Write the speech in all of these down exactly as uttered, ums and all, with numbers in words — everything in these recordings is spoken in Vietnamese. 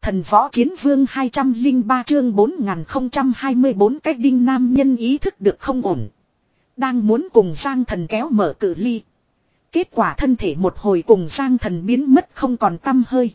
Thần võ chiến vương hai trăm lẻ ba chương bốn nghìn không trăm hai mươi bốn cách đinh nam nhân ý thức được không ổn. Đang muốn cùng Giang Thần kéo mở cự ly. Kết quả thân thể một hồi cùng Giang Thần biến mất không còn tăm hơi.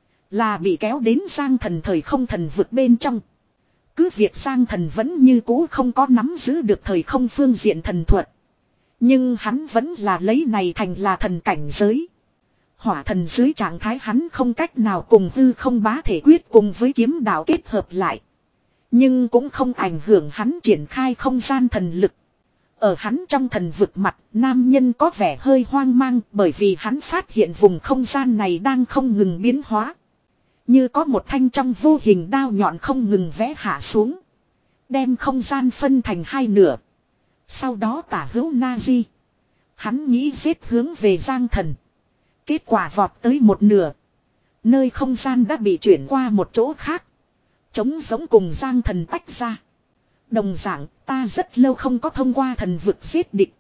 Là bị kéo đến Giang Thần thời không thần vực bên trong. Cứ việc Giang Thần vẫn như cũ không có nắm giữ được thời không phương diện thần thuật. Nhưng hắn vẫn là lấy này thành là thần cảnh giới. Hỏa thần dưới trạng thái hắn không cách nào cùng hư không bá thể quyết cùng với kiếm đạo kết hợp lại. Nhưng cũng không ảnh hưởng hắn triển khai không gian thần lực. Ở hắn trong thần vực mặt, nam nhân có vẻ hơi hoang mang bởi vì hắn phát hiện vùng không gian này đang không ngừng biến hóa. Như có một thanh trong vô hình đao nhọn không ngừng vẽ hạ xuống. Đem không gian phân thành hai nửa. Sau đó tả hữu Nazi. Hắn nghĩ giết hướng về Giang Thần. Kết quả vọt tới một nửa. Nơi không gian đã bị chuyển qua một chỗ khác. Trống giống cùng Giang Thần tách ra. Đồng dạng ta rất lâu không có thông qua thần vực giết địch.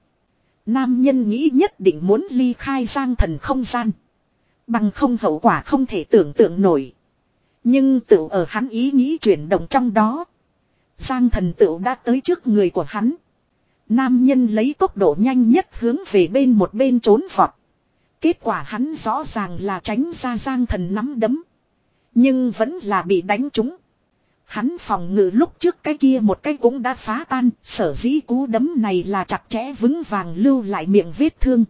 Nam nhân nghĩ nhất định muốn ly khai Giang Thần không gian. Bằng không hậu quả không thể tưởng tượng nổi. Nhưng tự ở hắn ý nghĩ chuyển động trong đó. Giang Thần tự đã tới trước người của hắn. Nam nhân lấy tốc độ nhanh nhất hướng về bên một bên trốn vọt. Kết quả hắn rõ ràng là tránh ra Giang Thần nắm đấm. Nhưng vẫn là bị đánh trúng. Hắn phòng ngự lúc trước cái kia một cái cũng đã phá tan. Sở dĩ cú đấm này là chặt chẽ vững vàng lưu lại miệng vết thương.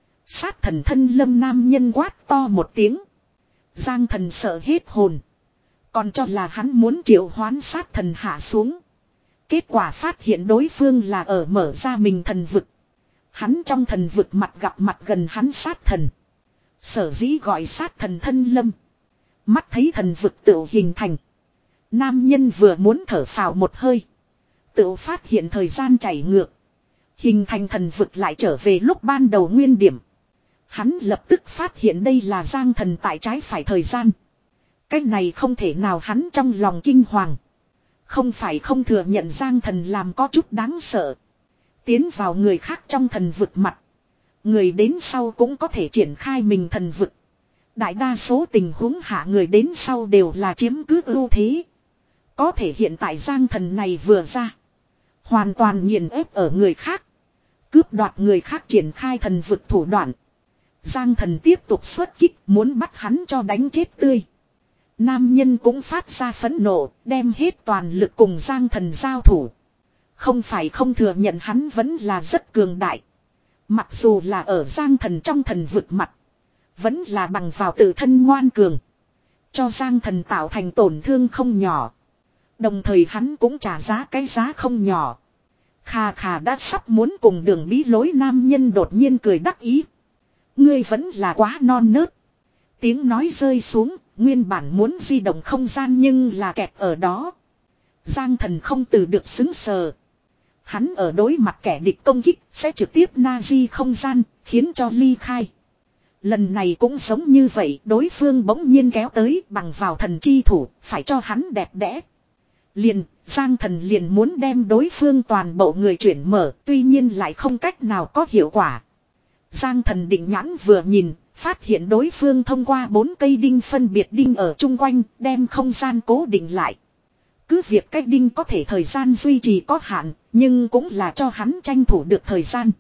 Sát thần thân lâm nam nhân quát to một tiếng. Giang Thần sợ hết hồn. Còn cho là hắn muốn triệu hoán sát thần hạ xuống. Kết quả phát hiện đối phương là ở mở ra mình thần vực. Hắn trong thần vực mặt gặp mặt gần hắn sát thần. Sở dĩ gọi sát thần thân lâm. Mắt thấy thần vực tự hình thành. Nam nhân vừa muốn thở phào một hơi. Tự phát hiện thời gian chảy ngược. Hình thành thần vực lại trở về lúc ban đầu nguyên điểm. Hắn lập tức phát hiện đây là Giang Thần tại trái phải thời gian. Cái này không thể nào hắn trong lòng kinh hoàng. Không phải không thừa nhận Giang Thần làm có chút đáng sợ. Tiến vào người khác trong thần vực mặt. Người đến sau cũng có thể triển khai mình thần vực. Đại đa số tình huống hạ người đến sau đều là chiếm cứ ưu thế. Có thể hiện tại Giang Thần này vừa ra. Hoàn toàn nghiền ép ở người khác. Cướp đoạt người khác triển khai thần vực thủ đoạn. Giang Thần tiếp tục xuất kích muốn bắt hắn cho đánh chết tươi. Nam nhân cũng phát ra phẫn nộ, đem hết toàn lực cùng Giang Thần giao thủ. Không phải không thừa nhận hắn vẫn là rất cường đại. Mặc dù là ở Giang Thần trong thần vực mặt. Vẫn là bằng vào tự thân ngoan cường. Cho Giang Thần tạo thành tổn thương không nhỏ. Đồng thời hắn cũng trả giá cái giá không nhỏ. Khà khà đã sắp muốn cùng đường bí lối nam nhân đột nhiên cười đắc ý. Ngươi vẫn là quá non nớt. Tiếng nói rơi xuống. Nguyên bản muốn di động không gian nhưng là kẹt ở đó. Giang Thần không từ được xứng sờ. Hắn ở đối mặt kẻ địch công kích sẽ trực tiếp na di không gian, khiến cho ly khai. Lần này cũng giống như vậy, đối phương bỗng nhiên kéo tới bằng vào thần chi thủ, phải cho hắn đẹp đẽ. Liền, Giang Thần liền muốn đem đối phương toàn bộ người chuyển mở, tuy nhiên lại không cách nào có hiệu quả. Giang Thần định nhãn vừa nhìn, phát hiện đối phương thông qua bốn cây đinh phân biệt đinh ở chung quanh, đem không gian cố định lại. Cứ việc cách đinh có thể thời gian duy trì có hạn, nhưng cũng là cho hắn tranh thủ được thời gian.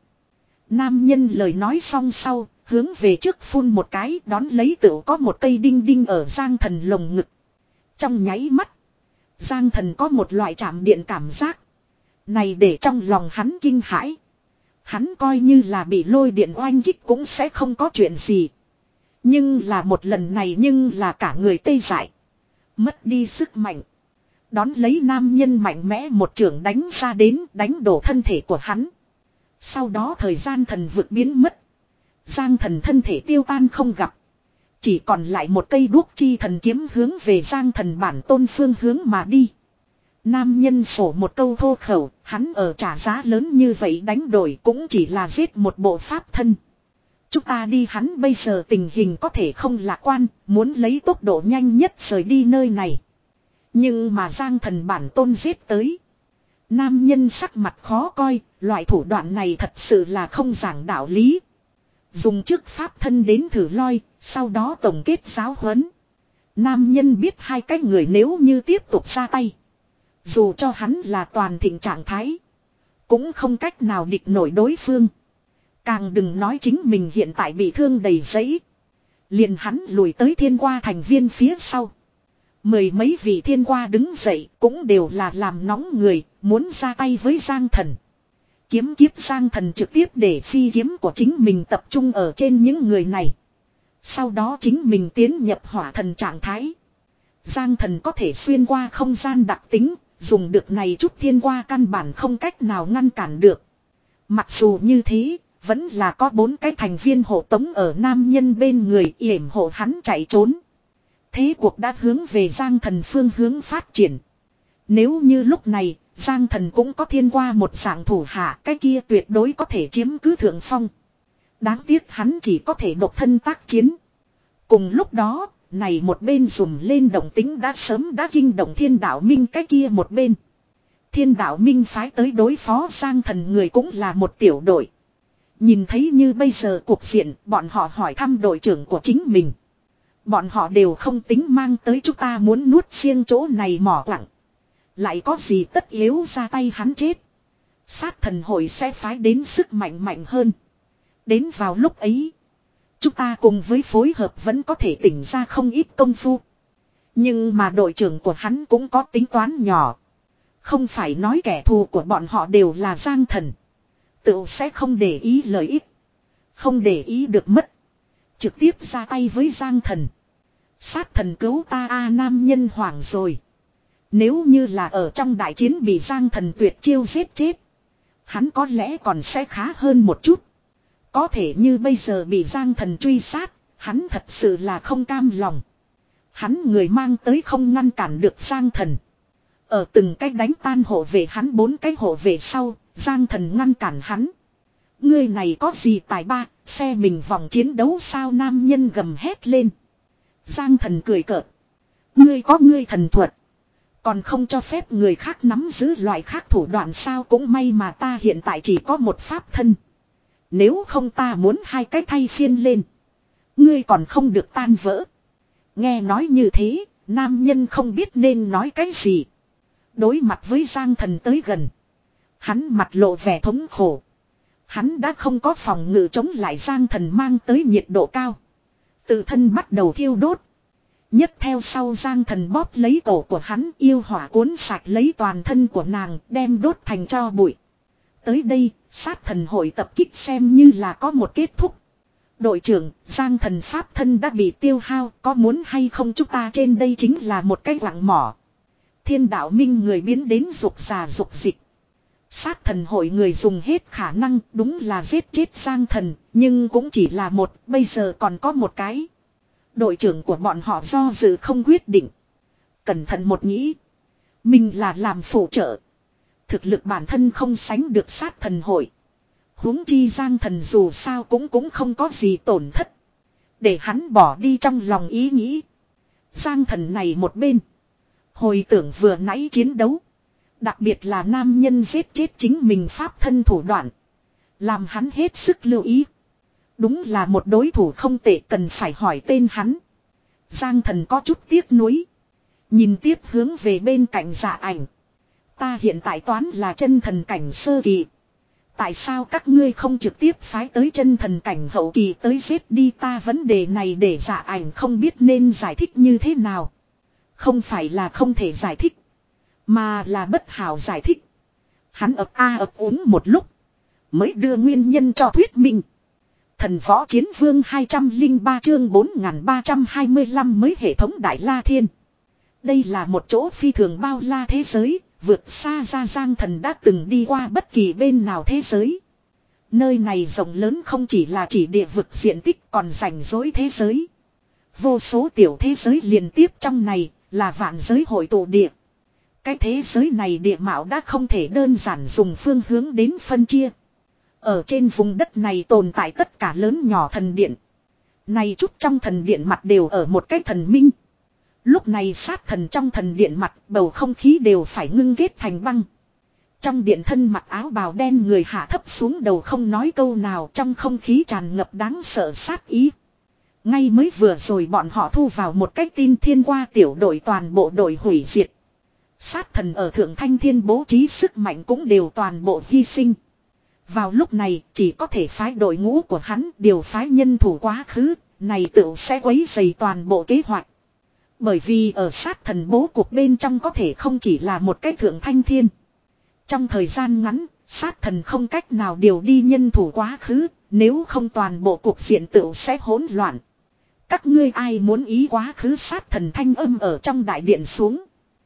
Nam nhân lời nói xong sau, hướng về trước phun một cái, đón lấy tựu có một cây đinh đinh ở Giang Thần lồng ngực. Trong nháy mắt, Giang Thần có một loại chạm điện cảm giác. Này để trong lòng hắn kinh hãi. Hắn coi như là bị lôi điện oanh kích cũng sẽ không có chuyện gì. Nhưng là một lần này nhưng là cả người tê dại. Mất đi sức mạnh. Đón lấy nam nhân mạnh mẽ một chưởng đánh ra đến đánh đổ thân thể của hắn. Sau đó thời gian thần vực biến mất. Giang Thần thân thể tiêu tan không gặp. Chỉ còn lại một cây đuốc chi thần kiếm hướng về Giang Thần bản tôn phương hướng mà đi. Nam nhân sổ một câu thô khẩu, hắn ở trả giá lớn như vậy đánh đổi cũng chỉ là giết một bộ pháp thân. Chúng ta đi, hắn bây giờ tình hình có thể không lạc quan, muốn lấy tốc độ nhanh nhất rời đi nơi này. Nhưng mà Giang Thần bản tôn giết tới. Nam nhân sắc mặt khó coi, loại thủ đoạn này thật sự là không giảng đạo lý. Dùng trước pháp thân đến thử loi, sau đó tổng kết giáo huấn. Nam nhân biết hai cái người nếu như tiếp tục ra tay. Dù cho hắn là toàn thịnh trạng thái. Cũng không cách nào địch nổi đối phương. Càng đừng nói chính mình hiện tại bị thương đầy giấy. Liền hắn lùi tới thiên qua thành viên phía sau. Mười mấy vị thiên qua đứng dậy cũng đều là làm nóng người, muốn ra tay với Giang Thần. Kiếm kiếp Giang Thần trực tiếp để phi kiếm của chính mình tập trung ở trên những người này. Sau đó chính mình tiến nhập hỏa thần trạng thái. Giang Thần có thể xuyên qua không gian đặc tính, dùng được này chút thiên qua căn bản không cách nào ngăn cản được. Mặc dù như thế, vẫn là có bốn cái thành viên hộ tống ở nam nhân bên người yểm hộ hắn chạy trốn. Thế cuộc đã hướng về Giang Thần phương hướng phát triển. Nếu như lúc này, Giang Thần cũng có thiên qua một dạng thủ hạ, cái kia tuyệt đối có thể chiếm cứ thượng phong. Đáng tiếc hắn chỉ có thể độc thân tác chiến. Cùng lúc đó, này một bên dùng lên động tính đã sớm đã kinh động Thiên Đạo Minh cái kia một bên. Thiên Đạo Minh phái tới đối phó Giang Thần người cũng là một tiểu đội. Nhìn thấy như bây giờ cuộc diện, bọn họ hỏi thăm đội trưởng của chính mình. Bọn họ đều không tính mang tới chúng ta muốn nuốt riêng chỗ này mỏ quặng. Lại có gì tất yếu ra tay hắn chết. Sát thần hội sẽ phái đến sức mạnh mạnh hơn. Đến vào lúc ấy, chúng ta cùng với phối hợp vẫn có thể tỉnh ra không ít công phu. Nhưng mà đội trưởng của hắn cũng có tính toán nhỏ. Không phải nói kẻ thù của bọn họ đều là Giang Thần. Tự sẽ không để ý lợi ích. Không để ý được mất. Trực tiếp ra tay với Giang Thần. Sát thần cứu ta a à, nam nhân hoảng rồi. Nếu như là ở trong đại chiến bị Giang Thần tuyệt chiêu giết chết. Hắn có lẽ còn sẽ khá hơn một chút. Có thể như bây giờ bị Giang Thần truy sát. Hắn thật sự là không cam lòng. Hắn người mang tới không ngăn cản được Giang Thần. Ở từng cách đánh tan hộ vệ hắn bốn cái hộ vệ sau. Giang Thần ngăn cản hắn. Ngươi này có gì tài ba, xe mình vòng chiến đấu sao nam nhân gầm hét lên. Giang Thần cười cợt. Ngươi có ngươi thần thuật. Còn không cho phép người khác nắm giữ loại khác thủ đoạn sao cũng may mà ta hiện tại chỉ có một pháp thân. Nếu không ta muốn hai cái thay phiên lên. Ngươi còn không được tan vỡ. Nghe nói như thế, nam nhân không biết nên nói cái gì. Đối mặt với Giang Thần tới gần. Hắn mặt lộ vẻ thống khổ. Hắn đã không có phòng ngự chống lại Giang Thần mang tới nhiệt độ cao. Tự thân bắt đầu thiêu đốt. Nhất theo sau Giang Thần bóp lấy cổ của hắn yêu hỏa cuốn sạch lấy toàn thân của nàng đem đốt thành tro bụi. Tới đây, sát thần hội tập kích xem như là có một kết thúc. Đội trưởng, Giang Thần pháp thân đã bị tiêu hao, có muốn hay không chúng ta trên đây chính là một cái lặng mỏ. Thiên Đạo Minh người biến đến dục già dục dịch. Sát thần hội người dùng hết khả năng đúng là giết chết Giang Thần, nhưng cũng chỉ là một, bây giờ còn có một cái. Đội trưởng của bọn họ do dự không quyết định. Cẩn thận một nghĩ. Mình là làm phụ trợ. Thực lực bản thân không sánh được sát thần hội. Huống chi Giang Thần dù sao cũng cũng không có gì tổn thất. Để hắn bỏ đi trong lòng ý nghĩ. Giang Thần này một bên. Hồi tưởng vừa nãy chiến đấu. Đặc biệt là nam nhân giết chết chính mình pháp thân thủ đoạn. Làm hắn hết sức lưu ý. Đúng là một đối thủ không tệ cần phải hỏi tên hắn. Giang Thần có chút tiếc nuối. Nhìn tiếp hướng về bên cạnh Dạ Ảnh. Ta hiện tại toán là chân thần cảnh sơ kỳ. Tại sao các ngươi không trực tiếp phái tới chân thần cảnh hậu kỳ tới giết đi ta vấn đề này để Dạ Ảnh không biết nên giải thích như thế nào. Không phải là không thể giải thích. Mà là bất hảo giải thích. Hắn ập a ập uống một lúc. Mới đưa nguyên nhân cho thuyết minh. Thần võ chiến vương hai trăm lẻ ba chương bốn nghìn ba trăm hai mươi lăm mới hệ thống Đại La Thiên. Đây là một chỗ phi thường bao la thế giới. Vượt xa ra Giang Thần đã từng đi qua bất kỳ bên nào thế giới. Nơi này rộng lớn không chỉ là chỉ địa vực diện tích còn rảnh rỗi thế giới. Vô số tiểu thế giới liên tiếp trong này là vạn giới hội tụ địa. Cái thế giới này địa mạo đã không thể đơn giản dùng phương hướng đến phân chia. Ở trên vùng đất này tồn tại tất cả lớn nhỏ thần điện. Này chút trong thần điện mặt đều ở một cái thần minh. Lúc này sát thần trong thần điện mặt bầu không khí đều phải ngưng kết thành băng. Trong điện thân mặc áo bào đen người hạ thấp xuống đầu không nói câu nào trong không khí tràn ngập đáng sợ sát ý. Ngay mới vừa rồi bọn họ thu vào một cách tin thiên qua tiểu đội toàn bộ đội hủy diệt. Sát thần ở Thượng Thanh Thiên bố trí sức mạnh cũng đều toàn bộ hy sinh. Vào lúc này chỉ có thể phái đội ngũ của hắn điều phái nhân thủ quá khứ, này tựu sẽ quấy rầy toàn bộ kế hoạch. Bởi vì ở sát thần bố cuộc bên trong có thể không chỉ là một cái Thượng Thanh Thiên. Trong thời gian ngắn, sát thần không cách nào điều đi nhân thủ quá khứ, nếu không toàn bộ cuộc diện tựu sẽ hỗn loạn. Các ngươi ai muốn ý quá khứ sát thần thanh âm ở trong đại điện xuống.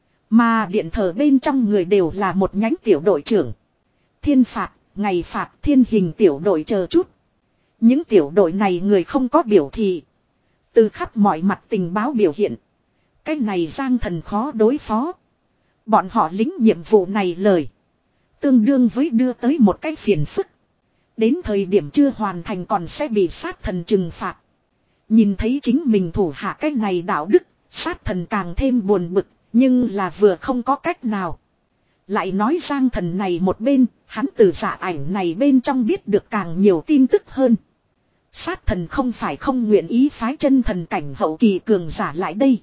Mà điện thờ bên trong người đều là một nhánh tiểu đội trưởng. Thiên phạt, ngày phạt, thiên hình tiểu đội chờ chút. Những tiểu đội này người không có biểu thị. Từ khắp mọi mặt tình báo biểu hiện. Cái này Giang Thần khó đối phó. Bọn họ lính nhiệm vụ này lời. Tương đương với đưa tới một cái phiền phức. Đến thời điểm chưa hoàn thành còn sẽ bị sát thần trừng phạt. Nhìn thấy chính mình thủ hạ cái này đạo đức, sát thần càng thêm buồn bực, nhưng là vừa không có cách nào. Lại nói Giang Thần này một bên, hắn từ dạ ảnh này bên trong biết được càng nhiều tin tức hơn. Sát thần không phải không nguyện ý phái chân thần cảnh hậu kỳ cường giả lại đây.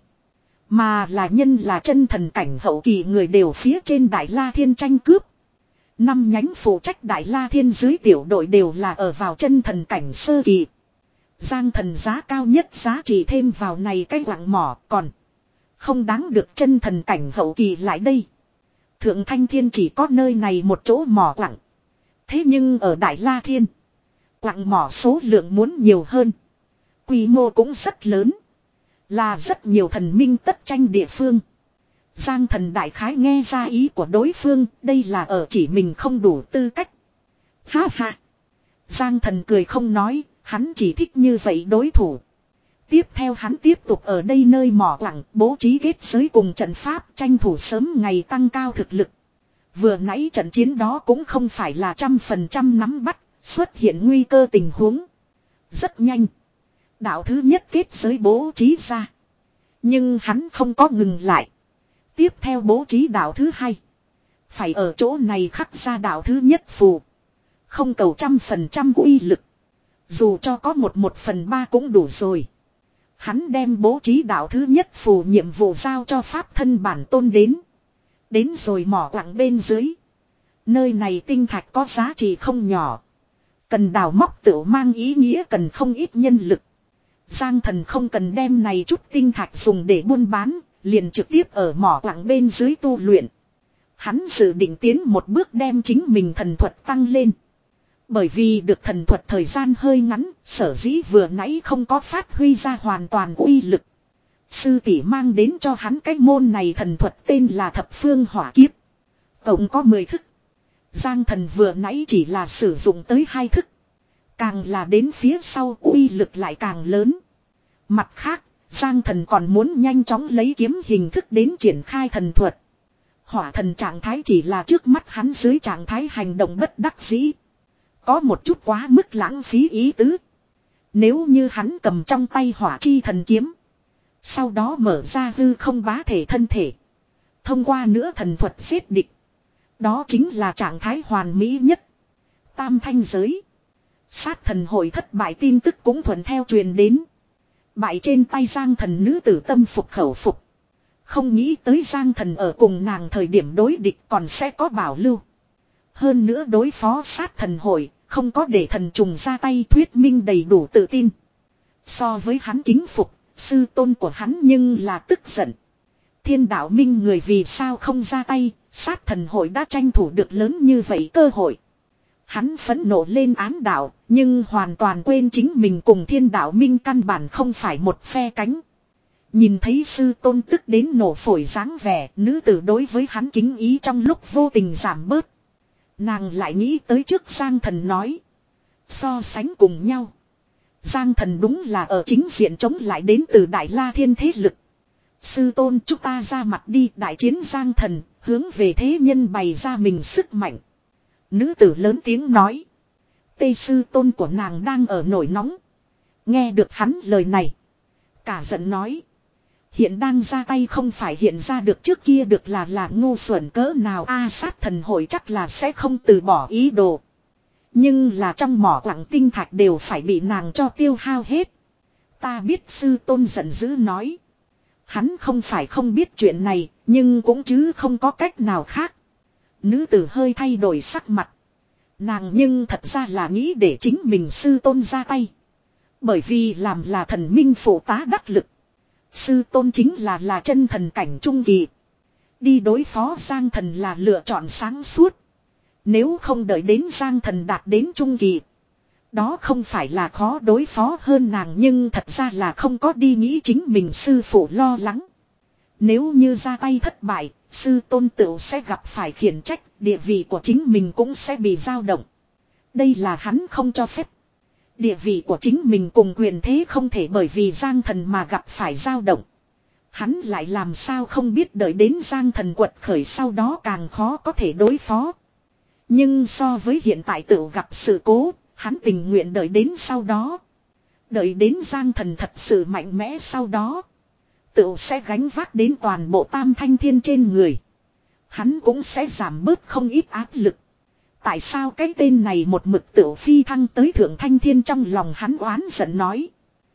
Mà là nhân là chân thần cảnh hậu kỳ người đều phía trên Đại La Thiên tranh cướp. Năm nhánh phụ trách Đại La Thiên dưới tiểu đội đều là ở vào chân thần cảnh sơ kỳ. Giang Thần giá cao nhất giá trị thêm vào này cái quặng mỏ còn không đáng được chân thần cảnh hậu kỳ lại đây. Thượng Thanh Thiên chỉ có nơi này một chỗ mỏ quặng. Thế nhưng ở Đại La Thiên, quặng mỏ số lượng muốn nhiều hơn. Quy mô cũng rất lớn. Là rất nhiều thần minh tất tranh địa phương. Giang Thần đại khái nghe ra ý của đối phương, đây là ở chỉ mình không đủ tư cách. Ha ha. Giang Thần cười không nói, hắn chỉ thích như vậy đối thủ. Tiếp theo hắn tiếp tục ở đây nơi mỏ quặng bố trí kết giới cùng trận pháp tranh thủ sớm ngày tăng cao thực lực. Vừa nãy trận chiến đó cũng không phải là trăm phần trăm nắm bắt, xuất hiện nguy cơ tình huống. Rất nhanh. Đạo thứ nhất kết giới bố trí ra. Nhưng hắn không có ngừng lại. Tiếp theo bố trí đạo thứ hai. Phải ở chỗ này khắc ra đạo thứ nhất phù. Không cầu trăm phần trăm uy lực. Dù cho có một một phần ba cũng đủ rồi. Hắn đem bố trí đạo thứ nhất phù nhiệm vụ giao cho pháp thân bản tôn đến. Đến rồi mỏ quặng bên dưới. Nơi này tinh thạch có giá trị không nhỏ. Cần đào móc tự mang ý nghĩa cần không ít nhân lực. Giang Thần không cần đem này chút tinh thạch dùng để buôn bán, liền trực tiếp ở mỏ quặng bên dưới tu luyện. Hắn dự định tiến một bước đem chính mình thần thuật tăng lên. Bởi vì được thần thuật thời gian hơi ngắn, sở dĩ vừa nãy không có phát huy ra hoàn toàn uy lực. Sư tỷ mang đến cho hắn cái môn này thần thuật tên là Thập Phương Hỏa Kiếp. Tổng có mười thức. Giang Thần vừa nãy chỉ là sử dụng tới hai thức. Càng là đến phía sau uy lực lại càng lớn. Mặt khác, Giang Thần còn muốn nhanh chóng lấy kiếm hình thức đến triển khai thần thuật. Hỏa thần trạng thái chỉ là trước mắt hắn dưới trạng thái hành động bất đắc dĩ. Có một chút quá mức lãng phí ý tứ. Nếu như hắn cầm trong tay hỏa chi thần kiếm. Sau đó mở ra hư không bá thể thân thể. Thông qua nữa thần thuật giết địch. Đó chính là trạng thái hoàn mỹ nhất. Tam thanh giới. Sát thần hội thất bại tin tức cũng thuận theo truyền đến. Bại trên tay Giang Thần nữ tử tâm phục khẩu phục. Không nghĩ tới Giang Thần ở cùng nàng thời điểm đối địch còn sẽ có bảo lưu. Hơn nữa đối phó sát thần hội, không có để thần trùng ra tay thuyết minh đầy đủ tự tin. So với hắn kính phục, sư tôn của hắn nhưng là tức giận. Thiên đạo minh người vì sao không ra tay, sát thần hội đã tranh thủ được lớn như vậy cơ hội. Hắn phẫn nộ lên án đạo, nhưng hoàn toàn quên chính mình cùng thiên đạo minh căn bản không phải một phe cánh. Nhìn thấy sư tôn tức đến nổ phổi dáng vẻ, nữ tử đối với hắn kính ý trong lúc vô tình giảm bớt. Nàng lại nghĩ tới trước Giang Thần nói. So sánh cùng nhau. Giang Thần đúng là ở chính diện chống lại đến từ Đại La Thiên thế lực. Sư tôn chúng ta ra mặt đi đại chiến Giang Thần, hướng về thế nhân bày ra mình sức mạnh. Nữ tử lớn tiếng nói. Tê sư tôn của nàng đang ở nổi nóng. Nghe được hắn lời này. Cả giận nói. Hiện đang ra tay không phải hiện ra được trước kia được là là ngu xuẩn cỡ nào a sát thần hội chắc là sẽ không từ bỏ ý đồ. Nhưng là trong mỏ quặng tinh thạch đều phải bị nàng cho tiêu hao hết. Ta biết sư tôn giận dữ nói. Hắn không phải không biết chuyện này, nhưng cũng chứ không có cách nào khác. Nữ tử hơi thay đổi sắc mặt. Nàng nhưng thật ra là nghĩ để chính mình sư tôn ra tay. Bởi vì làm là thần minh phụ tá đắc lực. Sư tôn chính là là chân thần cảnh trung kỳ. Đi đối phó Giang thần là lựa chọn sáng suốt. Nếu không đợi đến Giang thần đạt đến trung kỳ. Đó không phải là khó đối phó hơn nàng, nhưng thật ra là không có đi nghĩ chính mình sư phụ lo lắng. Nếu như ra tay thất bại, sư tôn tựu sẽ gặp phải khiển trách, địa vị của chính mình cũng sẽ bị dao động. Đây là hắn không cho phép. Địa vị của chính mình cùng quyền thế không thể bởi vì Giang thần mà gặp phải dao động. Hắn lại làm sao không biết đợi đến Giang thần quật khởi sau đó càng khó có thể đối phó. Nhưng so với hiện tại tựu gặp sự cố, hắn tình nguyện đợi đến sau đó. Đợi đến Giang thần thật sự mạnh mẽ sau đó. Tựu sẽ gánh vác đến toàn bộ Tam Thanh Thiên trên người. Hắn cũng sẽ giảm bớt không ít áp lực. Tại sao cái tên này một mực tựu phi thăng tới Thượng Thanh Thiên, trong lòng hắn oán giận nói.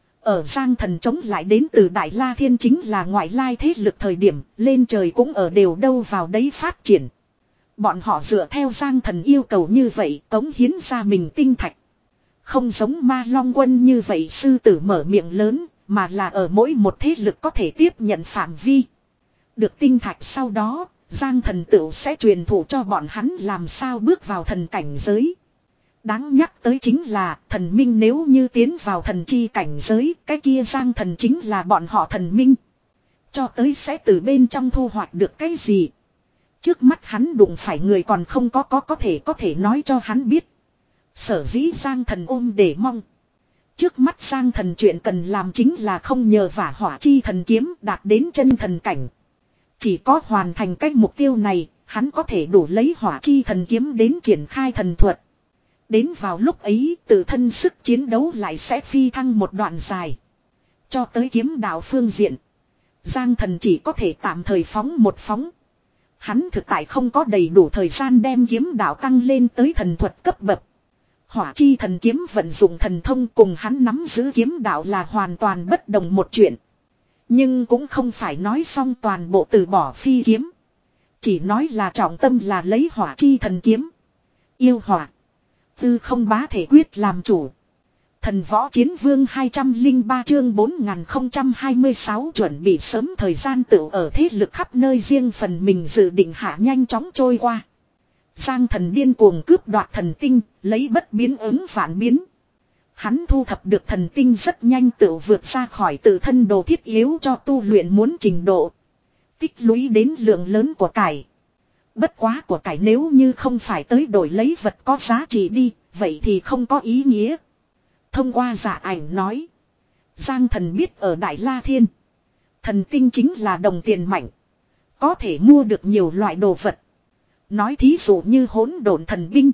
Ở Giang thần chống lại đến từ Đại La Thiên chính là ngoại lai thế lực thời điểm, lên trời cũng ở đều đâu vào đấy phát triển. Bọn họ dựa theo Giang thần yêu cầu như vậy, cống hiến ra mình tinh thạch. Không giống Ma Long Quân như vậy sư tử mở miệng lớn, mà là ở mỗi một thế lực có thể tiếp nhận phạm vi. Được tinh thạch sau đó, Giang thần tựu sẽ truyền thụ cho bọn hắn làm sao bước vào thần cảnh giới. Đáng nhắc tới chính là thần minh nếu như tiến vào thần chi cảnh giới, cái kia Giang thần chính là bọn họ thần minh. Cho tới sẽ từ bên trong thu hoạch được cái gì. Trước mắt hắn đụng phải người còn không có có có thể có thể nói cho hắn biết. Sở dĩ Giang thần ôm để mong. Trước mắt Giang thần chuyện cần làm chính là không nhờ vả hỏa chi thần kiếm đạt đến chân thần cảnh. Chỉ có hoàn thành cái mục tiêu này, hắn có thể đủ lấy hỏa chi thần kiếm đến triển khai thần thuật. Đến vào lúc ấy, tự thân sức chiến đấu lại sẽ phi thăng một đoạn dài. Cho tới kiếm đạo phương diện, Giang thần chỉ có thể tạm thời phóng một phóng. Hắn thực tại không có đầy đủ thời gian đem kiếm đạo tăng lên tới thần thuật cấp bậc. Hỏa chi thần kiếm vận dụng thần thông cùng hắn nắm giữ kiếm đạo là hoàn toàn bất đồng một chuyện. Nhưng cũng không phải nói xong toàn bộ từ bỏ phi kiếm. Chỉ nói là trọng tâm là lấy hỏa chi thần kiếm. Yêu hỏa. Tư không bá thể quyết làm chủ. Thần võ chiến vương hai trăm lẻ ba chương bốn nghìn không trăm hai mươi sáu chuẩn bị sớm thời gian tựu ở thế lực khắp nơi riêng phần mình dự định hạ nhanh chóng trôi qua. Giang thần điên cuồng cướp đoạt thần tinh, lấy bất biến ứng phản biến. Hắn thu thập được thần tinh rất nhanh tựu vượt ra khỏi tự thân đồ thiết yếu cho tu luyện muốn trình độ. Tích lũy đến lượng lớn của cải. Bất quá của cải nếu như không phải tới đổi lấy vật có giá trị đi, vậy thì không có ý nghĩa. Thông qua giả ảnh nói. Giang thần biết ở Đại La Thiên. Thần tinh chính là đồng tiền mạnh. Có thể mua được nhiều loại đồ vật. Nói thí dụ như hỗn độn thần binh.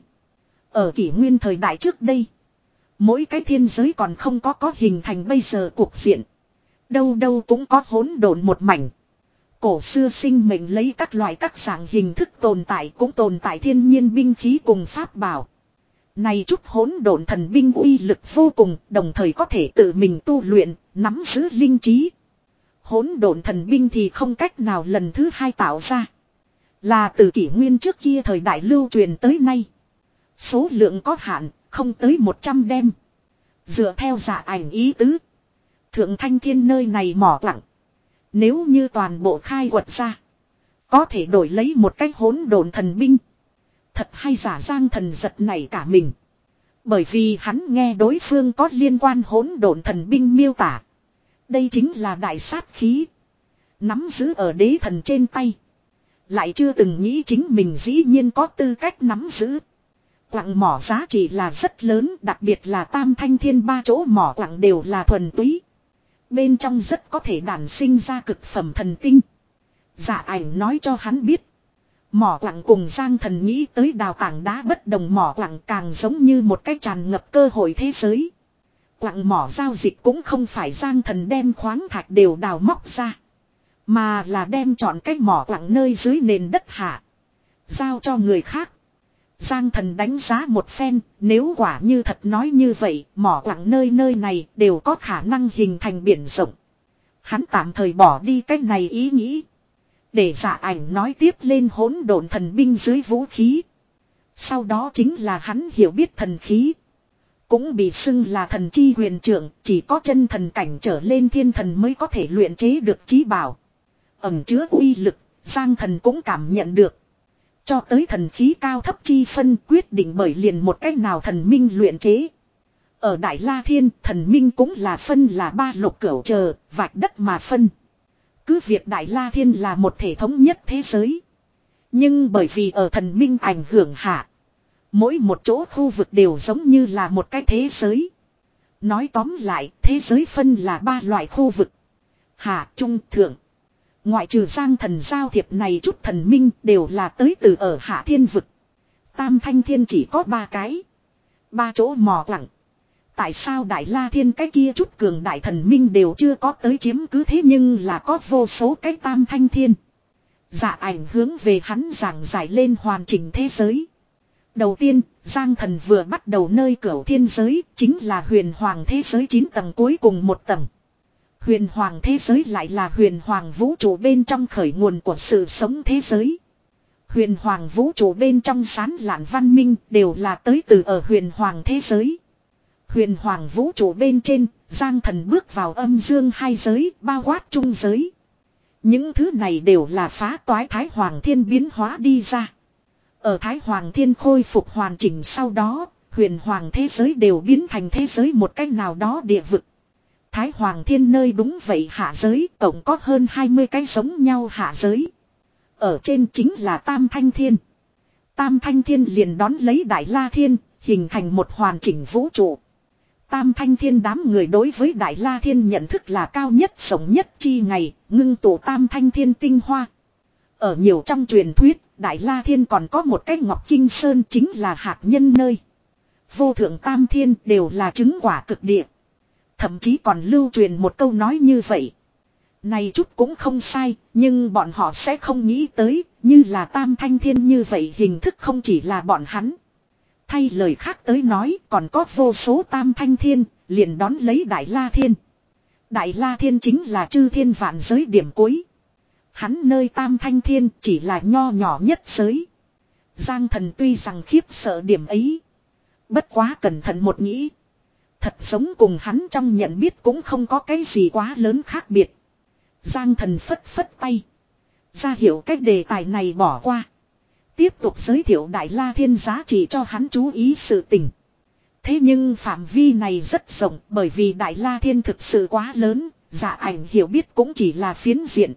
Ở kỷ nguyên thời đại trước đây. Mỗi cái thiên giới còn không có có hình thành bây giờ cuộc diện. Đâu đâu cũng có hỗn độn một mảnh. Cổ xưa sinh mệnh lấy các loại các dạng hình thức tồn tại cũng tồn tại thiên nhiên binh khí cùng pháp bảo. Này chút hỗn độn thần binh uy lực vô cùng, đồng thời có thể tự mình tu luyện, nắm giữ linh trí. Hỗn độn thần binh thì không cách nào lần thứ hai tạo ra. Là từ kỷ nguyên trước kia thời đại lưu truyền tới nay. Số lượng có hạn, không tới một trăm đem. Dựa theo giả ảnh ý tứ. Thượng Thanh Thiên nơi này mỏ quặng. Nếu như toàn bộ khai quật ra. Có thể đổi lấy một cái hỗn độn thần binh. Thật hay giả Giang thần giật này cả mình. Bởi vì hắn nghe đối phương có liên quan hỗn độn thần binh miêu tả. Đây chính là đại sát khí. Nắm giữ ở đế thần trên tay. Lại chưa từng nghĩ chính mình dĩ nhiên có tư cách nắm giữ. Quặng mỏ giá trị là rất lớn, đặc biệt là Tam Thanh Thiên ba chỗ mỏ quặng đều là thuần túy. Bên trong rất có thể đản sinh ra cực phẩm thần tinh. Giả ảnh nói cho hắn biết. Mỏ quặng cùng Giang thần nghĩ tới đào tảng đá bất đồng, mỏ quặng càng giống như một cái tràn ngập cơ hội thế giới. Quặng mỏ giao dịch cũng không phải Giang thần đem khoáng thạch đều đào móc ra. Mà là đem chọn cái mỏ quặng nơi dưới nền đất hạ. Giao cho người khác. Giang thần đánh giá một phen, nếu quả như thật nói như vậy, mỏ quặng nơi nơi này đều có khả năng hình thành biển rộng. Hắn tạm thời bỏ đi cái này ý nghĩ. Để Dạ Ảnh nói tiếp lên hỗn độn thần binh dưới vũ khí. Sau đó chính là hắn hiểu biết thần khí. Cũng bị xưng là thần chi huyền trưởng, chỉ có chân thần cảnh trở lên thiên thần mới có thể luyện chế được chí bảo. Ẩn chứa uy lực, Giang thần cũng cảm nhận được. Cho tới thần khí cao thấp chi phân quyết định bởi liền một cách nào thần minh luyện chế. Ở Đại La Thiên, thần minh cũng là phân là ba lục cửu chờ, vạch đất mà phân. Cứ việc Đại La Thiên là một thể thống nhất thế giới. Nhưng bởi vì ở thần minh ảnh hưởng hạ, mỗi một chỗ khu vực đều giống như là một cái thế giới. Nói tóm lại, thế giới phân là ba loại khu vực. Hạ, trung, thượng. Ngoại trừ Giang thần giao thiệp này chút thần minh đều là tới từ ở Hạ Thiên vực. Tam Thanh Thiên chỉ có ba cái. Ba chỗ mò quặng. Tại sao Đại La Thiên cái kia chút cường đại thần minh đều chưa có tới chiếm cứ thế nhưng là có vô số cái Tam Thanh Thiên. Dạ Ảnh hướng về hắn giảng giải lên hoàn chỉnh thế giới. Đầu tiên, Giang thần vừa bắt đầu nơi cửu thiên giới, chính là huyền hoàng thế giới chín tầng cuối cùng một tầng. Huyền hoàng thế giới lại là huyền hoàng vũ trụ bên trong khởi nguồn của sự sống thế giới. Huyền hoàng vũ trụ bên trong sán lạn văn minh đều là tới từ ở huyền hoàng thế giới. Huyền hoàng vũ trụ bên trên, Giang thần bước vào âm dương hai giới, bao quát trung giới. Những thứ này đều là phá toái Thái Hoàng Thiên biến hóa đi ra. Ở Thái Hoàng Thiên khôi phục hoàn chỉnh sau đó, huyền hoàng thế giới đều biến thành thế giới một cách nào đó địa vực. Thái Hoàng Thiên nơi đúng vậy hạ giới, tổng có hơn hai mươi cái giống nhau hạ giới. Ở trên chính là Tam Thanh Thiên. Tam Thanh Thiên liền đón lấy Đại La Thiên, hình thành một hoàn chỉnh vũ trụ. Tam Thanh Thiên đám người đối với Đại La Thiên nhận thức là cao nhất sống nhất chi ngày, ngưng tụ Tam Thanh Thiên tinh hoa. Ở nhiều trong truyền thuyết, Đại La Thiên còn có một cái Ngọc Kinh Sơn chính là hạt nhân nơi. Vô thượng Tam Thiên đều là chứng quả cực địa. Thậm chí còn lưu truyền một câu nói như vậy. Này chút cũng không sai, nhưng bọn họ sẽ không nghĩ tới, như là Tam Thanh Thiên như vậy hình thức không chỉ là bọn hắn. Thay lời khác tới nói, còn có vô số Tam Thanh Thiên, liền đón lấy Đại La Thiên. Đại La Thiên chính là chư thiên vạn giới điểm cuối. Hắn nơi Tam Thanh Thiên chỉ là nho nhỏ nhất giới. Giang thần tuy rằng khiếp sợ điểm ấy. Bất quá cẩn thận một nghĩ. Thật giống cùng hắn trong nhận biết cũng không có cái gì quá lớn khác biệt. Giang thần phất phất tay. Ra hiểu cách đề tài này bỏ qua. Tiếp tục giới thiệu Đại La Thiên giá trị cho hắn chú ý sự tình. Thế nhưng phạm vi này rất rộng bởi vì Đại La Thiên thực sự quá lớn. Dạ Ảnh hiểu biết cũng chỉ là phiến diện.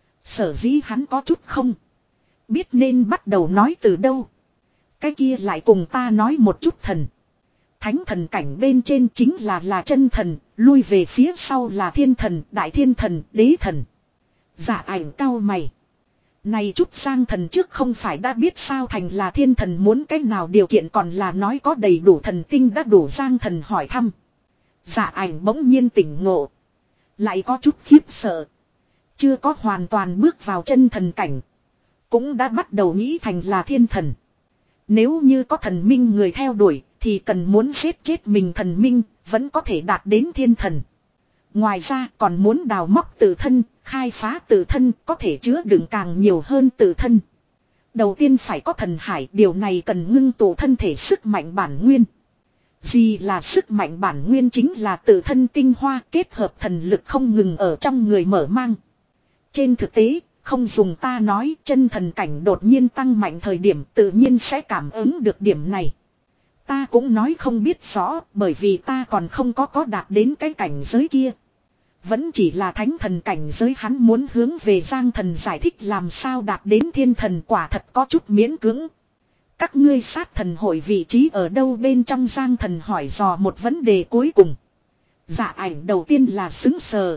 Sở dĩ hắn có chút không biết nên bắt đầu nói từ đâu. Cái kia lại cùng ta nói một chút thần. Thánh thần cảnh bên trên chính là là chân thần, lui về phía sau là thiên thần, đại thiên thần, đế thần. Dạ Ảnh cau mày. Này chút Giang thần trước không phải đã biết sao thành là thiên thần muốn cái nào điều kiện còn là nói có đầy đủ thần tinh đã đủ. Giang thần hỏi thăm. Dạ Ảnh bỗng nhiên tỉnh ngộ. Lại có chút khiếp sợ. Chưa có hoàn toàn bước vào chân thần cảnh. Cũng đã bắt đầu nghĩ thành là thiên thần. Nếu như có thần minh người theo đuổi thì cần muốn giết chết mình thần minh vẫn có thể đạt đến thiên thần. Ngoài ra còn muốn đào móc tự thân, khai phá tự thân có thể chứa đựng càng nhiều hơn tự thân. Đầu tiên phải có thần hải, điều này cần ngưng tụ thân thể sức mạnh bản nguyên. Gì là sức mạnh bản nguyên chính là tự thân tinh hoa kết hợp thần lực không ngừng ở trong người mở mang. Trên thực tế, không dùng ta nói chân thần cảnh đột nhiên tăng mạnh thời điểm tự nhiên sẽ cảm ứng được điểm này. Ta cũng nói không biết rõ bởi vì ta còn không có có đạt đến cái cảnh giới kia. Vẫn chỉ là thánh thần cảnh giới hắn muốn hướng về Giang thần giải thích làm sao đạt đến thiên thần quả thật có chút miễn cưỡng. Các ngươi sát thần hội vị trí ở đâu bên trong Giang thần hỏi dò một vấn đề cuối cùng. Dạ Ảnh đầu tiên là xứng sờ.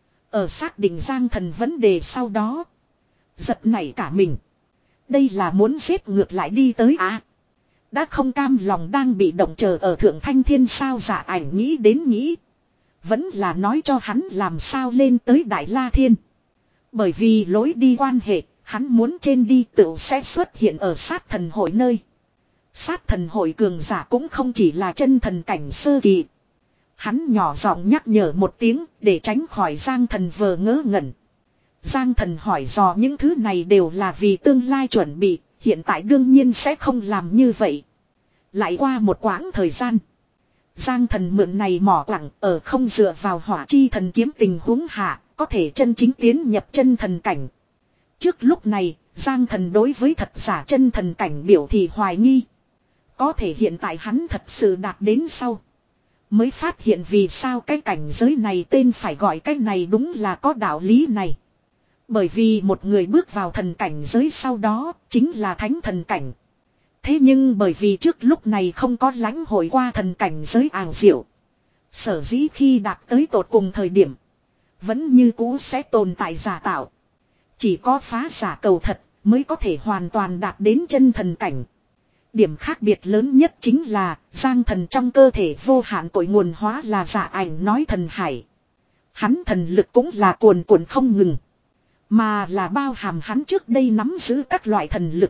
Ở xác định Giang thần vấn đề sau đó. Giật nảy cả mình. Đây là muốn giết ngược lại đi tới à. Đã không cam lòng đang bị động chờ ở Thượng Thanh Thiên sao. Dạ Ảnh nghĩ đến nghĩ. Vẫn là nói cho hắn làm sao lên tới Đại La Thiên. Bởi vì lối đi quan hệ, hắn muốn trên đi tựu sẽ xuất hiện ở sát thần hội nơi. Sát thần hội cường giả cũng không chỉ là chân thần cảnh sơ kỳ. Hắn nhỏ giọng nhắc nhở một tiếng để tránh khỏi Giang Thần vờ ngớ ngẩn. Giang Thần hỏi dò những thứ này đều là vì tương lai chuẩn bị, hiện tại đương nhiên sẽ không làm như vậy. Lại qua một quãng thời gian. Giang Thần mượn này mỏ quặng ở không dựa vào hỏa chi thần kiếm tình huống hạ, có thể chân chính tiến nhập chân thần cảnh. Trước lúc này, Giang Thần đối với thật giả chân thần cảnh biểu thị hoài nghi. Có thể hiện tại hắn thật sự đạt đến sau. Mới phát hiện vì sao cái cảnh giới này tên phải gọi cái này đúng là có đạo lý này. Bởi vì một người bước vào thần cảnh giới sau đó chính là thánh thần cảnh. Thế nhưng bởi vì trước lúc này không có lãnh hội qua thần cảnh giới ảo diệu. Sở dĩ khi đạt tới tột cùng thời điểm. Vẫn như cũ sẽ tồn tại giả tạo. Chỉ có phá giả cầu thật mới có thể hoàn toàn đạt đến chân thần cảnh. Điểm khác biệt lớn nhất chính là Giang Thần trong cơ thể vô hạn cội nguồn hóa là giả ảnh nói thần hải. Hắn thần lực cũng là cuồn cuộn không ngừng. Mà là bao hàm hắn trước đây nắm giữ các loại thần lực.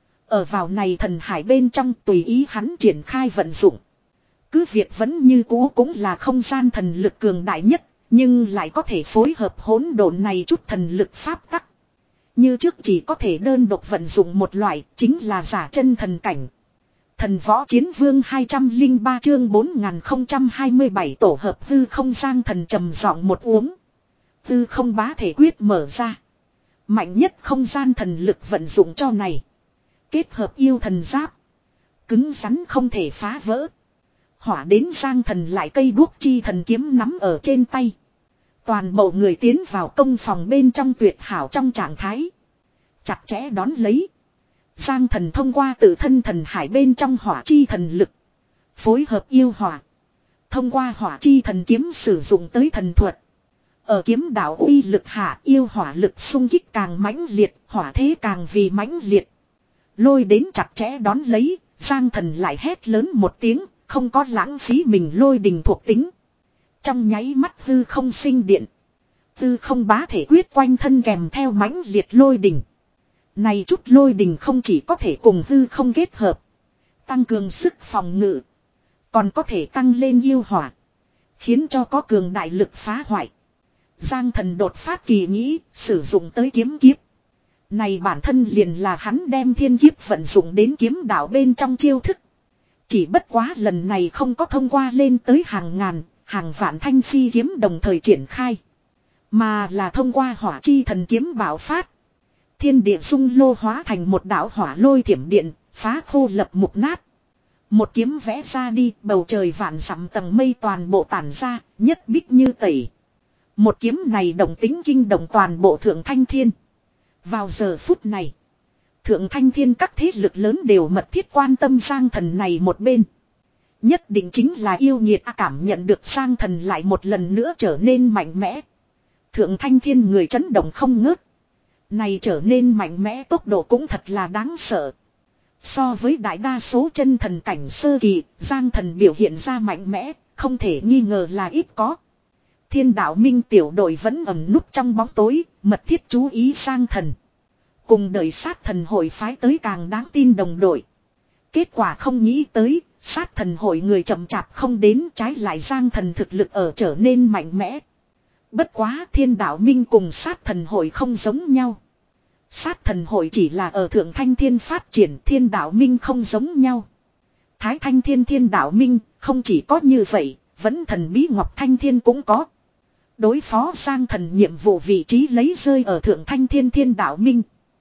Ở vào này thần hải bên trong tùy ý hắn triển khai vận dụng. Cứ việc vẫn như cũ cũng là không gian thần lực cường đại nhất. Nhưng lại có thể phối hợp hỗn độn này chút thần lực pháp tắc. Như trước chỉ có thể đơn độc vận dụng một loại chính là giả chân thần cảnh. Thần võ chiến vương hai trăm lẻ ba chương bốn nghìn không trăm hai mươi bảy tổ hợp hư không Giang Thần trầm giọng một uống. Hư không bá thể quyết mở ra. Mạnh nhất không gian thần lực vận dụng cho này. Kết hợp yêu thần giáp. Cứng rắn không thể phá vỡ. Hỏa đến Giang Thần lại cây đuốc chi thần kiếm nắm ở trên tay. Toàn bộ người tiến vào công phòng bên trong tuyệt hảo trong trạng thái. Chặt chẽ đón lấy. Giang Thần thông qua tự thân thần hải bên trong hỏa chi thần lực. Phối hợp yêu hỏa. Thông qua hỏa chi thần kiếm sử dụng tới thần thuật. Ở kiếm đạo uy lực hạ yêu hỏa lực xung kích càng mãnh liệt, hỏa thế càng vì mãnh liệt. Lôi đến chặt chẽ đón lấy, Giang Thần lại hét lớn một tiếng, không có lãng phí mình lôi đình thuộc tính. Trong nháy mắt hư không sinh điện. Hư không bá thể quyết quanh thân kèm theo mãnh liệt lôi đình. Này chút lôi đình không chỉ có thể cùng hư không kết hợp. Tăng cường sức phòng ngự. Còn có thể tăng lên yêu hỏa. Khiến cho có cường đại lực phá hoại. Giang Thần đột phát kỳ nghĩ, sử dụng tới kiếm kiếp. Này bản thân liền là hắn đem thiên kiếp vận dụng đến kiếm đạo bên trong chiêu thức. Chỉ bất quá lần này không có thông qua lên tới hàng ngàn, hàng vạn thanh phi kiếm đồng thời triển khai. Mà là thông qua hỏa chi thần kiếm bạo phát. Thiên địa dung lô hóa thành một đạo hỏa lôi thiểm điện, phá khô lập mục nát. Một kiếm vẽ ra đi, bầu trời vạn dặm tầng mây toàn bộ tản ra, nhất bích như tẩy. Một kiếm này động tính kinh động toàn bộ thượng thanh thiên. Vào giờ phút này, thượng thanh thiên các thế lực lớn đều mật thiết quan tâm Giang Thần này một bên. Nhất định chính là yêu nhiệt cảm nhận được Giang Thần lại một lần nữa trở nên mạnh mẽ. Thượng thanh thiên người chấn động không ngớt. Này trở nên mạnh mẽ tốc độ cũng thật là đáng sợ. So với đại đa số chân thần cảnh sơ kỳ, Giang Thần biểu hiện ra mạnh mẽ, không thể nghi ngờ là ít có. Thiên đạo minh tiểu đội vẫn ẩn núp trong bóng tối, mật thiết chú ý Giang Thần. Cùng đợi sát thần hội phái tới càng đáng tin đồng đội. Kết quả không nghĩ tới, sát thần hội người chậm chạp không đến, trái lại Giang Thần thực lực ở trở nên mạnh mẽ. Bất quá thiên đạo minh cùng sát thần hội không giống nhau. Sát thần hội chỉ là ở thượng thanh thiên phát triển, thiên đạo minh không giống nhau. Thái thanh thiên thiên đạo minh không chỉ có như vậy, vẫn thần bí ngọc thanh thiên cũng có. Đối phó Giang Thần nhiệm vụ vị trí lấy rơi ở thượng thanh thiên thiên đạo minh.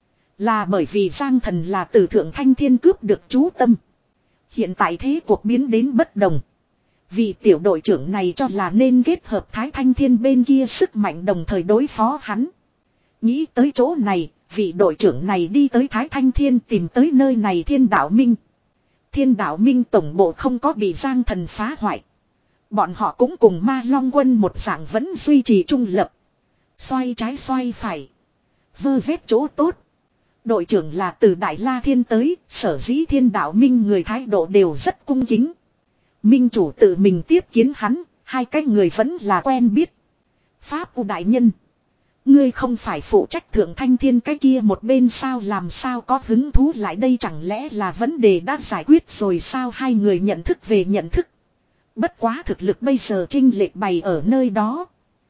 Là bởi vì Giang Thần là từ thượng thanh thiên cướp được chú tâm. Hiện tại thế cuộc biến đến bất đồng. Vì tiểu đội trưởng này cho là nên kết hợp Thái Thanh Thiên bên kia sức mạnh đồng thời đối phó hắn. Nghĩ tới chỗ này, vị đội trưởng này đi tới Thái Thanh Thiên tìm tới nơi này Thiên Đạo Minh. Thiên Đạo Minh tổng bộ không có bị Giang Thần phá hoại. Bọn họ cũng cùng Ma Long Quân một dạng vẫn duy trì trung lập. Xoay trái xoay phải. Vơ vét chỗ tốt. Đội trưởng là từ Đại La Thiên tới, sở dĩ Thiên Đạo Minh người thái độ đều rất cung kính. Minh chủ tự mình tiếp kiến hắn, hai cái người vẫn là quen biết. Pháp U đại nhân. Ngươi không phải phụ trách thượng thanh thiên cái kia một bên sao, làm sao có hứng thú lại đây, chẳng lẽ là vấn đề đã giải quyết rồi sao? Hai người nhận thức về nhận thức. Bất quá thực lực bây giờ chênh lệch bày ở nơi đó.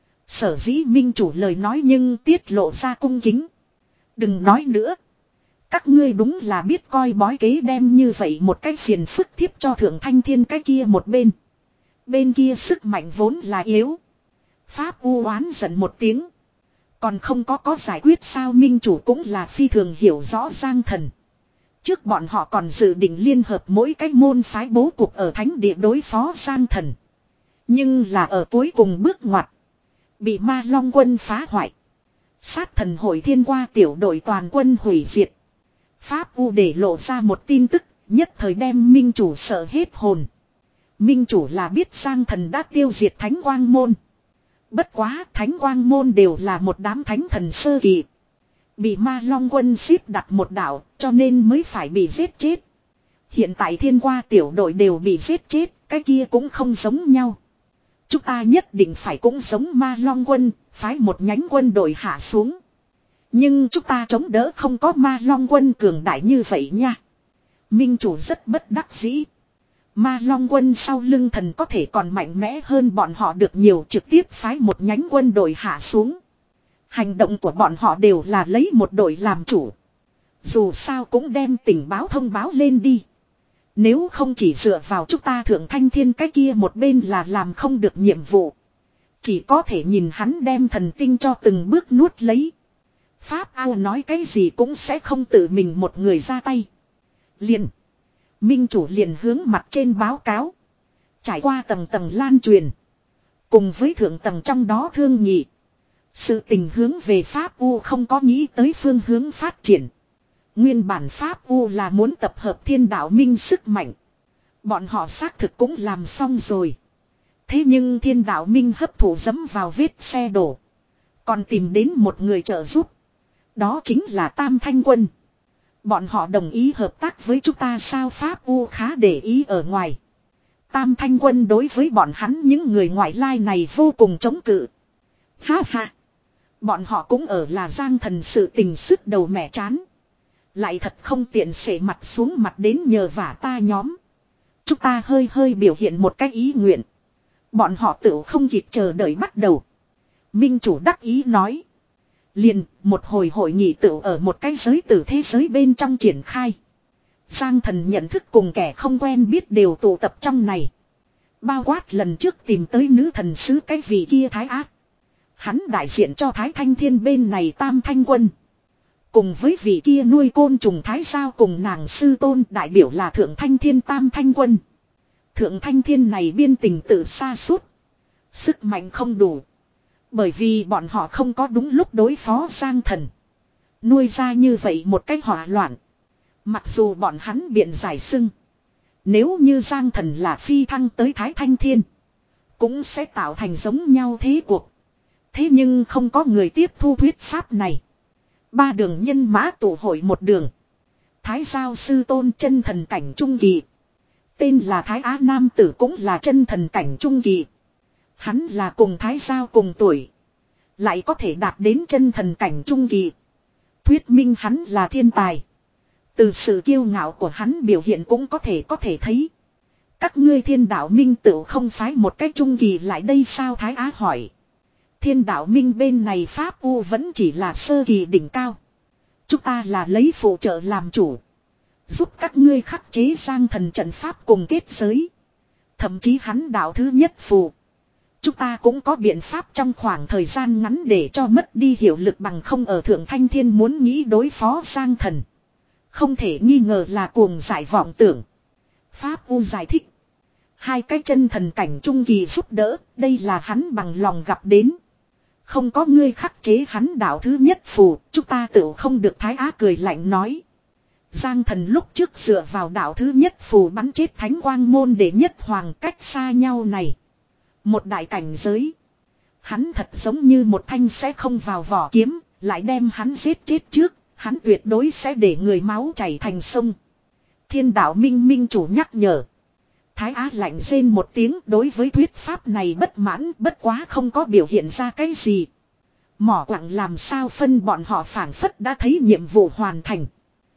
Sở dĩ minh chủ lời nói nhưng tiết lộ ra cung kính. Đừng nói nữa. Các ngươi đúng là biết coi bói kế, đem như vậy một cái phiền phức thiếp cho thượng thanh thiên cái kia một bên. Bên kia sức mạnh vốn là yếu. Pháp u oán giận một tiếng. Còn không có có giải quyết sao? Minh chủ cũng là phi thường hiểu rõ Giang Thần. Trước bọn họ còn dự định liên hợp mỗi cái môn phái bố cục ở thánh địa đối phó Giang Thần. Nhưng là ở cuối cùng bước ngoặt. Bị Ma Long quân phá hoại. Sát thần hội thiên qua tiểu đội toàn quân hủy diệt. Pháp U để lộ ra một tin tức, nhất thời đem minh chủ sợ hết hồn. Minh chủ là biết Giang Thần đã tiêu diệt Thánh Quang Môn. Bất quá Thánh Quang Môn đều là một đám thánh thần sơ kỳ. Bị Ma Long quân xếp đặt một đảo, cho nên mới phải bị giết chết. Hiện tại thiên qua tiểu đội đều bị giết chết, cái kia cũng không giống nhau. Chúng ta nhất định phải cũng giống Ma Long quân, phái một nhánh quân đội hạ xuống. Nhưng chúng ta chống đỡ không có Ma Long quân cường đại như vậy nha. Minh chủ rất bất đắc dĩ. Ma Long quân sau lưng thần có thể còn mạnh mẽ hơn bọn họ được nhiều, trực tiếp phái một nhánh quân đội hạ xuống. Hành động của bọn họ đều là lấy một đội làm chủ. Dù sao cũng đem tình báo thông báo lên đi. Nếu không chỉ dựa vào chúng ta thượng thanh thiên cái kia một bên là làm không được nhiệm vụ. Chỉ có thể nhìn hắn đem thần tinh cho từng bước nuốt lấy. Pháp Ao nói cái gì cũng sẽ không tự mình một người ra tay. Liền. Minh chủ liền hướng mặt trên báo cáo. Trải qua tầng tầng lan truyền. Cùng với thượng tầng trong đó thương nghị. Sự tình hướng về Pháp U không có nghĩ tới phương hướng phát triển. Nguyên bản Pháp U là muốn tập hợp thiên đạo minh sức mạnh. Bọn họ xác thực cũng làm xong rồi. Thế nhưng thiên đạo minh hấp thụ dẫm vào vết xe đổ. Còn tìm đến một người trợ giúp. Đó chính là Tam Thanh Quân. Bọn họ đồng ý hợp tác với chúng ta sao? Pháp U khá để ý ở ngoài. Tam Thanh Quân đối với bọn hắn những người ngoại lai này vô cùng chống cự. Ha ha. Bọn họ cũng ở là Giang Thần sự tình sức đầu mẻ chán. Lại thật không tiện xể mặt xuống mặt đến nhờ vả ta nhóm. Chúng ta hơi hơi biểu hiện một cái ý nguyện. Bọn họ tự không kịp chờ đợi bắt đầu. Minh chủ đắc ý nói. Liền một hồi hội nghị tự ở một cái giới tử thế giới bên trong triển khai. Giang Thần nhận thức cùng kẻ không quen biết đều tụ tập trong này. Bao quát lần trước tìm tới nữ thần sứ cái vị kia Thái Ác. Hắn đại diện cho Thái Thanh Thiên bên này Tam Thanh Quân. Cùng với vị kia nuôi côn trùng Thái Giao cùng nàng sư tôn đại biểu là Thượng Thanh Thiên Tam Thanh Quân. Thượng Thanh Thiên này biên tình tự xa suốt. Sức mạnh không đủ. Bởi vì bọn họ không có đúng lúc đối phó Giang Thần. Nuôi ra như vậy một cách hỏa loạn. Mặc dù bọn hắn biện giải xưng. Nếu như Giang Thần là phi thăng tới Thái Thanh Thiên. Cũng sẽ tạo thành giống nhau thế cuộc. Thế nhưng không có người tiếp thu thuyết pháp này. Ba đường nhân mã tụ hội một đường. Thái Giao sư tôn chân thần cảnh trung kỳ. Tên là Thái Á Nam Tử cũng là chân thần cảnh trung kỳ. Hắn là cùng Thái Giao cùng tuổi. Lại có thể đạt đến chân thần cảnh trung kỳ. Thuyết minh hắn là thiên tài. Từ sự kiêu ngạo của hắn biểu hiện cũng có thể có thể thấy. Các ngươi thiên đạo minh tự không phái một cách trung kỳ lại đây sao? Thái Á hỏi. Thiên đạo minh bên này Pháp U vẫn chỉ là sơ kỳ đỉnh cao. Chúng ta là lấy phụ trợ làm chủ. Giúp các ngươi khắc chế Giang Thần trận pháp cùng kết giới. Thậm chí hắn đạo thứ nhất phù. Chúng ta cũng có biện pháp trong khoảng thời gian ngắn để cho mất đi hiệu lực, bằng không ở Thượng Thanh Thiên muốn nghĩ đối phó Giang Thần. Không thể nghi ngờ là cuồng giải vọng tưởng. Pháp U giải thích. Hai cái chân thần cảnh trung kỳ giúp đỡ, đây là hắn bằng lòng gặp đến. Không có ngươi khắc chế hắn đạo thứ nhất phù, chúng ta tự không được. Thái Á cười lạnh nói. Giang Thần lúc trước dựa vào đạo thứ nhất phù bắn chết Thánh Quang Môn để nhất hoàng, cách xa nhau này. Một đại cảnh giới. Hắn thật giống như một thanh sẽ không vào vỏ kiếm, lại đem hắn giết chết trước, hắn tuyệt đối sẽ để người máu chảy thành sông. Thiên đạo minh minh chủ nhắc nhở. Thái Á lạnh rên một tiếng, đối với thuyết pháp này bất mãn, bất quá không có biểu hiện ra cái gì. Mỏ quặng làm sao phân bọn họ phảng phất đã thấy nhiệm vụ hoàn thành.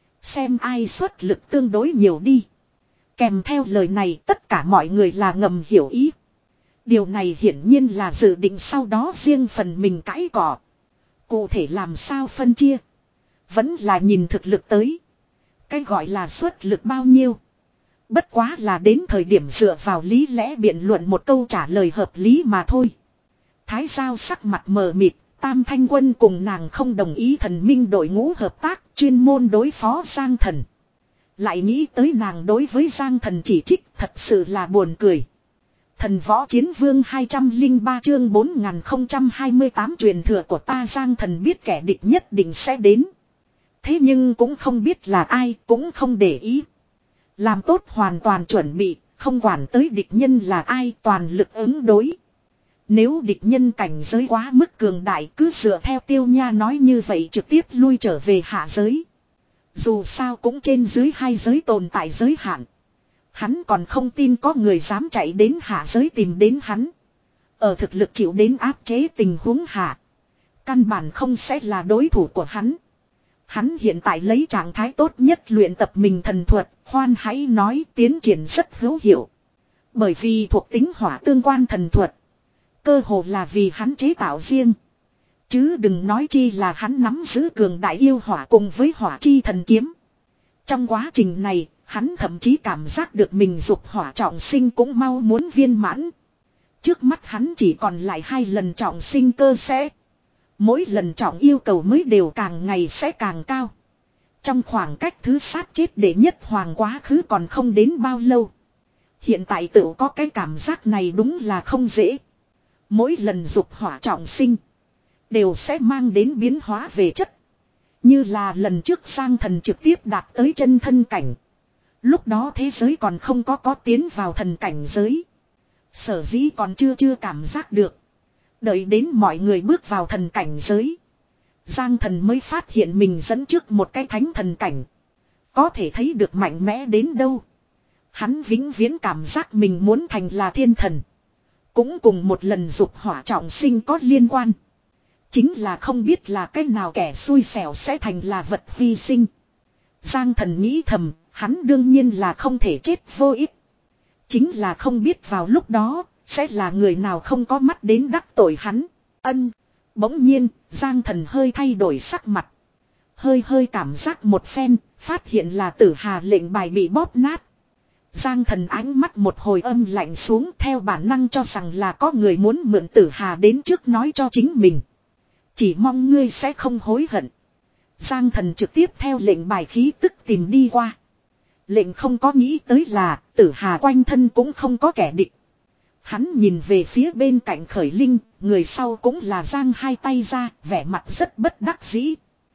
Xem ai xuất lực tương đối nhiều đi. Kèm theo lời này tất cả mọi người là ngầm hiểu ý. Điều này hiển nhiên là dự định sau đó riêng phần mình cãi cọ. Cụ thể làm sao phân chia. Vẫn là nhìn thực lực tới. Cái gọi là xuất lực bao nhiêu. Bất quá là đến thời điểm dựa vào lý lẽ biện luận một câu trả lời hợp lý mà thôi. Thái Giao sắc mặt mờ mịt. Tam Thanh Quân cùng nàng không đồng ý thần minh đội ngũ hợp tác chuyên môn đối phó Giang Thần. Lại nghĩ tới nàng đối với Giang Thần chỉ trích thật sự là buồn cười. Thần Võ Chiến Vương hai trăm lẻ ba chương bốn nghìn không trăm hai mươi tám truyền thừa của ta Giang Thần biết kẻ địch nhất định sẽ đến. Thế nhưng cũng không biết là ai cũng không để ý. Làm tốt hoàn toàn chuẩn bị, không quản tới địch nhân là ai toàn lực ứng đối. Nếu địch nhân cảnh giới quá mức cường đại cứ dựa theo Tiêu Nha nói như vậy trực tiếp lui trở về hạ giới. Dù sao cũng trên dưới hai giới tồn tại giới hạn. Hắn còn không tin có người dám chạy đến hạ giới tìm đến hắn. Ở thực lực chịu đến áp chế tình huống hạ. Căn bản không sẽ là đối thủ của hắn. Hắn hiện tại lấy trạng thái tốt nhất luyện tập mình thần thuật, khoan hãy nói tiến triển rất hữu hiệu. Bởi vì thuộc tính hỏa tương quan thần thuật. Cơ hồ là vì hắn chế tạo riêng. Chứ đừng nói chi là hắn nắm giữ cường đại yêu hỏa cùng với hỏa chi thần kiếm. Trong quá trình này, hắn thậm chí cảm giác được mình dục hỏa trọng sinh cũng mau muốn viên mãn. Trước mắt hắn chỉ còn lại hai lần trọng sinh cơ sẽ. Mỗi lần trọng yêu cầu mới đều càng ngày sẽ càng cao. Trong khoảng cách thứ sát chết để nhất hoàng quá khứ còn không đến bao lâu. Hiện tại tự có cái cảm giác này đúng là không dễ. Mỗi lần dục hỏa trọng sinh đều sẽ mang đến biến hóa về chất. Như là lần trước Giang Thần trực tiếp đạt tới chân thân cảnh. Lúc đó thế giới còn không có có tiến vào thần cảnh giới. Sở dĩ còn chưa chưa cảm giác được. Đợi đến mọi người bước vào thần cảnh giới. Giang Thần mới phát hiện mình dẫn trước một cái thánh thần cảnh. Có thể thấy được mạnh mẽ đến đâu. Hắn vĩnh viễn cảm giác mình muốn thành là thiên thần. Cũng cùng một lần dục hỏa trọng sinh có liên quan. Chính là không biết là cái nào kẻ xui xẻo sẽ thành là vật hy sinh. Giang Thần nghĩ thầm, hắn đương nhiên là không thể chết vô ích. Chính là không biết vào lúc đó, sẽ là người nào không có mắt đến đắc tội hắn. Ân. Bỗng nhiên, Giang Thần hơi thay đổi sắc mặt. Hơi hơi cảm giác một phen, phát hiện là Tử Hà lệnh bài bị bóp nát. Giang Thần ánh mắt một hồi âm lạnh xuống theo bản năng cho rằng là có người muốn mượn Tử Hà đến trước nói cho chính mình. Chỉ mong ngươi sẽ không hối hận. Giang Thần trực tiếp theo lệnh bài khí tức tìm đi qua. Lệnh không có nghĩ tới là Tử Hà quanh thân cũng không có kẻ địch. Hắn nhìn về phía bên cạnh Khởi Linh, người sau cũng là giang hai tay ra, vẻ mặt rất bất đắc dĩ.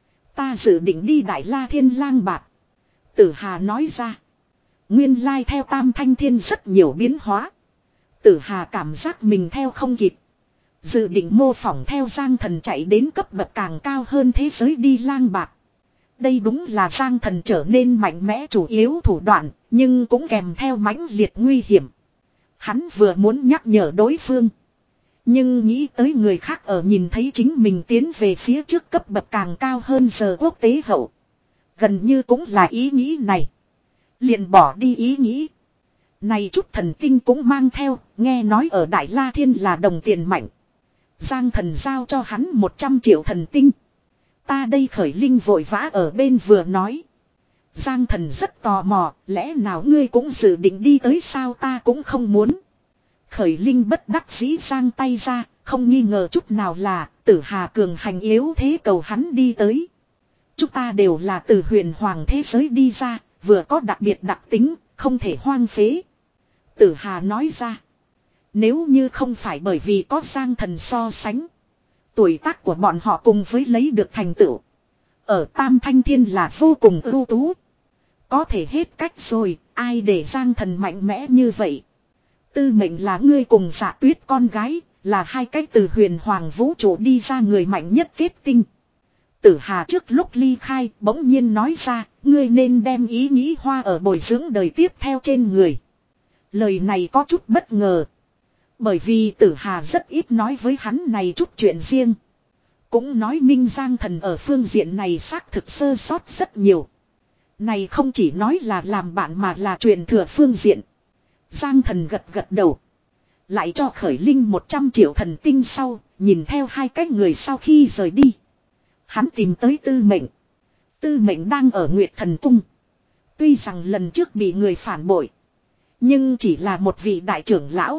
Ta dự định đi Đại La Thiên Lang Bạt. Tử Hà nói ra. Nguyên lai theo Tam Thanh Thiên rất nhiều biến hóa. Tử Hà cảm giác mình theo không kịp. Dự định mô phỏng theo Giang Thần chạy đến cấp bậc càng cao hơn thế giới đi Lang Bạt. Đây đúng là Giang Thần trở nên mạnh mẽ chủ yếu thủ đoạn, nhưng cũng kèm theo mãnh liệt nguy hiểm. Hắn vừa muốn nhắc nhở đối phương. Nhưng nghĩ tới người khác ở nhìn thấy chính mình tiến về phía trước cấp bậc càng cao hơn giờ quốc tế hậu. Gần như cũng là ý nghĩ này. Liền bỏ đi ý nghĩ. Này chút thần tinh cũng mang theo, nghe nói ở Đại La Thiên là đồng tiền mạnh. Giang Thần giao cho hắn một trăm triệu thần tinh. Ta đây Khởi Linh vội vã ở bên vừa nói. Giang Thần rất tò mò, lẽ nào ngươi cũng dự định đi tới sao ta cũng không muốn. Khởi Linh bất đắc dĩ giang tay ra, không nghi ngờ chút nào là Tử Hà cường hành yếu thế cầu hắn đi tới. Chúng ta đều là từ huyền hoàng thế giới đi ra, vừa có đặc biệt đặc tính, không thể hoang phế. Tử Hà nói ra. Nếu như không phải bởi vì có Giang Thần so sánh. Tuổi tác của bọn họ cùng với lấy được thành tựu. Ở Tam Thanh Thiên là vô cùng ưu tú. Có thể hết cách rồi, ai để Giang Thần mạnh mẽ như vậy. Tư mệnh là ngươi cùng Dạ Tuyết con gái, là hai cách từ huyền hoàng vũ trụ đi ra người mạnh nhất kết tinh. Tử Hà trước lúc ly khai bỗng nhiên nói ra, ngươi nên đem ý nghĩ hoa ở bồi dưỡng đời tiếp theo trên người. Lời này có chút bất ngờ. Bởi vì Tử Hà rất ít nói với hắn này chút chuyện riêng. Cũng nói minh Giang Thần ở phương diện này xác thực sơ sót rất nhiều. Này không chỉ nói là làm bạn mà là truyền thừa phương diện. Giang Thần gật gật đầu. Lại cho Khởi Linh một trăm triệu thần tinh sau, nhìn theo hai cái người sau khi rời đi. Hắn tìm tới Tư Mệnh. Tư Mệnh đang ở Nguyệt Thần Cung. Tuy rằng lần trước bị người phản bội. Nhưng chỉ là một vị đại trưởng lão.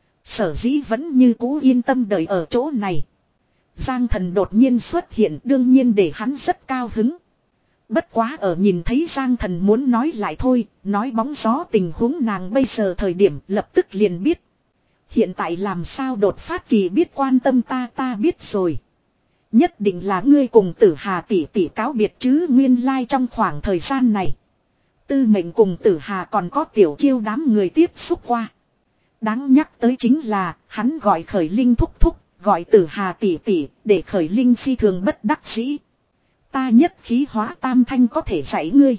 Sở dĩ vẫn như cũ yên tâm đợi ở chỗ này. Giang Thần đột nhiên xuất hiện đương nhiên để hắn rất cao hứng. Bất quá ở nhìn thấy Giang Thần muốn nói lại thôi, nói bóng gió tình huống nàng bây giờ thời điểm lập tức liền biết. Hiện tại làm sao đột phát kỳ biết quan tâm ta ta biết rồi. Nhất định là ngươi cùng Tử Hà tỷ tỷ cáo biệt chứ nguyên lai trong khoảng thời gian này. Tư Mệnh cùng Tử Hà còn có tiểu chiêu đám người tiếp xúc qua. Đáng nhắc tới chính là hắn gọi Khởi Linh thúc thúc, gọi Tử Hà tỷ tỷ để Khởi Linh phi thường bất đắc dĩ. Ta nhất khí hóa tam thanh có thể dạy ngươi.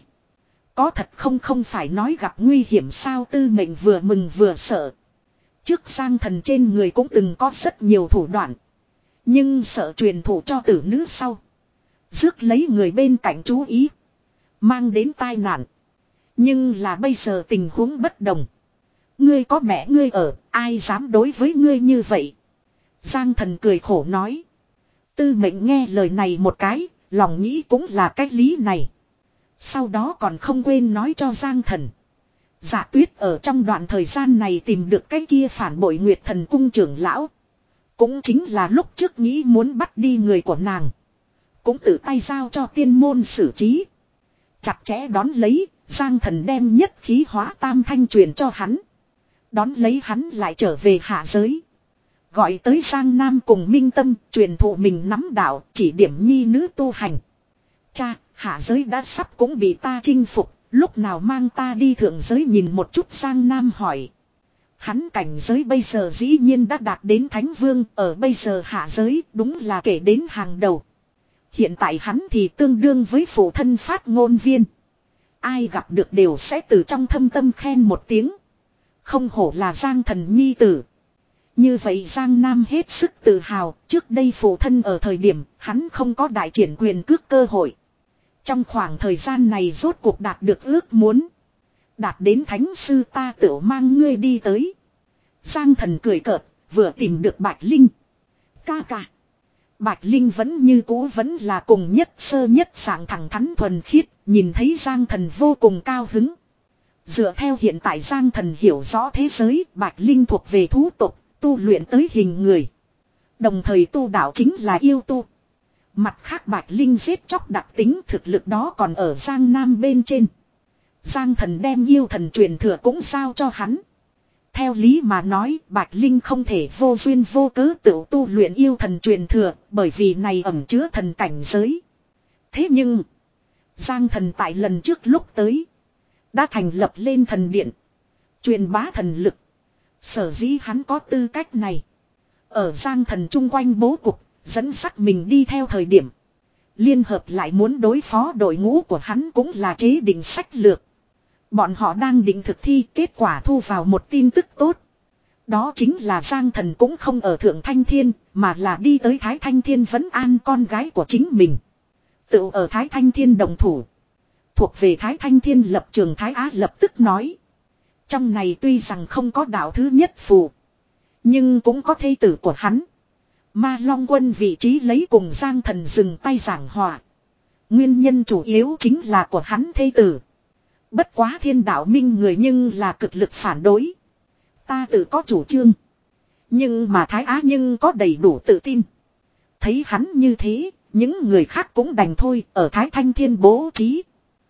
Có thật không không phải nói gặp nguy hiểm sao Tư Mệnh vừa mừng vừa sợ. Trước Giang Thần trên người cũng từng có rất nhiều thủ đoạn. Nhưng sợ truyền thụ cho tử nữ sau. Rước lấy người bên cạnh chú ý. Mang đến tai nạn. Nhưng là bây giờ tình huống bất đồng. Ngươi có mẹ ngươi ở, ai dám đối với ngươi như vậy. Giang Thần cười khổ nói. Tư Mệnh nghe lời này một cái, lòng nghĩ cũng là cái lý này. Sau đó còn không quên nói cho Giang Thần. Dạ Tuyết ở trong đoạn thời gian này tìm được cái kia phản bội Nguyệt Thần Cung trưởng lão. Cũng chính là lúc trước nghĩ muốn bắt đi người của nàng. Cũng tự tay giao cho tiên môn xử trí. Chặt chẽ đón lấy, Giang Thần đem nhất khí hóa tam thanh truyền cho hắn. Đón lấy hắn lại trở về hạ giới. Gọi tới Giang Nam cùng Minh Tâm, truyền thụ mình nắm đạo, chỉ điểm nhi nữ tu hành. Cha, hạ giới đã sắp cũng bị ta chinh phục, lúc nào mang ta đi thượng giới nhìn một chút. Giang Nam hỏi. Hắn cảnh giới bây giờ dĩ nhiên đã đạt đến Thánh Vương, ở bây giờ hạ giới đúng là kể đến hàng đầu. Hiện tại hắn thì tương đương với phụ thân phát ngôn viên. Ai gặp được đều sẽ từ trong thâm tâm khen một tiếng. Không hổ là Giang Thần nhi tử. Như vậy Giang Nam hết sức tự hào, trước đây phụ thân ở thời điểm hắn không có đại triển quyền cước cơ hội. Trong khoảng thời gian này rốt cuộc đạt được ước muốn. Đạt đến thánh sư ta tự mang ngươi đi tới. Giang Thần cười cợt, vừa tìm được Bạch Linh. Ca ca. Bạch Linh vẫn như cũ vẫn là cùng nhất sơ nhất dạng thẳng thắn thuần khiết, nhìn thấy Giang Thần vô cùng cao hứng. Dựa theo hiện tại Giang Thần hiểu rõ thế giới, Bạch Linh thuộc về thú tộc, tu luyện tới hình người. Đồng thời tu đạo chính là yêu tu. Mặt khác Bạch Linh giết chóc đặc tính thực lực đó còn ở Giang Nam bên trên. Giang Thần đem yêu thần truyền thừa cũng giao cho hắn. Theo lý mà nói Bạch Linh không thể vô duyên vô cớ tự tu luyện yêu thần truyền thừa, bởi vì này ẩn chứa thần cảnh giới. Thế nhưng Giang Thần tại lần trước lúc tới đã thành lập lên thần điện, truyền bá thần lực. Sở dĩ hắn có tư cách này. Ở Giang Thần chung quanh bố cục, dẫn dắt mình đi theo thời điểm. Liên hợp lại muốn đối phó đội ngũ của hắn cũng là chế định sách lược. Bọn họ đang định thực thi, kết quả thu vào một tin tức tốt. Đó chính là Giang Thần cũng không ở Thượng Thanh Thiên, mà là đi tới Thái Thanh Thiên vấn an con gái của chính mình. Tự ở Thái Thanh Thiên đồng thủ. Thuộc về Thái Thanh Thiên lập trường Thái Á lập tức nói. Trong này tuy rằng không có đạo thứ nhất phù, nhưng cũng có thê tử của hắn. Ma Long Quân vị trí lấy cùng Giang Thần dừng tay giảng hòa. Nguyên nhân chủ yếu chính là của hắn thê tử. Bất quá Thiên Đạo Minh người nhưng là cực lực phản đối. Ta tự có chủ trương, nhưng mà Thái Á nhưng có đầy đủ tự tin. Thấy hắn như thế, những người khác cũng đành thôi, ở Thái Thanh Thiên bố trí.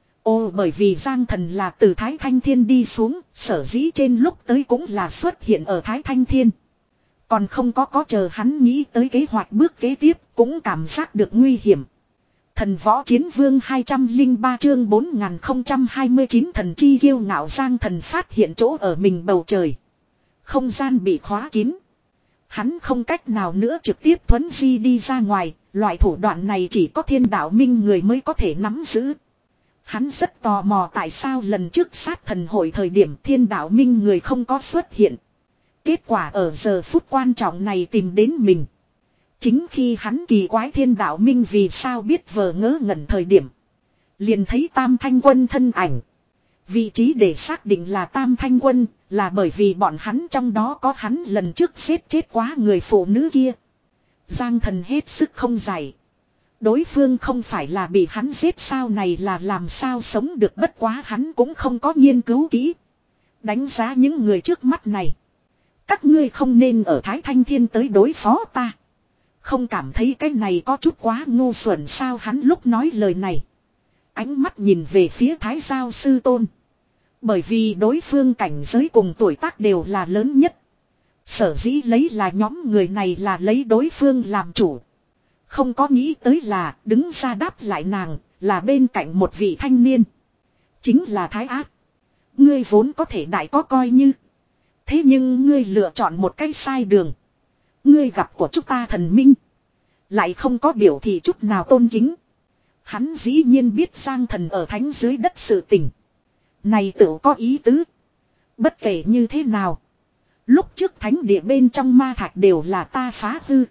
Ồ, bởi vì Giang Thần là từ Thái Thanh Thiên đi xuống, sở dĩ trên lúc tới cũng là xuất hiện ở Thái Thanh Thiên. Còn không có có chờ hắn nghĩ tới kế hoạch bước kế tiếp, cũng cảm giác được nguy hiểm. Thần Võ Chiến Vương hai trăm lẻ ba chương bốn nghìn không trăm hai mươi chín thần chi kiêu ngạo. Giang Thần phát hiện chỗ ở mình bầu trời. Không gian bị khóa kín. Hắn không cách nào nữa trực tiếp thuấn di đi ra ngoài, loại thủ đoạn này chỉ có Thiên Đạo Minh người mới có thể nắm giữ. Hắn rất tò mò tại sao lần trước sát thần hội thời điểm Thiên Đạo Minh người không có xuất hiện. Kết quả ở giờ phút quan trọng này tìm đến mình. Chính khi hắn kỳ quái thiên đạo minh vì sao biết vờ ngớ ngẩn thời điểm. Liền thấy Tam Thanh Quân thân ảnh. Vị trí để xác định là Tam Thanh Quân là bởi vì bọn hắn trong đó có hắn lần trước giết chết quá người phụ nữ kia. Giang Thần hết sức không giải. Đối phương không phải là bị hắn giết sao này là làm sao sống được, bất quá hắn cũng không có nghiên cứu kỹ. Đánh giá những người trước mắt này. Các ngươi không nên ở Thái Thanh Thiên tới đối phó ta. Không cảm thấy cái này có chút quá ngu xuẩn sao, hắn lúc nói lời này. Ánh mắt nhìn về phía Thái Giao Sư Tôn. Bởi vì đối phương cảnh giới cùng tuổi tác đều là lớn nhất. Sở dĩ lấy là nhóm người này là lấy đối phương làm chủ. Không có nghĩ tới là đứng ra đáp lại nàng là bên cạnh một vị thanh niên. Chính là Thái Ác. Ngươi vốn có thể đại có coi như. Thế nhưng ngươi lựa chọn một cái sai đường. Ngươi gặp của chúng ta thần minh. Lại không có biểu thị chút nào tôn kính. Hắn dĩ nhiên biết Giang Thần ở thánh dưới đất sự tình. Này tự có ý tứ. Bất kể như thế nào. Lúc trước thánh địa bên trong ma thạch đều là ta phá hư.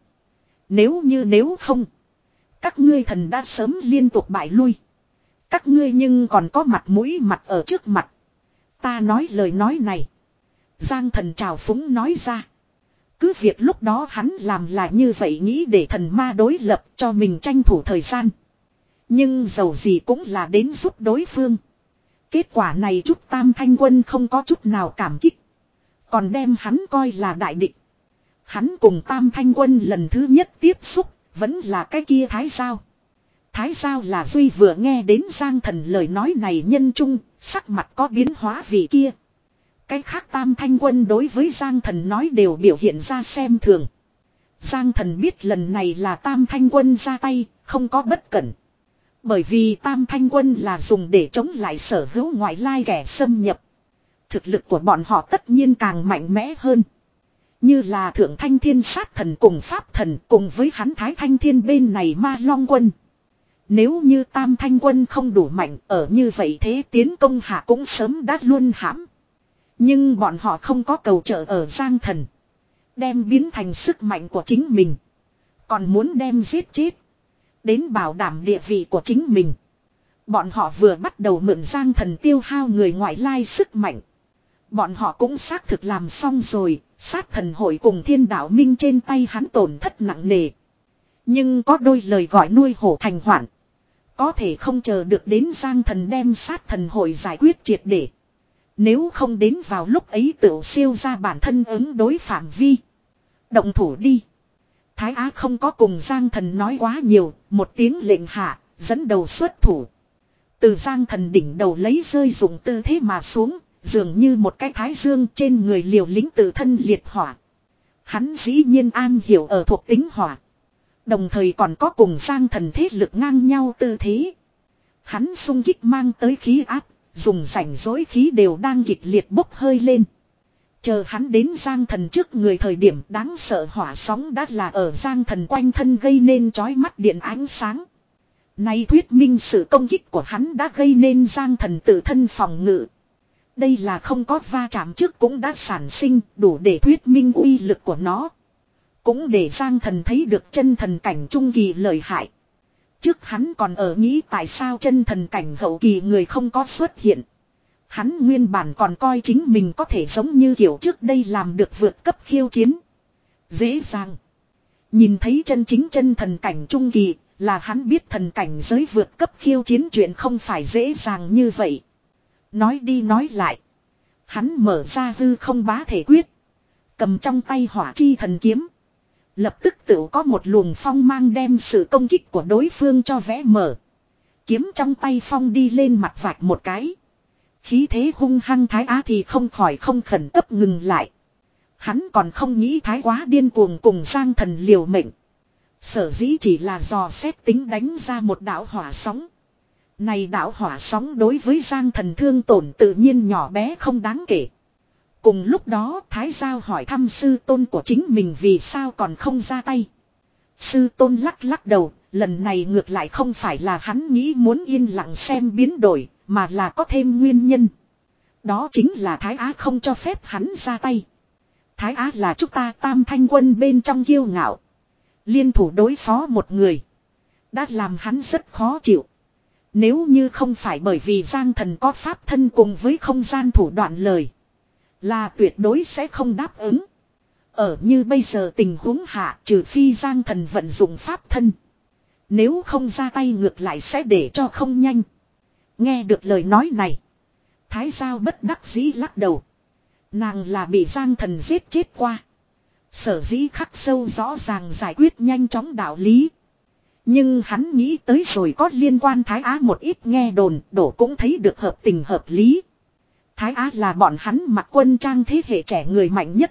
Nếu như nếu không. Các ngươi thần đã sớm liên tục bại lui. Các ngươi nhưng còn có mặt mũi mặt ở trước mặt. Ta nói lời nói này. Giang Thần trào phúng nói ra. Cứ việc lúc đó hắn làm là như vậy nghĩ để thần ma đối lập cho mình tranh thủ thời gian. Nhưng dầu gì cũng là đến giúp đối phương. Kết quả này chút Tam Thanh Quân không có chút nào cảm kích. Còn đem hắn coi là đại địch. Hắn cùng Tam Thanh Quân lần thứ nhất tiếp xúc vẫn là cái kia Thái Giao. Thái Giao là Duy vừa nghe đến Giang Thần lời nói này nhân trung, sắc mặt có biến hóa vì kia. Cái khác Tam Thanh Quân đối với Giang Thần nói đều biểu hiện ra xem thường. Giang Thần biết lần này là Tam Thanh Quân ra tay, không có bất cẩn. Bởi vì Tam Thanh Quân là dùng để chống lại sở hữu ngoại lai kẻ xâm nhập. Thực lực của bọn họ tất nhiên càng mạnh mẽ hơn. Như là Thượng Thanh Thiên Sát Thần cùng Pháp Thần cùng với hắn Thái Thanh Thiên bên này Ma Long Quân. Nếu như Tam Thanh Quân không đủ mạnh ở như vậy thế tiến công hạ cũng sớm đã luôn hãm. Nhưng bọn họ không có cầu trợ ở Giang Thần. Đem biến thành sức mạnh của chính mình. Còn muốn đem giết chết. Đến bảo đảm địa vị của chính mình. Bọn họ vừa bắt đầu mượn Giang Thần tiêu hao người ngoại lai sức mạnh. Bọn họ cũng xác thực làm xong rồi. Sát thần hội cùng thiên đạo minh trên tay hắn tổn thất nặng nề. Nhưng có đôi lời gọi nuôi hổ thành hoạn. Có thể không chờ được đến Giang Thần đem sát thần hội giải quyết triệt để. Nếu không đến vào lúc ấy tự siêu ra bản thân ứng đối phạm vi. Động thủ đi. Thái Á không có cùng Giang Thần nói quá nhiều. Một tiếng lệnh hạ, dẫn đầu xuất thủ. Từ Giang Thần đỉnh đầu lấy rơi dụng tư thế mà xuống. Dường như một cái thái dương trên người liều lĩnh tự thân liệt hỏa. Hắn dĩ nhiên an hiểu ở thuộc tính hỏa. Đồng thời còn có cùng Giang Thần thế lực ngang nhau tư thế. Hắn xung kích mang tới khí áp. Dùng rảnh rỗi khí đều đang kịch liệt bốc hơi lên. Chờ hắn đến Giang Thần trước người thời điểm đáng sợ hỏa sóng đã là ở Giang Thần quanh thân gây nên chói mắt điện ánh sáng. Nay thuyết minh sự công kích của hắn đã gây nên Giang Thần tự thân phòng ngự. Đây là không có va chạm trước cũng đã sản sinh đủ để thuyết minh uy lực của nó. Cũng để Giang Thần thấy được chân thần cảnh trung kỳ lợi hại. Trước hắn còn ở nghĩ tại sao chân thần cảnh hậu kỳ người không có xuất hiện. Hắn nguyên bản còn coi chính mình có thể giống như kiểu trước đây làm được vượt cấp khiêu chiến. Dễ dàng. Nhìn thấy chân chính chân thần cảnh trung kỳ là hắn biết thần cảnh giới vượt cấp khiêu chiến chuyện không phải dễ dàng như vậy. Nói đi nói lại. Hắn mở ra hư không bá thể quyết. Cầm trong tay hỏa chi thần kiếm. Lập tức tự có một luồng phong mang đem sự công kích của đối phương cho vẽ mở. Kiếm trong tay phong đi lên mặt vạch một cái. Khí thế hung hăng Thái Á thì không khỏi không khẩn cấp ngừng lại. Hắn còn không nghĩ Thái quá điên cuồng cùng Giang Thần liều mệnh. Sở dĩ chỉ là dò xét tính đánh ra một đạo hỏa sóng. Này đạo hỏa sóng đối với Giang Thần thương tổn tự nhiên nhỏ bé không đáng kể. Cùng lúc đó Thái Giao hỏi thăm sư tôn của chính mình vì sao còn không ra tay. Sư tôn lắc lắc đầu, lần này ngược lại không phải là hắn nghĩ muốn yên lặng xem biến đổi, mà là có thêm nguyên nhân. Đó chính là Thái Á không cho phép hắn ra tay. Thái Á là chúng ta Tam Thanh Quân bên trong kiêu ngạo. Liên thủ đối phó một người. Đã làm hắn rất khó chịu. Nếu như không phải bởi vì Giang Thần có pháp thân cùng với không gian thủ đoạn lời. Là tuyệt đối sẽ không đáp ứng. Ở như bây giờ tình huống hạ trừ phi Giang Thần vận dụng pháp thân. Nếu không ra tay ngược lại sẽ để cho không nhanh. Nghe được lời nói này. Thái Giao bất đắc dĩ lắc đầu. Nàng là bị Giang Thần giết chết qua. Sở dĩ khắc sâu rõ ràng giải quyết nhanh chóng đạo lý. Nhưng hắn nghĩ tới rồi có liên quan Thái Á một ít nghe đồn, đổ cũng thấy được hợp tình hợp lý. Thái Á là bọn hắn mặc quân trang thế hệ trẻ người mạnh nhất.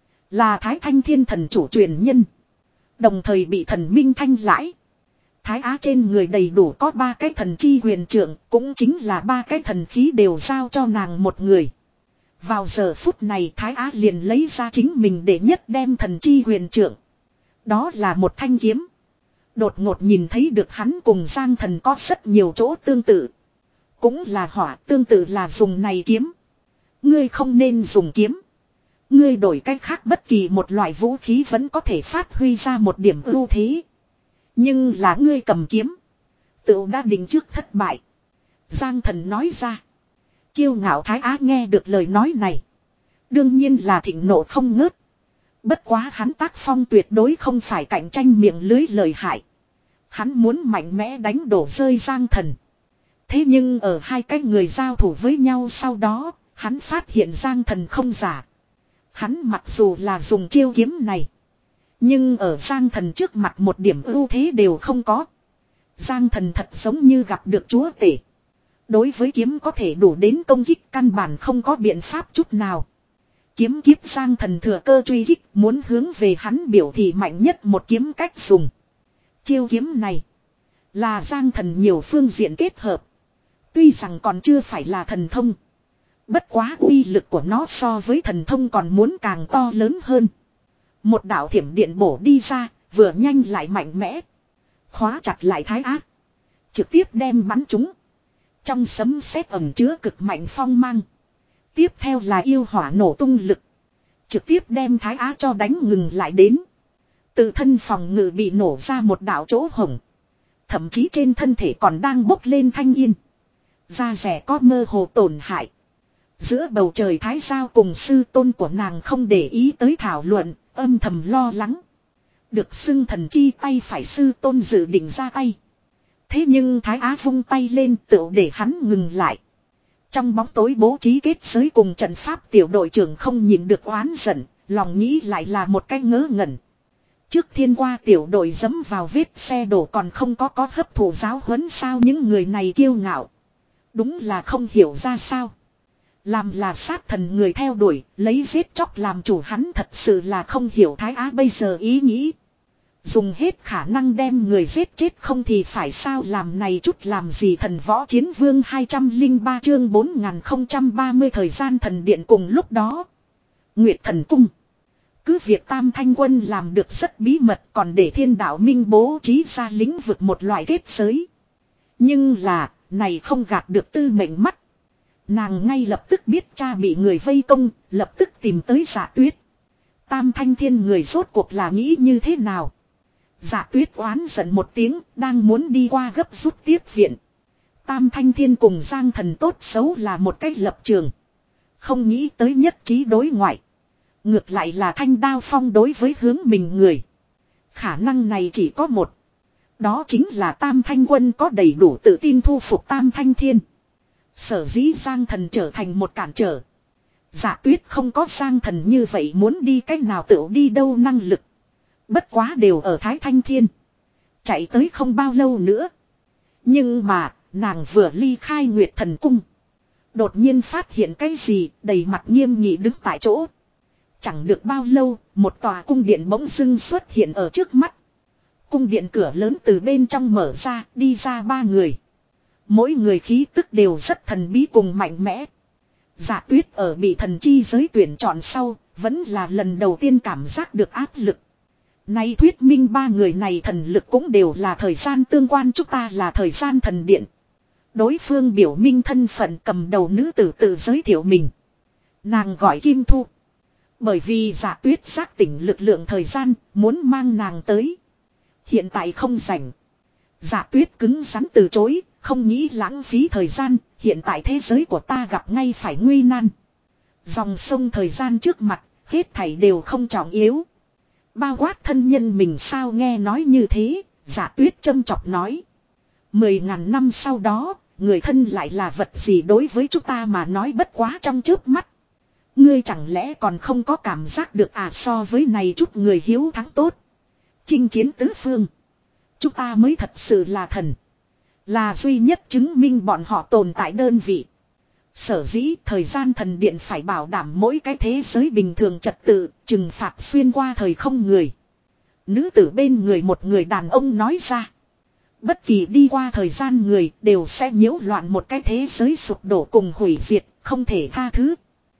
Là Thái Thanh Thiên thần chủ truyền nhân. Đồng thời bị thần Minh Thanh lãi. Thái Á trên người đầy đủ có ba cái thần chi huyền trượng, cũng chính là ba cái thần khí đều giao cho nàng một người. Vào giờ phút này Thái Á liền lấy ra chính mình để nhất đem thần chi huyền trượng. Đó là một thanh kiếm. Đột ngột nhìn thấy được hắn cùng Giang Thần có rất nhiều chỗ tương tự. Cũng là hỏa tương tự là dùng này kiếm. Ngươi không nên dùng kiếm. Ngươi đổi cách khác bất kỳ một loại vũ khí vẫn có thể phát huy ra một điểm ưu thế. Nhưng là ngươi cầm kiếm. Tự đã định trước thất bại. Giang Thần nói ra. Kiêu ngạo Thái Á nghe được lời nói này. Đương nhiên là thịnh nộ không ngớt. Bất quá hắn tác phong tuyệt đối không phải cạnh tranh miệng lưới lời hại. Hắn muốn mạnh mẽ đánh đổ rơi Giang Thần. Thế nhưng ở hai cái người giao thủ với nhau sau đó, hắn phát hiện Giang Thần không giả. Hắn mặc dù là dùng chiêu kiếm này. Nhưng ở Giang Thần trước mặt một điểm ưu thế đều không có. Giang Thần thật giống như gặp được chúa tể. Đối với kiếm có thể đủ đến công kích căn bản không có biện pháp chút nào. Kiếm kiếp Giang Thần thừa cơ truy kích muốn hướng về hắn biểu thị mạnh nhất một kiếm cách dùng. Chiêu kiếm này là Giang Thần nhiều phương diện kết hợp. Tuy rằng còn chưa phải là thần thông. Bất quá uy lực của nó so với thần thông còn muốn càng to lớn hơn. Một đạo thiểm điện bổ đi ra, vừa nhanh lại mạnh mẽ. Khóa chặt lại Thái Á. Trực tiếp đem bắn chúng. Trong sấm sét ẩn chứa cực mạnh phong mang. Tiếp theo là yêu hỏa nổ tung lực. Trực tiếp đem Thái Á cho đánh ngừng lại đến. Tự thân phòng ngự bị nổ ra một đạo chỗ hổng. Thậm chí trên thân thể còn đang bốc lên thanh yên. Da rẻ có mơ hồ tổn hại. Giữa bầu trời Thái Giao cùng sư tôn của nàng không để ý tới thảo luận, âm thầm lo lắng. Được xưng thần chi tay phải sư tôn dự định ra tay. Thế nhưng Thái Á vung tay lên tựu để hắn ngừng lại. Trong bóng tối bố trí kết giới cùng trận pháp tiểu đội trưởng không nhìn được oán giận, lòng nghĩ lại là một cái ngớ ngẩn. Trước thiên qua tiểu đội dẫm vào vết xe đổ còn không có có hấp thụ giáo huấn sao những người này kiêu ngạo. Đúng là không hiểu ra sao. Làm là sát thần người theo đuổi, lấy giết chóc làm chủ hắn thật sự là không hiểu Thái Á bây giờ ý nghĩ. Dùng hết khả năng đem người giết chết không thì phải sao làm này chút làm gì thần võ chiến vương hai trăm lẻ ba chương bốn nghìn không trăm ba mươi thời gian thần điện cùng lúc đó. Nguyệt thần cung. Cứ việc Tam Thanh Quân làm được rất bí mật còn để thiên đạo minh bố trí ra lĩnh vực một loại kết giới. Nhưng là, này không gạt được tư mệnh mắt. Nàng ngay lập tức biết cha bị người vây công, lập tức tìm tới Dạ Tuyết. Tam Thanh Thiên người rốt cuộc là nghĩ như thế nào? Dạ Tuyết oán giận một tiếng, đang muốn đi qua gấp rút tiếp viện. Tam Thanh Thiên cùng Giang Thần tốt xấu là một cách lập trường. Không nghĩ tới nhất trí đối ngoại. Ngược lại là Thanh Đao Phong đối với hướng mình người. Khả năng này chỉ có một. Đó chính là Tam Thanh Quân có đầy đủ tự tin thu phục Tam Thanh Thiên. Sở dĩ Giang Thần trở thành một cản trở. Dạ Tuyết không có Giang Thần như vậy muốn đi cách nào tự đi đâu năng lực. Bất quá đều ở Thái Thanh Thiên. Chạy tới không bao lâu nữa. Nhưng mà, nàng vừa ly khai Nguyệt Thần Cung. Đột nhiên phát hiện cái gì, đầy mặt nghiêm nghị đứng tại chỗ. Chẳng được bao lâu, một tòa cung điện bỗng dưng xuất hiện ở trước mắt. Cung điện cửa lớn từ bên trong mở ra, đi ra ba người. Mỗi người khí tức đều rất thần bí cùng mạnh mẽ. Dạ Tuyết ở bị thần chi giới tuyển chọn sau, vẫn là lần đầu tiên cảm giác được áp lực. Nay thuyết minh ba người này thần lực cũng đều là thời gian tương quan, chúng ta là thời gian thần điện. Đối phương biểu minh thân phận cầm đầu nữ tử tự giới thiệu mình. Nàng gọi Kim Thu. Bởi vì Dạ Tuyết giác tỉnh lực lượng thời gian, muốn mang nàng tới. Hiện tại không rảnh. Dạ tuyết cứng rắn từ chối, không nghĩ lãng phí thời gian, hiện tại thế giới của ta gặp ngay phải nguy nan. Dòng sông thời gian trước mặt, hết thảy đều không trọng yếu. Bao quát thân nhân mình sao nghe nói như thế, dạ tuyết châm chọc nói. Mười ngàn năm sau đó, người thân lại là vật gì đối với chúng ta mà nói bất quá trong chớp mắt. Ngươi chẳng lẽ còn không có cảm giác được à so với này chút người hiếu thắng tốt. Chinh chiến tứ phương. Chúng ta mới thật sự là thần. Là duy nhất chứng minh bọn họ tồn tại đơn vị. Sở dĩ thời gian thần điện phải bảo đảm mỗi cái thế giới bình thường trật tự, trừng phạt xuyên qua thời không người. Nữ tử bên người một người đàn ông nói ra. Bất kỳ đi qua thời gian người đều sẽ nhiễu loạn một cái thế giới sụp đổ cùng hủy diệt, không thể tha thứ.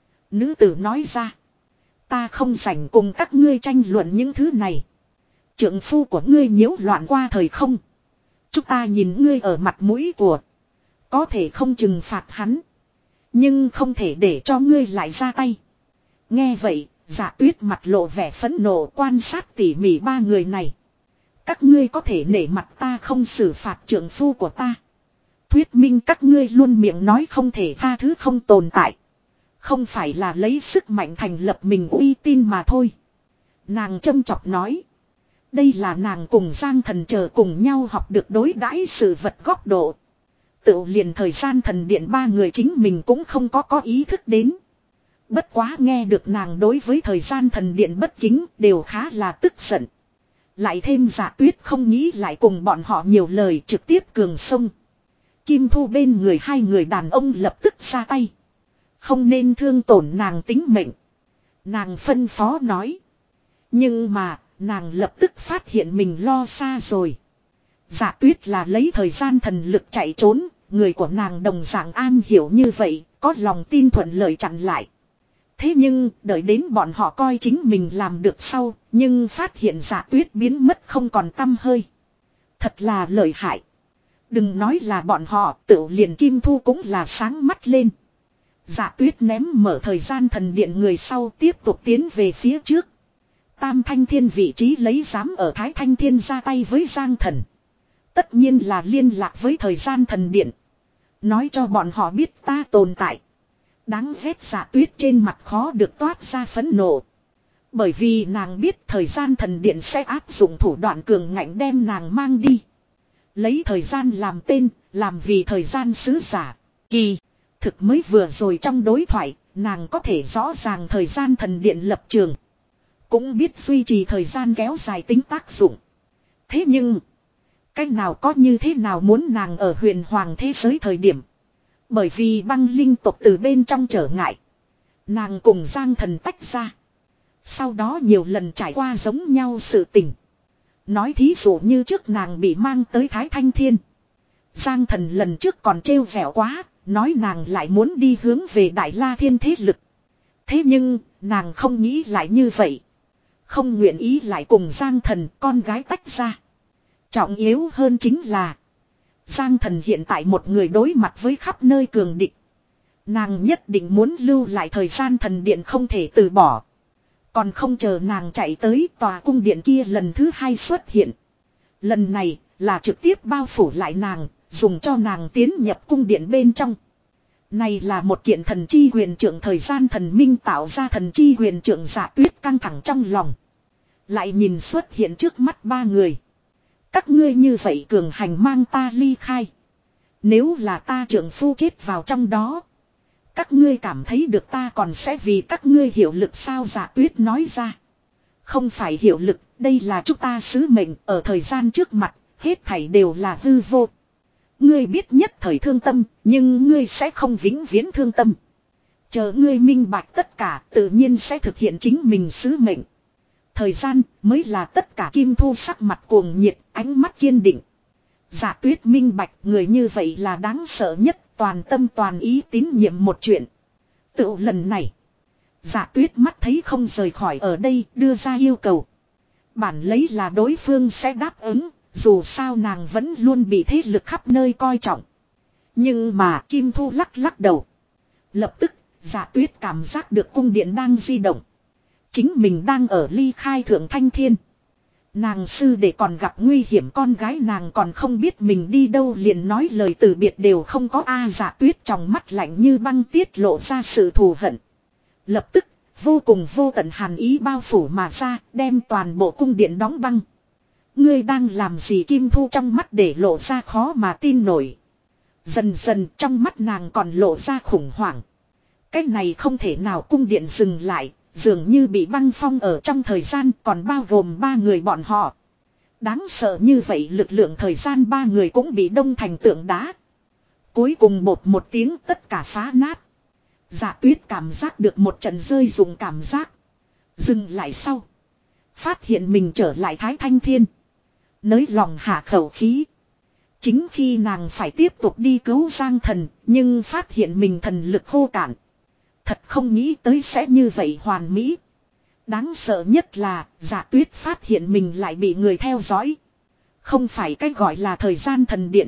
Nữ tử nói ra. Ta không rảnh cùng các ngươi tranh luận những thứ này. Trượng phu của ngươi nhiễu loạn qua thời không. Chúng ta nhìn ngươi ở mặt mũi của. Có thể không trừng phạt hắn. Nhưng không thể để cho ngươi lại ra tay. Nghe vậy, Dạ tuyết mặt lộ vẻ phẫn nộ quan sát tỉ mỉ ba người này. Các ngươi có thể nể mặt ta không xử phạt trượng phu của ta. Thuyết minh các ngươi luôn miệng nói không thể tha thứ không tồn tại. Không phải là lấy sức mạnh thành lập mình uy tín mà thôi. Nàng châm chọc nói. Đây là nàng cùng Giang Thần chờ cùng nhau học được đối đãi sự vật góc độ. Tự liền thời gian thần điện ba người chính mình cũng không có có ý thức đến. Bất quá nghe được nàng đối với thời gian thần điện bất kính đều khá là tức giận. Lại thêm Dạ tuyết không nghĩ lại cùng bọn họ nhiều lời trực tiếp cường sông. Kim Thu bên người hai người đàn ông lập tức ra tay. Không nên thương tổn nàng tính mệnh. Nàng phân phó nói. Nhưng mà nàng lập tức phát hiện mình lo xa rồi. Dạ tuyết là lấy thời gian thần lực chạy trốn. Người của nàng đồng dạng an hiểu như vậy. Có lòng tin thuận lợi chặn lại. Thế nhưng đợi đến bọn họ coi chính mình làm được sau. Nhưng phát hiện Dạ tuyết biến mất không còn tăm hơi. Thật là lợi hại. Đừng nói là bọn họ, tự liền Kim Thu cũng là sáng mắt lên. Dạ tuyết ném mở thời gian thần điện người sau tiếp tục tiến về phía trước. Tam Thanh Thiên vị trí lấy dám ở Thái Thanh Thiên ra tay với Giang Thần. Tất nhiên là liên lạc với thời gian thần điện. Nói cho bọn họ biết ta tồn tại. Đáng ghét Dạ tuyết trên mặt khó được toát ra phẫn nộ. Bởi vì nàng biết thời gian thần điện sẽ áp dụng thủ đoạn cường ngạnh đem nàng mang đi. Lấy thời gian làm tên, làm vì thời gian sứ giả. Kỳ, thực mới vừa rồi trong đối thoại, nàng có thể rõ ràng thời gian thần điện lập trường. Cũng biết duy trì thời gian kéo dài tính tác dụng. Thế nhưng, cách nào có như thế nào muốn nàng ở huyền hoàng thế giới thời điểm. Bởi vì băng linh tộc từ bên trong trở ngại. Nàng cùng Giang Thần tách ra. Sau đó nhiều lần trải qua giống nhau sự tình. Nói thí dụ như trước nàng bị mang tới Thái Thanh Thiên. Giang Thần lần trước còn trêu vẻo quá, nói nàng lại muốn đi hướng về Đại La Thiên thế lực. Thế nhưng, nàng không nghĩ lại như vậy. Không nguyện ý lại cùng Giang Thần con gái tách ra. Trọng yếu hơn chính là Giang Thần hiện tại một người đối mặt với khắp nơi cường địch. Nàng nhất định muốn lưu lại thời gian thần điện không thể từ bỏ. Còn không chờ nàng chạy tới tòa cung điện kia lần thứ hai xuất hiện. Lần này là trực tiếp bao phủ lại nàng, dùng cho nàng tiến nhập cung điện bên trong. Này là một kiện thần chi huyền trượng thời gian thần minh tạo ra thần chi huyền trượng Dạ tuyết căng thẳng trong lòng. Lại nhìn xuất hiện trước mắt ba người. Các ngươi như vậy cường hành mang ta ly khai. Nếu là ta trưởng phu chết vào trong đó. Các ngươi cảm thấy được ta còn sẽ vì các ngươi hiệu lực sao Dạ tuyết nói ra. Không phải hiệu lực, đây là chúng ta sứ mệnh ở thời gian trước mặt, hết thảy đều là hư vô. Ngươi biết nhất thời thương tâm, nhưng ngươi sẽ không vĩnh viễn thương tâm. Chờ ngươi minh bạch tất cả, tự nhiên sẽ thực hiện chính mình sứ mệnh. Thời gian mới là tất cả. Kim Thu sắc mặt cuồng nhiệt, ánh mắt kiên định. Dạ tuyết minh bạch người như vậy là đáng sợ nhất, toàn tâm toàn ý tín nhiệm một chuyện. Tự lần này, Dạ tuyết mắt thấy không rời khỏi ở đây, đưa ra yêu cầu. Bản lấy là đối phương sẽ đáp ứng, dù sao nàng vẫn luôn bị thế lực khắp nơi coi trọng. Nhưng mà Kim Thu lắc lắc đầu. Lập tức, Dạ tuyết cảm giác được cung điện đang di động. Chính mình đang ở ly khai Thượng Thanh Thiên. Nàng sư để còn gặp nguy hiểm, con gái nàng còn không biết mình đi đâu, liền nói lời từ biệt đều không có. A Dạ Tuyết trong mắt lạnh như băng tiết lộ ra sự thù hận. Lập tức, vô cùng vô tận hàn ý bao phủ mà ra, đem toàn bộ cung điện đóng băng. Ngươi đang làm gì? Kim Thu trong mắt để lộ ra khó mà tin nổi. Dần dần trong mắt nàng còn lộ ra khủng hoảng. Cái này không thể nào, cung điện dừng lại, dường như bị băng phong ở trong thời gian, còn bao gồm ba người bọn họ. Đáng sợ như vậy lực lượng thời gian, ba người cũng bị đông thành tượng đá. Cuối cùng bột một tiếng tất cả phá nát. Dạ Tuyết cảm giác được một trận rơi rụng cảm giác. Dừng lại sau. Phát hiện mình trở lại Thái Thanh Thiên. Nới lòng hạ khẩu khí. Chính khi nàng phải tiếp tục đi cứu Giang Thần, nhưng phát hiện mình thần lực khô cạn. Thật không nghĩ tới sẽ như vậy hoàn mỹ. Đáng sợ nhất là Dạ Tuyết phát hiện mình lại bị người theo dõi. Không phải cái gọi là thời gian thần điện,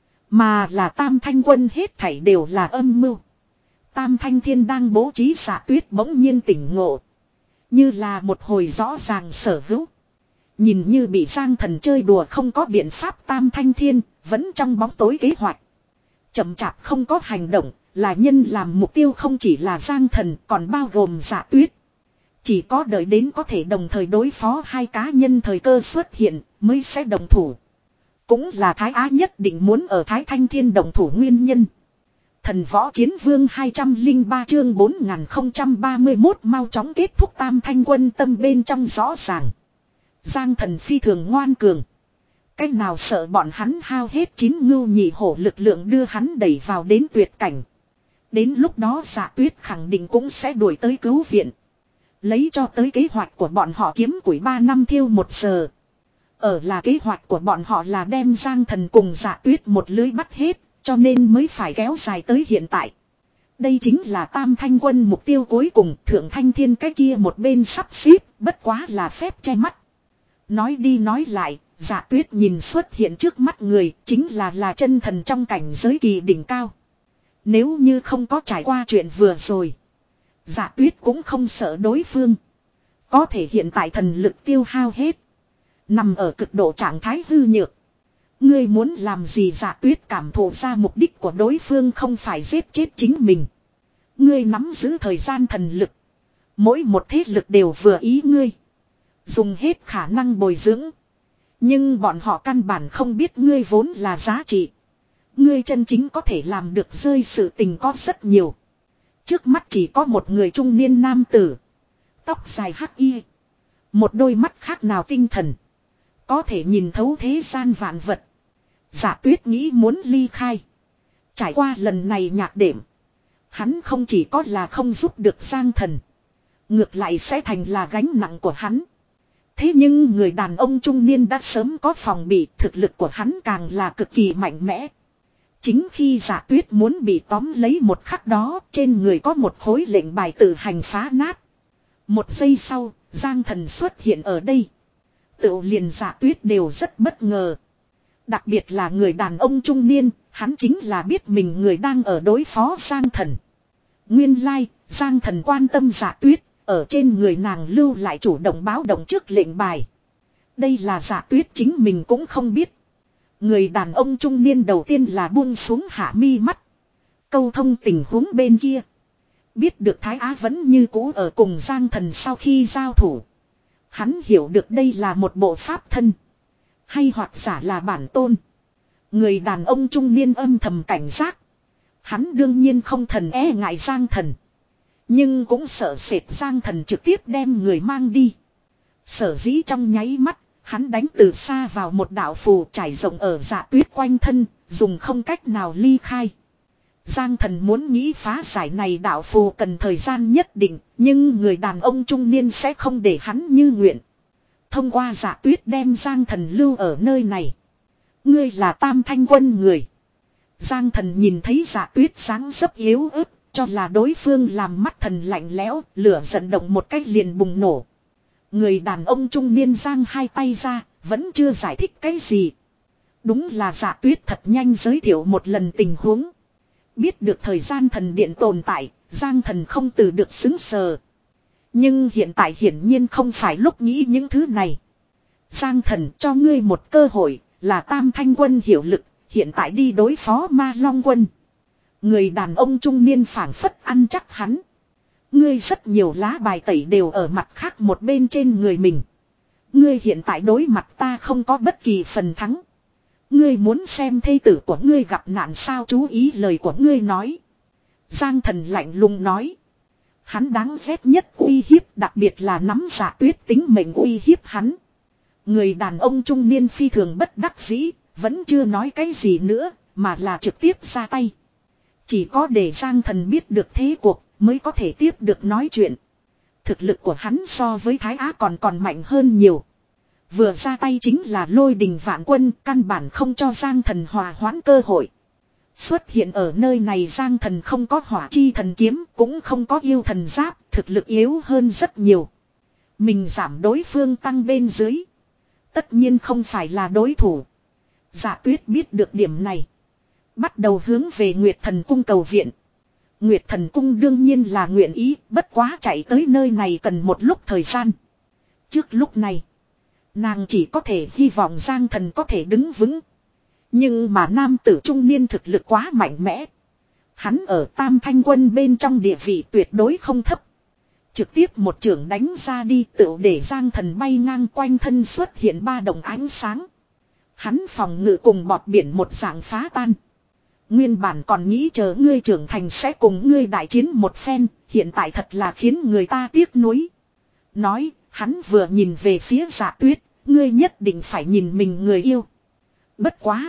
mà là Tam Thanh Quân, hết thảy đều là âm mưu. Tam Thanh Thiên đang bố trí. Dạ Tuyết bỗng nhiên tỉnh ngộ. Như là một hồi rõ ràng sở hữu. Nhìn như bị Giang Thần chơi đùa không có biện pháp, Tam Thanh Thiên vẫn trong bóng tối kế hoạch. Chậm chạp không có hành động, là nhân làm mục tiêu không chỉ là Giang Thần còn bao gồm Dạ Tuyết. Chỉ có đợi đến có thể đồng thời đối phó hai cá nhân thời cơ xuất hiện mới sẽ đồng thủ. Cũng là Thái Á nhất định muốn ở Thái Thanh Thiên đồng thủ nguyên nhân. Thần Võ Chiến Vương hai trăm lẻ ba chương bốn nghìn không trăm ba mươi mốt mau chóng kết thúc. Tam Thanh Quân tâm bên trong rõ ràng. Giang Thần phi thường ngoan cường. Cách nào sợ bọn hắn hao hết chín ngưu nhị hổ lực lượng đưa hắn đẩy vào đến tuyệt cảnh. Đến lúc đó Dạ Tuyết khẳng định cũng sẽ đuổi tới cứu viện. Lấy cho tới kế hoạch của bọn họ kiếm củi ba năm thiêu một giờ. Ở là kế hoạch của bọn họ là đem Giang Thần cùng Dạ Tuyết một lưới bắt hết, cho nên mới phải kéo dài tới hiện tại. Đây chính là Tam Thanh Quân mục tiêu cuối cùng. Thượng Thanh Thiên cái kia một bên sắp xếp bất quá là phép che mắt. Nói đi nói lại, Dạ Tuyết nhìn xuất hiện trước mắt người chính là là chân thần trong cảnh giới kỳ đỉnh cao. Nếu như không có trải qua chuyện vừa rồi, Dạ Tuyết cũng không sợ đối phương. Có thể hiện tại thần lực tiêu hao hết, nằm ở cực độ trạng thái hư nhược. Ngươi muốn làm gì? Dạ Tuyết cảm thụ ra mục đích của đối phương không phải giết chết chính mình. Ngươi nắm giữ thời gian thần lực, mỗi một thế lực đều vừa ý ngươi, dùng hết khả năng bồi dưỡng. Nhưng bọn họ căn bản không biết ngươi vốn là giá trị. Ngươi chân chính có thể làm được rơi sự tình có rất nhiều. Trước mắt chỉ có một người trung niên nam tử, tóc dài hắc y, một đôi mắt khác nào tinh thần, có thể nhìn thấu thế gian vạn vật. Dạ Tuyết nghĩ muốn ly khai. Trải qua lần này nhạc đệm, hắn không chỉ có là không giúp được Giang Thần, ngược lại sẽ thành là gánh nặng của hắn. Thế nhưng người đàn ông trung niên đã sớm có phòng bị, thực lực của hắn càng là cực kỳ mạnh mẽ. Chính khi Dạ Tuyết muốn bị tóm lấy một khắc đó, trên người có một khối lệnh bài tự hành phá nát. Một giây sau, Giang Thần xuất hiện ở đây. Tự liền Dạ Tuyết đều rất bất ngờ. Đặc biệt là người đàn ông trung niên, hắn chính là biết mình người đang ở đối phó Giang Thần. Nguyên lai, like, Giang Thần quan tâm Dạ Tuyết, ở trên người nàng lưu lại chủ động báo động trước lệnh bài. Đây là Dạ Tuyết chính mình cũng không biết. Người đàn ông trung niên đầu tiên là buông xuống hạ mi mắt, câu thông tình huống bên kia. Biết được Thái Á vẫn như cũ ở cùng Giang Thần sau khi giao thủ. Hắn hiểu được đây là một bộ pháp thân, hay hoặc giả là bản tôn. Người đàn ông trung niên âm thầm cảnh giác. Hắn đương nhiên không thần e ngại Giang Thần, nhưng cũng sợ sệt Giang Thần trực tiếp đem người mang đi. Sở dĩ trong nháy mắt, hắn đánh từ xa vào một đạo phù trải rộng ở Dạ Tuyết quanh thân, dùng không cách nào ly khai. Giang Thần muốn nghĩ phá giải này đạo phù cần thời gian nhất định, nhưng người đàn ông trung niên sẽ không để hắn như nguyện. Thông qua Dạ Tuyết đem Giang Thần lưu ở nơi này. Ngươi là Tam Thanh Quân người. Giang Thần nhìn thấy Dạ Tuyết sáng dấp yếu ớt, cho là đối phương làm mắt thần lạnh lẽo, lửa giận động một cách liền bùng nổ. Người đàn ông trung niên giang hai tay ra, vẫn chưa giải thích cái gì. Đúng là Dạ Tuyết thật nhanh giới thiệu một lần tình huống. Biết được thời gian thần điện tồn tại, Giang Thần không từ được xứng sờ. Nhưng hiện tại hiển nhiên không phải lúc nghĩ những thứ này. Giang thần cho ngươi một cơ hội, là Tam Thanh quân hiệu lực, hiện tại đi đối phó Ma Long quân. Người đàn ông trung niên phảng phất ăn chắc hắn. Ngươi rất nhiều lá bài tẩy đều ở mặt khác một bên trên người mình. Ngươi hiện tại đối mặt ta không có bất kỳ phần thắng. Ngươi muốn xem thê tử của ngươi gặp nạn sao, chú ý lời của ngươi nói. Giang thần lạnh lùng nói. Hắn đáng ghét nhất uy hiếp, đặc biệt là nắm Dạ Tuyết tính mệnh uy hiếp hắn. Người đàn ông trung niên phi thường bất đắc dĩ, vẫn chưa nói cái gì nữa, mà là trực tiếp ra tay. Chỉ có để Giang thần biết được thế cuộc, mới có thể tiếp được nói chuyện. Thực lực của hắn so với Thái Á còn còn mạnh hơn nhiều. Vừa ra tay chính là lôi đình vạn quân, căn bản không cho Giang thần hòa hoãn cơ hội. Xuất hiện ở nơi này Giang thần không có hỏa chi thần kiếm, cũng không có yêu thần giáp, thực lực yếu hơn rất nhiều. Mình giảm đối phương tăng bên dưới. Tất nhiên không phải là đối thủ. Dạ Tuyết biết được điểm này. Bắt đầu hướng về Nguyệt Thần Cung cầu viện. Nguyệt Thần Cung đương nhiên là nguyện ý, bất quá chạy tới nơi này cần một lúc thời gian. Trước lúc này, nàng chỉ có thể hy vọng Giang thần có thể đứng vững. Nhưng mà nam tử trung niên thực lực quá mạnh mẽ. Hắn ở Tam Thanh quân bên trong địa vị tuyệt đối không thấp. Trực tiếp một chưởng đánh ra đi, tựu để Giang thần bay ngang, quanh thân xuất hiện ba đồng ánh sáng. Hắn phòng ngự cùng bọt biển một dạng phá tan. Nguyên bản còn nghĩ chờ ngươi trưởng thành sẽ cùng ngươi đại chiến một phen, hiện tại thật là khiến người ta tiếc nuối. Nói, hắn vừa nhìn về phía Dạ Tuyết, ngươi nhất định phải nhìn mình người yêu. Bất quá.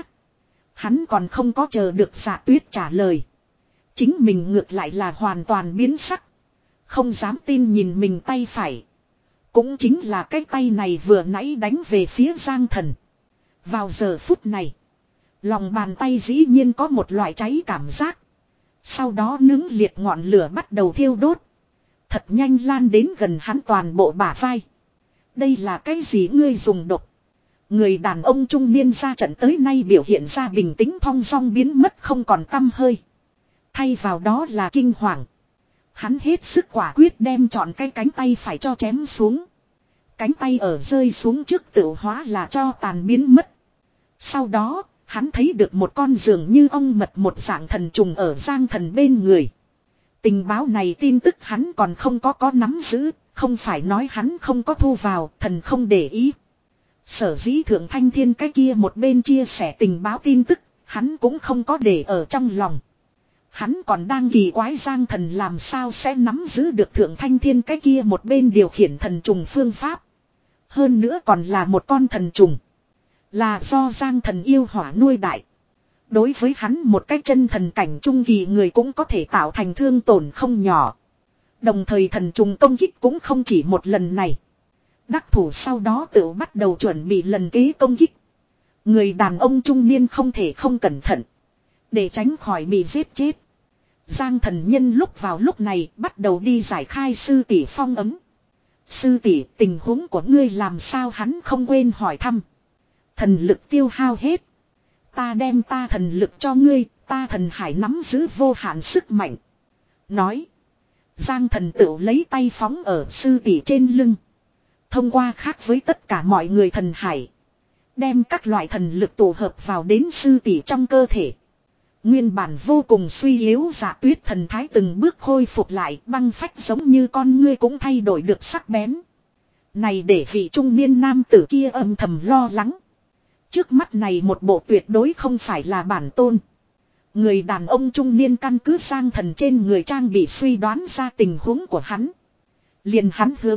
Hắn còn không có chờ được Dạ Tuyết trả lời. Chính mình ngược lại là hoàn toàn biến sắc. Không dám tin nhìn mình tay phải. Cũng chính là cái tay này vừa nãy đánh về phía Giang thần. Vào giờ phút này. Lòng bàn tay dĩ nhiên có một loại cháy cảm giác. Sau đó nướng liệt ngọn lửa bắt đầu thiêu đốt. Thật nhanh lan đến gần hắn toàn bộ bả vai. Đây là cái gì ngươi dùng độc? Người đàn ông trung niên ra trận tới nay biểu hiện ra bình tĩnh thong dong biến mất không còn tăm hơi. Thay vào đó là kinh hoàng. Hắn hết sức quả quyết đem chọn cái cánh tay phải cho chém xuống. Cánh tay ở rơi xuống trước tự hóa là cho tàn biến mất. Sau đó, hắn thấy được một con dường như ong mật một dạng thần trùng ở Giang thần bên người. Tình báo này tin tức hắn còn không có có nắm giữ, không phải nói hắn không có thu vào, thần không để ý. Sở dĩ Thượng Thanh Thiên cái kia một bên chia sẻ tình báo tin tức, hắn cũng không có để ở trong lòng. Hắn còn đang kỳ quái Giang thần làm sao sẽ nắm giữ được Thượng Thanh Thiên cái kia một bên điều khiển thần trùng phương pháp. Hơn nữa còn là một con thần trùng. Là do Giang thần yêu hỏa nuôi đại. Đối với hắn một cái chân thần cảnh trung kỳ người cũng có thể tạo thành thương tổn không nhỏ. Đồng thời thần trùng công kích cũng không chỉ một lần này. Đắc thủ sau đó tự bắt đầu chuẩn bị lần kế công kích. Người đàn ông trung niên không thể không cẩn thận. Để tránh khỏi bị giết chết. Giang thần nhân lúc vào lúc này bắt đầu đi giải khai sư tỷ phong ấm. Sư tỷ, tình huống của ngươi làm sao, hắn không quên hỏi thăm. Thần lực tiêu hao hết. Ta đem ta thần lực cho ngươi, ta thần hải nắm giữ vô hạn sức mạnh. Nói. Giang thần tự lấy tay phóng ở sư tỷ trên lưng. Thông qua khác với tất cả mọi người thần hải. Đem các loại thần lực tổ hợp vào đến sư tỷ trong cơ thể. Nguyên bản vô cùng suy yếu Dạ Tuyết thần thái từng bước khôi phục lại, băng phách giống như con ngươi cũng thay đổi được sắc bén. Này để vị trung niên nam tử kia âm thầm lo lắng. Trước mắt này một bộ tuyệt đối không phải là bản tôn. Người đàn ông trung niên căn cứ Giang thần trên người trang bị suy đoán ra tình huống của hắn. Liền hắn hướng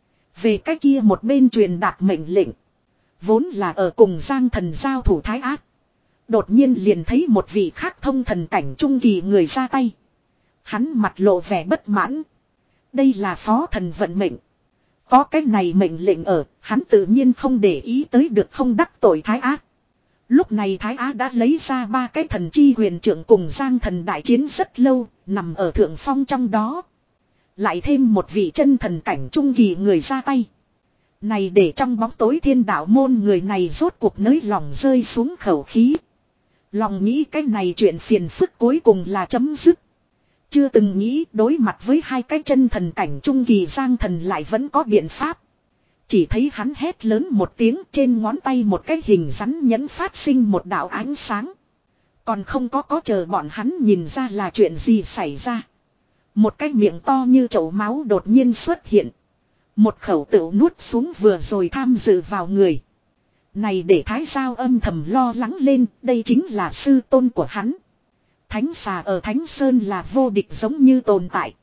về cái kia một bên truyền đạt mệnh lệnh. Vốn là ở cùng Giang thần giao thủ thái ác. Đột nhiên liền thấy một vị khác thông thần cảnh trung kỳ người ra tay. Hắn mặt lộ vẻ bất mãn. Đây là phó thần vận mệnh. Có cái này mệnh lệnh ở, hắn tự nhiên không để ý tới được không đắc tội Thái Á. Lúc này Thái Á đã lấy ra ba cái thần chi huyền trưởng cùng Giang thần đại chiến rất lâu, nằm ở thượng phong trong đó. Lại thêm một vị chân thần cảnh trung kỳ người ra tay. Này để trong bóng tối thiên đạo môn người này rốt cuộc nới lòng rơi xuống khẩu khí. Lòng nghĩ cái này chuyện phiền phức cuối cùng là chấm dứt. Chưa từng nghĩ đối mặt với hai cái chân thần cảnh trung kỳ Giang thần lại vẫn có biện pháp. Chỉ thấy hắn hét lớn một tiếng, trên ngón tay một cái hình rắn nhẫn phát sinh một đạo ánh sáng. Còn không có có chờ bọn hắn nhìn ra là chuyện gì xảy ra. Một cái miệng to như chậu máu đột nhiên xuất hiện. Một khẩu tựu nuốt xuống vừa rồi tham dự vào người. Này để Thái Giao âm thầm lo lắng lên, đây chính là sư tôn của hắn. Thánh xà ở Thánh Sơn là vô địch giống như tồn tại.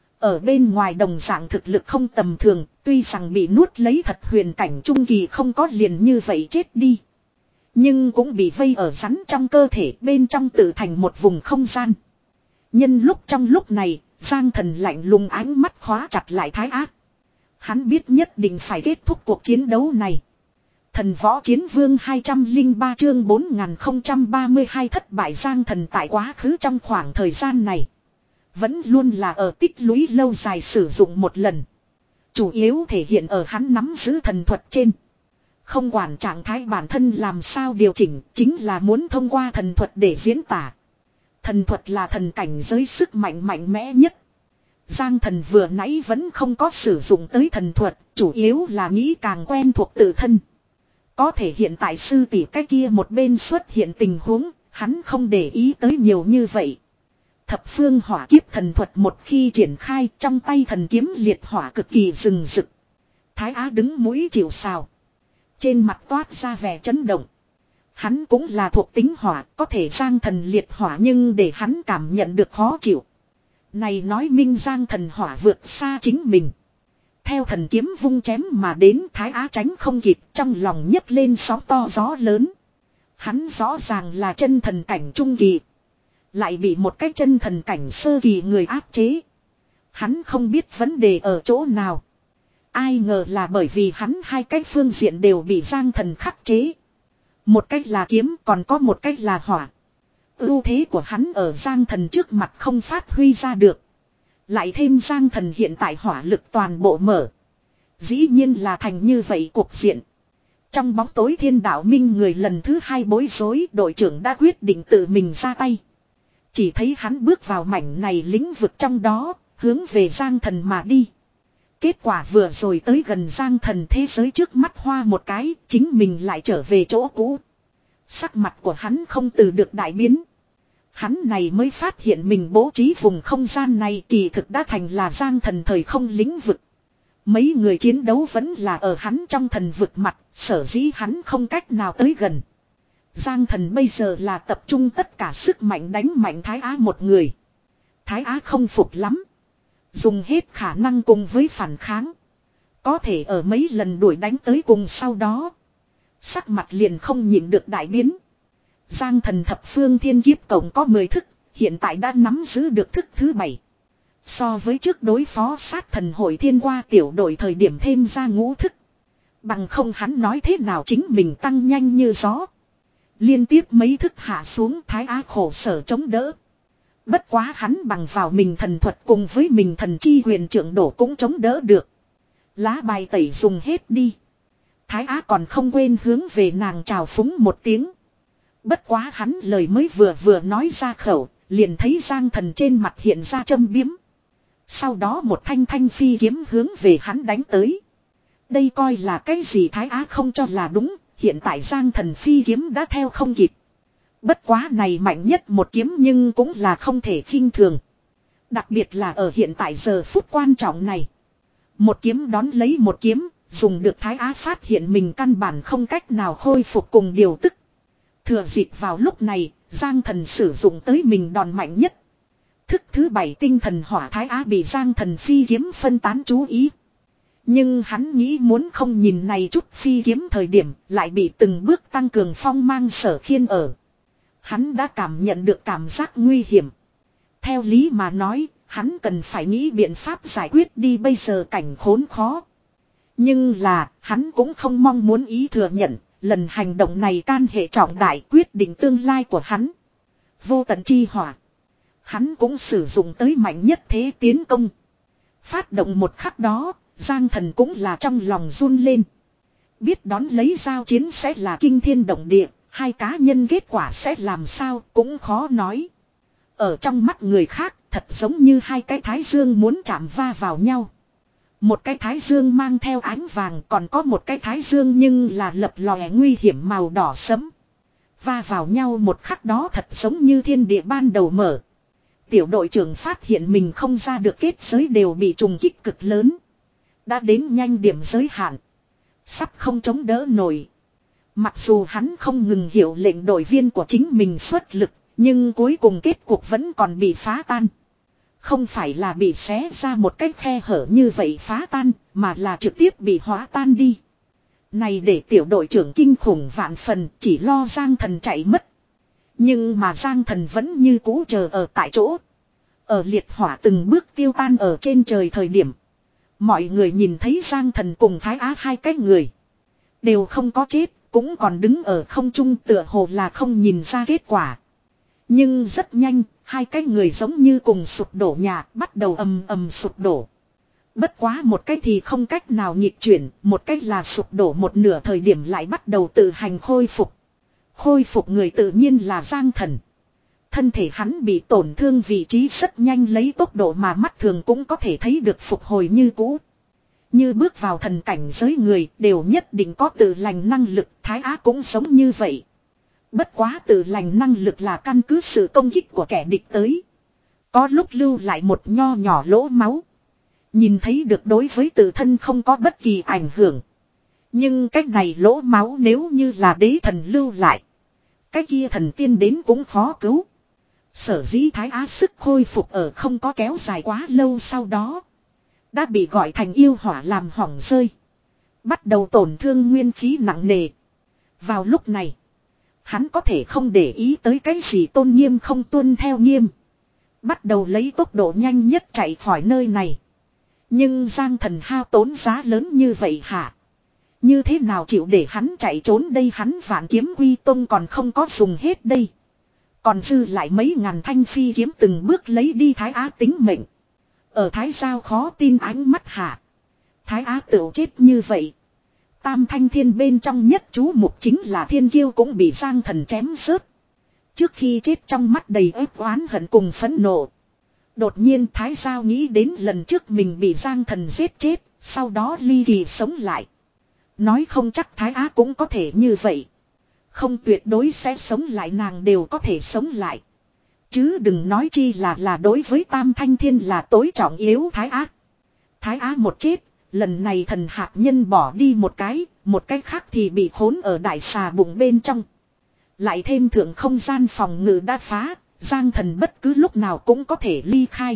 Ở bên ngoài đồng dạng thực lực không tầm thường, tuy rằng bị nuốt lấy thật huyền cảnh trung kỳ không có liền như vậy chết đi. Nhưng cũng bị vây ở rắn trong cơ thể, bên trong tự thành một vùng không gian. Nhân lúc trong lúc này, Giang Thần lạnh lùng ánh mắt khóa chặt lại Thái Ác. Hắn biết nhất định phải kết thúc cuộc chiến đấu này. Thần võ chiến vương hai trăm lẻ ba chương bốn nghìn không trăm ba mươi hai thất bại. Giang Thần tại quá khứ trong khoảng thời gian này vẫn luôn là ở tích lũy lâu dài sử dụng một lần. Chủ yếu thể hiện ở hắn nắm giữ thần thuật trên. Không quản trạng thái bản thân làm sao điều chỉnh, chính là muốn thông qua thần thuật để diễn tả. Thần thuật là thần cảnh giới sức mạnh mạnh mẽ nhất. Giang Thần vừa nãy vẫn không có sử dụng tới thần thuật, chủ yếu là nghĩ càng quen thuộc tự thân. Có thể hiện tại sư tỷ cái kia một bên xuất hiện tình huống, hắn không để ý tới nhiều như vậy. Thập phương hỏa kiếp thần thuật một khi triển khai, trong tay thần kiếm liệt hỏa cực kỳ rừng rực. Thái Á đứng mũi chịu sào. Trên mặt toát ra vẻ chấn động. Hắn cũng là thuộc tính hỏa, có thể Giang Thần liệt hỏa nhưng để hắn cảm nhận được khó chịu. Này nói minh Giang Thần hỏa vượt xa chính mình. Theo thần kiếm vung chém mà đến, Thái Á tránh không kịp, trong lòng nhấc lên sóng to gió lớn. Hắn rõ ràng là chân thần cảnh trung kỳ. Lại bị một cái chân thần cảnh sơ kỳ người áp chế. Hắn không biết vấn đề ở chỗ nào. Ai ngờ là bởi vì hắn hai cái phương diện đều bị Giang Thần khắc chế. Một cách là kiếm, còn có một cách là hỏa. Ưu thế của hắn ở Giang Thần trước mặt không phát huy ra được. Lại thêm Giang Thần hiện tại hỏa lực toàn bộ mở. Dĩ nhiên là thành như vậy cuộc diện. Trong bóng tối thiên đạo minh người lần thứ hai bối rối, đội trưởng đã quyết định tự mình ra tay. Chỉ thấy hắn bước vào mảnh này lĩnh vực trong đó, hướng về Giang Thần mà đi. Kết quả vừa rồi tới gần Giang Thần, thế giới trước mắt hoa một cái, chính mình lại trở về chỗ cũ. Sắc mặt của hắn không từ được đại biến. Hắn này mới phát hiện mình bố trí vùng không gian này kỳ thực đã thành là Giang Thần thời không lĩnh vực. Mấy người chiến đấu vẫn là ở hắn trong thần vực mặt, sở dĩ hắn không cách nào tới gần. Giang Thần bây giờ là tập trung tất cả sức mạnh đánh mạnh Thái Á một người. Thái Á không phục lắm. Dùng hết khả năng cùng với phản kháng. Có thể ở mấy lần đuổi đánh tới cùng sau đó. Sắc mặt liền không nhịn được đại biến. Giang Thần thập phương thiên kiếp tổng có mười thức, hiện tại đã nắm giữ được thức thứ bảy. So với trước đối phó sát thần hội thiên qua tiểu đội thời điểm thêm ra ngũ thức. Bằng không hắn nói thế nào chính mình tăng nhanh như gió. Liên tiếp mấy thức hạ xuống, Thái Á khổ sở chống đỡ. Bất quá hắn bằng vào mình thần thuật cùng với mình thần chi huyền trưởng đổ cũng chống đỡ được. Lá bài tẩy dùng hết đi. Thái Á còn không quên hướng về nàng chào phúng một tiếng. Bất quá hắn lời mới vừa vừa nói ra khẩu, liền thấy Giang Thần trên mặt hiện ra châm biếm. Sau đó một thanh thanh phi kiếm hướng về hắn đánh tới. Đây coi là cái gì Thái Á không cho là đúng, hiện tại Giang Thần phi kiếm đã theo không kịp. Bất quá này mạnh nhất một kiếm nhưng cũng là không thể khinh thường. Đặc biệt là ở hiện tại giờ phút quan trọng này. Một kiếm đón lấy một kiếm, dùng được Thái Á phát hiện mình căn bản không cách nào khôi phục cùng điều tức. Thừa dịp vào lúc này, Giang Thần sử dụng tới mình đòn mạnh nhất. Thức thứ bảy tinh thần hỏa Thái Á bị Giang Thần phi kiếm phân tán chú ý. Nhưng hắn nghĩ muốn không nhìn này chút phi kiếm thời điểm lại bị từng bước tăng cường phong mang sở khiên ở. Hắn đã cảm nhận được cảm giác nguy hiểm. Theo lý mà nói, hắn cần phải nghĩ biện pháp giải quyết đi bây giờ cảnh khốn khó. Nhưng là, hắn cũng không mong muốn ý thừa nhận, lần hành động này can hệ trọng đại quyết định tương lai của hắn. Vô tận chi hỏa. Hắn cũng sử dụng tới mạnh nhất thế tiến công. Phát động một khắc đó, Giang Thần cũng là trong lòng run lên. Biết đón lấy giao chiến sẽ là kinh thiên động địa, hai cá nhân kết quả sẽ làm sao cũng khó nói. Ở trong mắt người khác, thật giống như hai cái thái dương muốn chạm va vào nhau. Một cái thái dương mang theo ánh vàng, còn có một cái thái dương nhưng là lập lòe nguy hiểm màu đỏ sẫm. Va vào nhau một khắc đó thật giống như thiên địa ban đầu mở. Tiểu đội trưởng phát hiện mình không ra được kết giới đều bị trùng kích cực lớn. Đã đến nhanh điểm giới hạn. Sắp không chống đỡ nổi. Mặc dù hắn không ngừng hiệu lệnh đội viên của chính mình xuất lực, nhưng cuối cùng kết cục vẫn còn bị phá tan. Không phải là bị xé ra một cái khe hở như vậy phá tan, mà là trực tiếp bị hóa tan đi. Này để tiểu đội trưởng kinh khủng vạn phần, chỉ lo Giang Thần chạy mất. Nhưng mà Giang Thần vẫn như cũ chờ ở tại chỗ. Ở liệt hỏa từng bước tiêu tan ở trên trời thời điểm. Mọi người nhìn thấy Giang Thần cùng Thái Á hai cái người. Đều không có chết, cũng còn đứng ở không trung tựa hồ là không nhìn ra kết quả. Nhưng rất nhanh, hai cái người giống như cùng sụp đổ nhà, bắt đầu ầm ầm sụp đổ. Bất quá một cái thì không cách nào nhịp chuyển, một cái là sụp đổ một nửa thời điểm lại bắt đầu tự hành khôi phục. Khôi phục người tự nhiên là Giang Thần. Thân thể hắn bị tổn thương vị trí rất nhanh lấy tốc độ mà mắt thường cũng có thể thấy được phục hồi như cũ. Như bước vào thần cảnh giới người đều nhất định có tự lành năng lực, Thái Á cũng giống như vậy. Bất quá tự lành năng lực là căn cứ sự công kích của kẻ địch tới. Có lúc lưu lại một nho nhỏ lỗ máu. Nhìn thấy được đối với tự thân không có bất kỳ ảnh hưởng. Nhưng cái này lỗ máu nếu như là đế thần lưu lại. Cái kia thần tiên đến cũng khó cứu. Sở dĩ Thái Á sức khôi phục ở không có kéo dài quá lâu sau đó. Đã bị gọi thành yêu hỏa làm hỏng rơi. Bắt đầu tổn thương nguyên khí nặng nề. Vào lúc này. Hắn có thể không để ý tới cái gì tôn nghiêm không tuân theo nghiêm. Bắt đầu lấy tốc độ nhanh nhất chạy khỏi nơi này. Nhưng Giang Thần hao tốn giá lớn như vậy hả? Như thế nào chịu để hắn chạy trốn đây, hắn Vạn Kiếm Quy Tông còn không có dùng hết đây. Còn dư lại mấy ngàn thanh phi kiếm từng bước lấy đi Thái Á tính mệnh. Ở Thái Giao khó tin ánh mắt hạ. Thái Á tự chết như vậy. Tam Thanh Thiên bên trong nhất chú mục chính là Thiên Kiêu cũng bị Giang Thần chém rớt. Trước khi chết trong mắt đầy ép oán hận cùng phẫn nộ. Đột nhiên Thái Giao nghĩ đến lần trước mình bị Giang Thần giết chết, sau đó ly kỳ sống lại. Nói không chắc Thái Á cũng có thể như vậy. Không tuyệt đối sẽ sống lại, nàng đều có thể sống lại. Chứ đừng nói chi là là đối với Tam Thanh Thiên là tối trọng yếu Thái Á. Thái Á một chết, lần này thần hạt nhân bỏ đi một cái, một cái khác thì bị khốn ở đại xà bụng bên trong. Lại thêm thượng không gian phòng ngự đã phá, Giang Thần bất cứ lúc nào cũng có thể ly khai.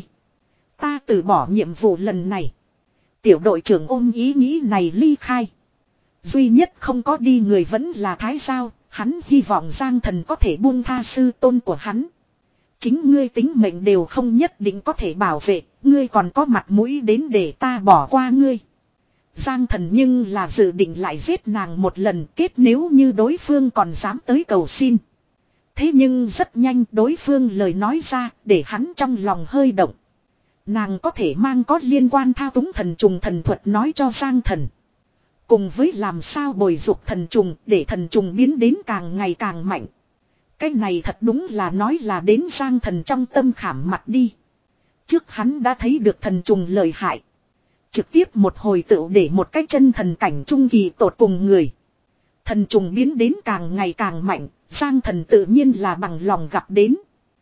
Ta từ bỏ nhiệm vụ lần này. Tiểu đội trưởng ôm ý nghĩ này ly khai. Duy nhất không có đi người vẫn là Thái Giao, hắn hy vọng Giang Thần có thể buông tha sư tôn của hắn. Chính ngươi tính mệnh đều không nhất định có thể bảo vệ, ngươi còn có mặt mũi đến để ta bỏ qua ngươi. Giang Thần nhưng là dự định lại giết nàng một lần, kết nếu như đối phương còn dám tới cầu xin. Thế nhưng rất nhanh đối phương lời nói ra để hắn trong lòng hơi động. Nàng có thể mang có liên quan thao túng thần trùng thần thuật nói cho Giang Thần. Cùng với làm sao bồi dục thần trùng để thần trùng biến đến càng ngày càng mạnh. Cái này thật đúng là nói là đến Giang Thần trong tâm khảm mặt đi. Trước hắn đã thấy được thần trùng lợi hại. Trực tiếp một hồi tựu để một cái chân thần cảnh trung kỳ tột cùng người. Thần trùng biến đến càng ngày càng mạnh, Giang Thần tự nhiên là bằng lòng gặp đến.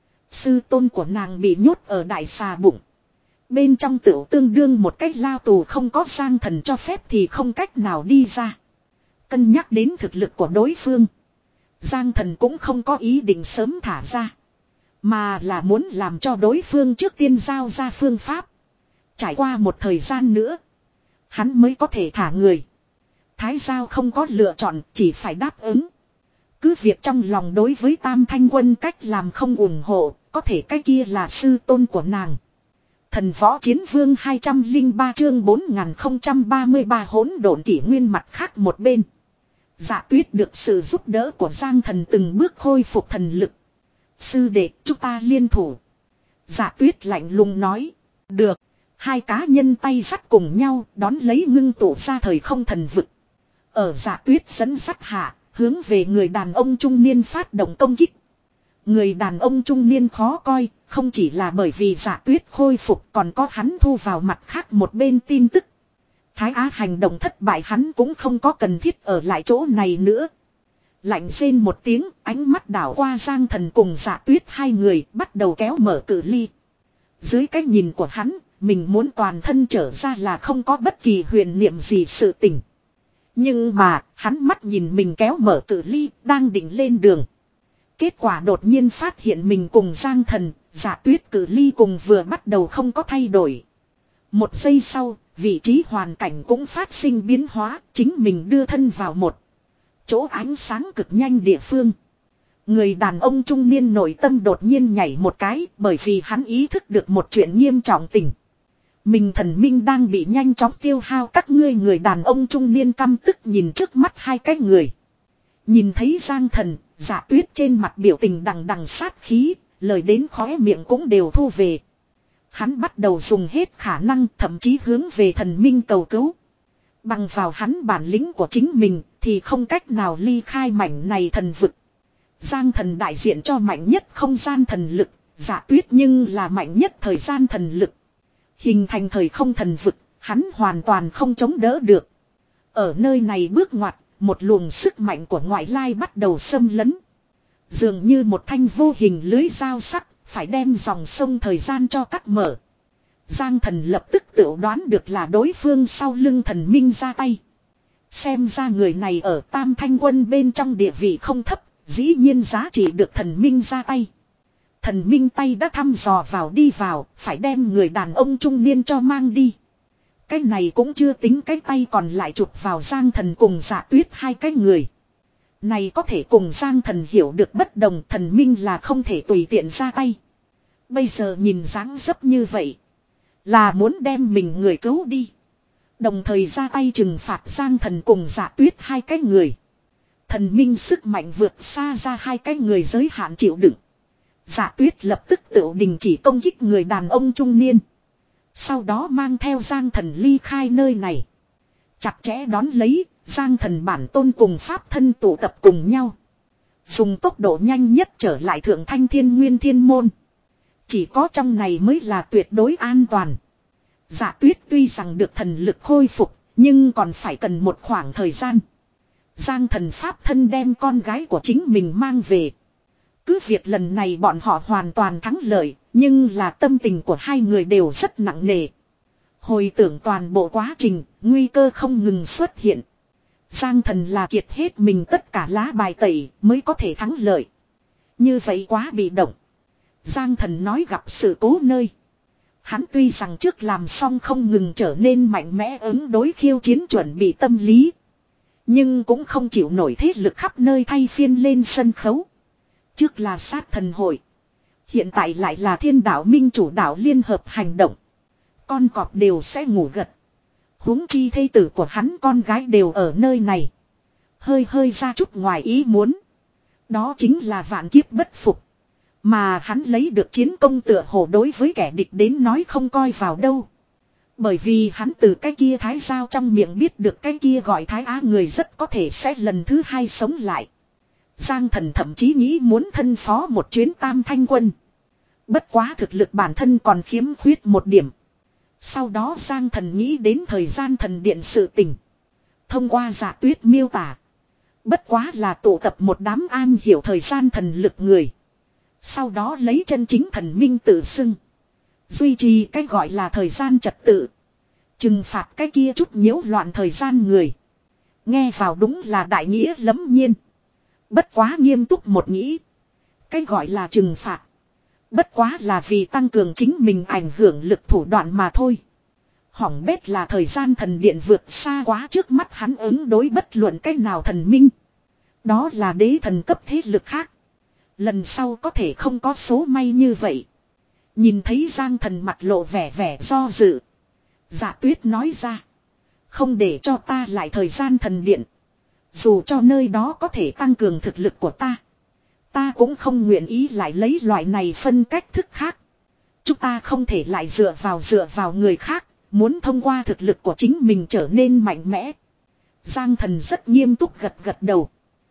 Sư tôn của nàng bị nhốt ở đại xà bụng. Bên trong tựu tương đương một cách lao tù, không có Giang Thần cho phép thì không cách nào đi ra. Cân nhắc đến thực lực của đối phương, Giang Thần cũng không có ý định sớm thả ra. Mà là muốn làm cho đối phương trước tiên giao ra phương pháp. Trải qua một thời gian nữa, hắn mới có thể thả người. Thái Giao không có lựa chọn, chỉ phải đáp ứng. Cứ việc trong lòng đối với Tam Thanh Quân cách làm không ủng hộ, có thể cái kia là sư tôn của nàng. Thần Võ Chiến Vương hai trăm lẻ ba chương bốn nghìn không trăm ba mươi ba hỗn độn kỷ nguyên mặt khác một bên. Dạ Tuyết được sự giúp đỡ của Giang Thần từng bước khôi phục thần lực. Sư đệ, chúng ta liên thủ. Dạ Tuyết lạnh lùng nói. Được. Hai cá nhân tay dắt cùng nhau đón lấy ngưng tụ ra thời không thần vực. Ở Dạ Tuyết dẫn dắt hạ, hướng về người đàn ông trung niên phát động công kích. Người đàn ông trung niên khó coi, không chỉ là bởi vì Dạ Tuyết khôi phục, còn có hắn thu vào mặt khác một bên tin tức. Thái Á hành động thất bại hắn cũng không có cần thiết ở lại chỗ này nữa. Lạnh rên một tiếng, ánh mắt đảo qua Giang Thần cùng Dạ Tuyết hai người bắt đầu kéo mở cự ly. Dưới cái nhìn của hắn, mình muốn toàn thân trở ra là không có bất kỳ huyền niệm gì sự tình. Nhưng mà, hắn mắt nhìn mình kéo mở cự ly, đang định lên đường. Kết quả đột nhiên phát hiện mình cùng Giang Thần, Dạ Tuyết cự ly cùng vừa bắt đầu không có thay đổi. Một giây sau, vị trí hoàn cảnh cũng phát sinh biến hóa, chính mình đưa thân vào một chỗ ánh sáng cực nhanh địa phương. Người đàn ông trung niên nội tâm đột nhiên nhảy một cái bởi vì hắn ý thức được một chuyện nghiêm trọng tình. Mình thần minh đang bị nhanh chóng tiêu hao, các ngươi người đàn ông trung niên căm tức nhìn trước mắt hai cái người. Nhìn thấy Giang Thần, Dạ Tuyết trên mặt biểu tình đằng đằng sát khí, lời đến khóe miệng cũng đều thu về. Hắn bắt đầu dùng hết khả năng thậm chí hướng về thần minh cầu cứu. Bằng vào hắn bản lĩnh của chính mình thì không cách nào ly khai mảnh này thần vực. Giang Thần đại diện cho mạnh nhất không gian thần lực, Dạ Tuyết nhưng là mạnh nhất thời gian thần lực. Hình thành thời không thần vực, hắn hoàn toàn không chống đỡ được. Ở nơi này bước ngoặt, một luồng sức mạnh của ngoại lai bắt đầu xâm lấn. Dường như một thanh vô hình lưới dao sắc, phải đem dòng sông thời gian cho cắt mở. Giang Thần lập tức tự đoán được là đối phương sau lưng thần minh ra tay. Xem ra người này ở Tam Thanh Quân bên trong địa vị không thấp, dĩ nhiên giá trị được thần minh ra tay. Thần minh tay đã thăm dò vào đi vào, phải đem người đàn ông trung niên cho mang đi. Cái này cũng chưa tính cái tay còn lại chụp vào Giang Thần cùng Dạ Tuyết hai cái người. Này có thể cùng Giang Thần hiểu được bất đồng, thần minh là không thể tùy tiện ra tay. Bây giờ nhìn dáng dấp như vậy, là muốn đem mình người cứu đi. Đồng thời ra tay trừng phạt Giang Thần cùng Dạ Tuyết hai cái người. Thần minh sức mạnh vượt xa ra hai cái người giới hạn chịu đựng. Dạ Tuyết lập tức tự đình chỉ công kích người đàn ông trung niên. Sau đó mang theo Giang Thần ly khai nơi này. Chặt chẽ đón lấy, Giang Thần bản tôn cùng pháp thân tụ tập cùng nhau. Dùng tốc độ nhanh nhất trở lại Thượng Thanh Thiên Nguyên Thiên Môn. Chỉ có trong này mới là tuyệt đối an toàn. Dạ Tuyết tuy rằng được thần lực khôi phục, nhưng còn phải cần một khoảng thời gian. Giang Thần pháp thân đem con gái của chính mình mang về. Cứ việc lần này bọn họ hoàn toàn thắng lợi, nhưng là tâm tình của hai người đều rất nặng nề. Hồi tưởng toàn bộ quá trình, nguy cơ không ngừng xuất hiện. Giang Thần là kiệt hết mình tất cả lá bài tẩy mới có thể thắng lợi. Như vậy quá bị động. Giang Thần nói gặp sự cố nơi. Hắn tuy rằng trước làm xong không ngừng trở nên mạnh mẽ ứng đối khiêu chiến chuẩn bị tâm lý. Nhưng cũng không chịu nổi thế lực khắp nơi thay phiên lên sân khấu. Trước là sát thần hội. Hiện tại lại là thiên đạo minh chủ đạo liên hợp hành động. Con cọp đều sẽ ngủ gật. Huống chi thê tử của hắn con gái đều ở nơi này. Hơi hơi ra chút ngoài ý muốn. Đó chính là vạn kiếp bất phục. Mà hắn lấy được chiến công tựa hồ đối với kẻ địch đến nói không coi vào đâu. Bởi vì hắn từ cái kia thái giao trong miệng biết được cái kia gọi thái á người rất có thể sẽ lần thứ hai sống lại. Giang Thần thậm chí nghĩ muốn thân phó một chuyến Tam Thanh Quân. Bất quá thực lực bản thân còn khiếm khuyết một điểm. Sau đó Giang Thần nghĩ đến thời gian thần điện sự tình. Thông qua Dạ Tuyết miêu tả. Bất quá là tụ tập một đám an hiểu thời gian thần lực người. Sau đó lấy chân chính thần minh tự xưng. Duy trì cái gọi là thời gian trật tự. Trừng phạt cái kia chút nhiễu loạn thời gian người. Nghe vào đúng là đại nghĩa lẫm nhiên. Bất quá nghiêm túc một nghĩ. Cái gọi là trừng phạt. Bất quá là vì tăng cường chính mình ảnh hưởng lực thủ đoạn mà thôi. Hỏng bét là thời gian thần điện vượt xa quá trước mắt hắn ứng đối bất luận cách nào thần minh. Đó là đế thần cấp thế lực khác. Lần sau có thể không có số may như vậy. Nhìn thấy Giang Thần mặt lộ vẻ vẻ do dự. Dạ Tuyết nói ra. Không để cho ta lại thời gian thần điện. Dù cho nơi đó có thể tăng cường thực lực của ta. Ta cũng không nguyện ý lại lấy loại này phân cách thức khác. Chúng ta không thể lại dựa vào dựa vào người khác. Muốn thông qua thực lực của chính mình trở nên mạnh mẽ. Giang Thần rất nghiêm túc gật gật đầu.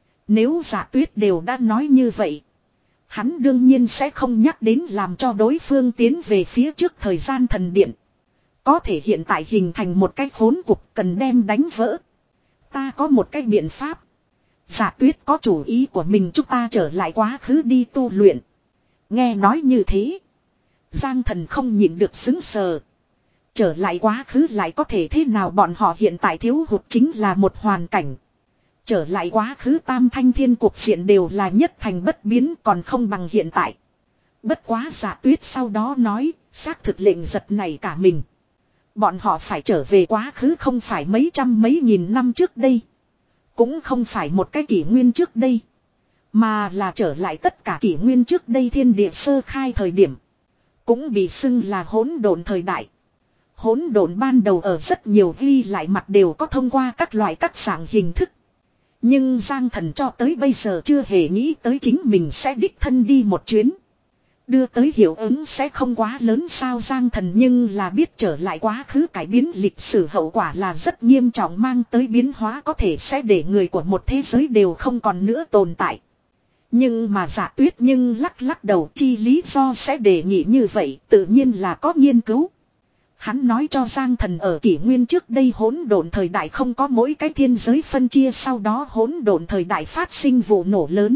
Nếu Dạ Tuyết đều đã nói như vậy. Hắn đương nhiên sẽ không nhắc đến làm cho đối phương tiến về phía trước thời gian thần điện. có thể hiện tại hình thành một cái khốn cục cần đem đánh vỡ. Ta có một cái biện pháp. Dạ Tuyết có chủ ý của mình, chúng ta trở lại quá khứ đi tu luyện. Nghe nói như thế, Giang Thần không nhịn được sững sờ. Trở lại quá khứ lại có thể thế nào, bọn họ hiện tại thiếu hụt chính là một hoàn cảnh. Trở lại quá khứ tam thanh thiên cuộc diện đều là nhất thành bất biến, còn không bằng hiện tại. Bất quá Dạ Tuyết sau đó nói, xác thực lệnh giật này cả mình. Bọn họ phải trở về quá khứ không phải mấy trăm mấy nghìn năm trước đây. Cũng không phải một cái kỷ nguyên trước đây. Mà là trở lại tất cả kỷ nguyên trước đây thiên địa sơ khai thời điểm. Cũng bị xưng là hỗn độn thời đại. Hỗn độn ban đầu ở rất nhiều ghi lại mặt đều có thông qua các loại các dạng hình thức. Nhưng Giang Thần cho tới bây giờ chưa hề nghĩ tới chính mình sẽ đích thân đi một chuyến. Đưa tới hiệu ứng sẽ không quá lớn sao. Giang Thần nhưng là biết trở lại quá khứ cải biến lịch sử hậu quả là rất nghiêm trọng, mang tới biến hóa có thể sẽ để người của một thế giới đều không còn nữa tồn tại. Nhưng mà Dạ Tuyết nhưng lắc lắc đầu, chi lý do sẽ đề nghị như vậy tự nhiên là có nghiên cứu. Hắn nói cho Giang Thần ở kỷ nguyên trước đây hỗn độn thời đại không có mỗi cái thiên giới phân chia, sau đó hỗn độn thời đại phát sinh vụ nổ lớn.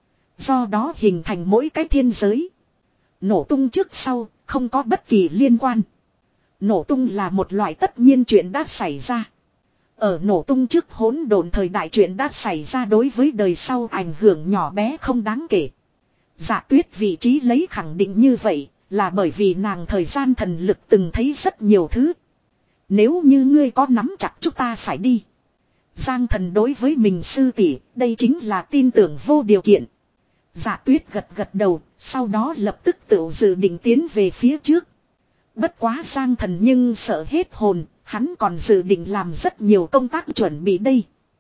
Do đó hình thành mỗi cái thiên giới. Nổ tung trước sau, không có bất kỳ liên quan. Nổ tung là một loại tất nhiên chuyện đã xảy ra. Ở nổ tung trước hỗn độn thời đại chuyện đã xảy ra đối với đời sau ảnh hưởng nhỏ bé không đáng kể. Dạ Tuyết vị trí lấy khẳng định như vậy là bởi vì nàng thời gian thần lực từng thấy rất nhiều thứ. Nếu như ngươi có nắm chặt chúng ta phải đi. Giang Thần đối với mình sư tỷ, đây chính là tin tưởng vô điều kiện. Dạ Tuyết gật gật đầu, sau đó lập tức tự dự định tiến về phía trước. Bất quá Giang Thần nhưng sợ hết hồn, hắn còn dự định làm rất nhiều công tác chuẩn bị đây.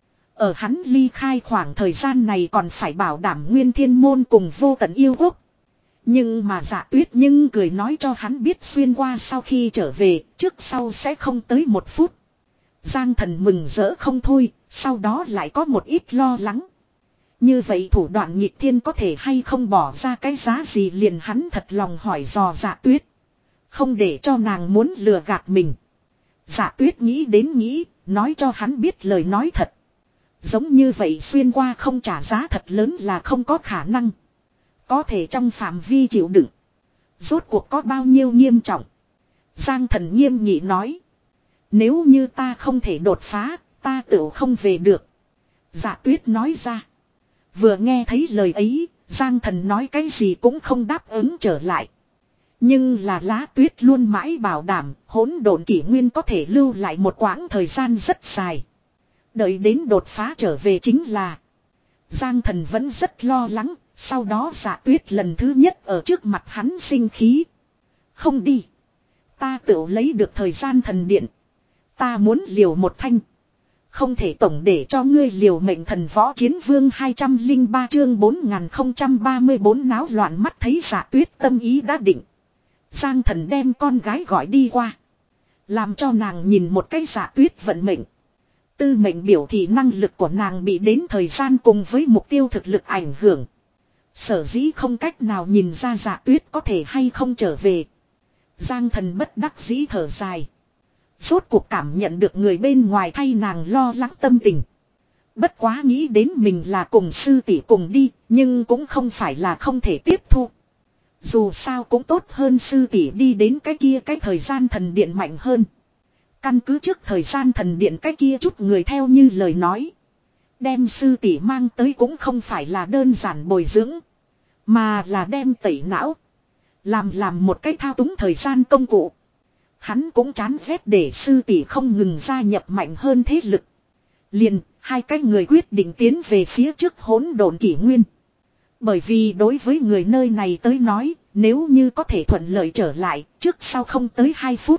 Ở hắn ly khai khoảng thời gian này còn phải bảo đảm Nguyên Thiên Môn cùng Vô Tận Yêu Quốc. Nhưng mà Dạ Tuyết nhưng cười nói cho hắn biết xuyên qua sau khi trở về, trước sau sẽ không tới một phút. Giang Thần mừng rỡ không thôi, sau đó lại có một ít lo lắng. Như vậy thủ đoạn nghịch thiên có thể hay không bỏ ra cái giá gì, liền hắn thật lòng hỏi dò Dạ Tuyết. Không để cho nàng muốn lừa gạt mình. Dạ Tuyết nghĩ đến nghĩ, nói cho hắn biết lời nói thật. Giống như vậy xuyên qua không trả giá thật lớn là không có khả năng. Có thể trong phạm vi chịu đựng. Rốt cuộc có bao nhiêu nghiêm trọng. Giang Thần nghiêm nghị nói. Nếu như ta không thể đột phá, ta tự không về được. Dạ Tuyết nói ra. Vừa nghe thấy lời ấy, Giang Thần nói cái gì cũng không đáp ứng trở lại. Nhưng là Lá Tuyết luôn mãi bảo đảm hỗn độn kỷ nguyên có thể lưu lại một quãng thời gian rất dài. Đợi đến đột phá trở về chính là. Giang Thần vẫn rất lo lắng, sau đó Dạ Tuyết lần thứ nhất ở trước mặt hắn sinh khí. Không đi. Ta tự lấy được thời gian thần điện. Ta muốn liều một thanh. Không thể tổng để cho ngươi liều mệnh. Thần Võ Chiến Vương hai trăm lẻ ba chương bốn nghìn không trăm ba mươi bốn náo loạn mắt thấy Dạ Tuyết tâm ý đã định. Giang Thần đem con gái gọi đi qua. Làm cho nàng nhìn một cái Dạ Tuyết vận mệnh. Tư mệnh biểu thị năng lực của nàng bị đến thời gian cùng với mục tiêu thực lực ảnh hưởng. Sở dĩ không cách nào nhìn ra Dạ Tuyết có thể hay không trở về. Giang Thần bất đắc dĩ thở dài. Rốt cuộc cảm nhận được người bên ngoài thay nàng lo lắng tâm tình. Bất quá nghĩ đến mình là cùng sư tỷ cùng đi, nhưng cũng không phải là không thể tiếp thu. Dù sao cũng tốt hơn sư tỷ đi đến cái kia cái thời gian thần điện mạnh hơn. Căn cứ trước thời gian thần điện cái kia chút người theo như lời nói. Đem sư tỷ mang tới cũng không phải là đơn giản bồi dưỡng. Mà là đem tẩy não. Làm làm một cái thao túng thời gian công cụ. Hắn cũng chán ghét để sư tỷ không ngừng gia nhập mạnh hơn thế lực. Liền, hai cái người quyết định tiến về phía trước hỗn độn kỷ nguyên. Bởi vì đối với người nơi này tới nói, nếu như có thể thuận lợi trở lại, trước sau không tới hai phút.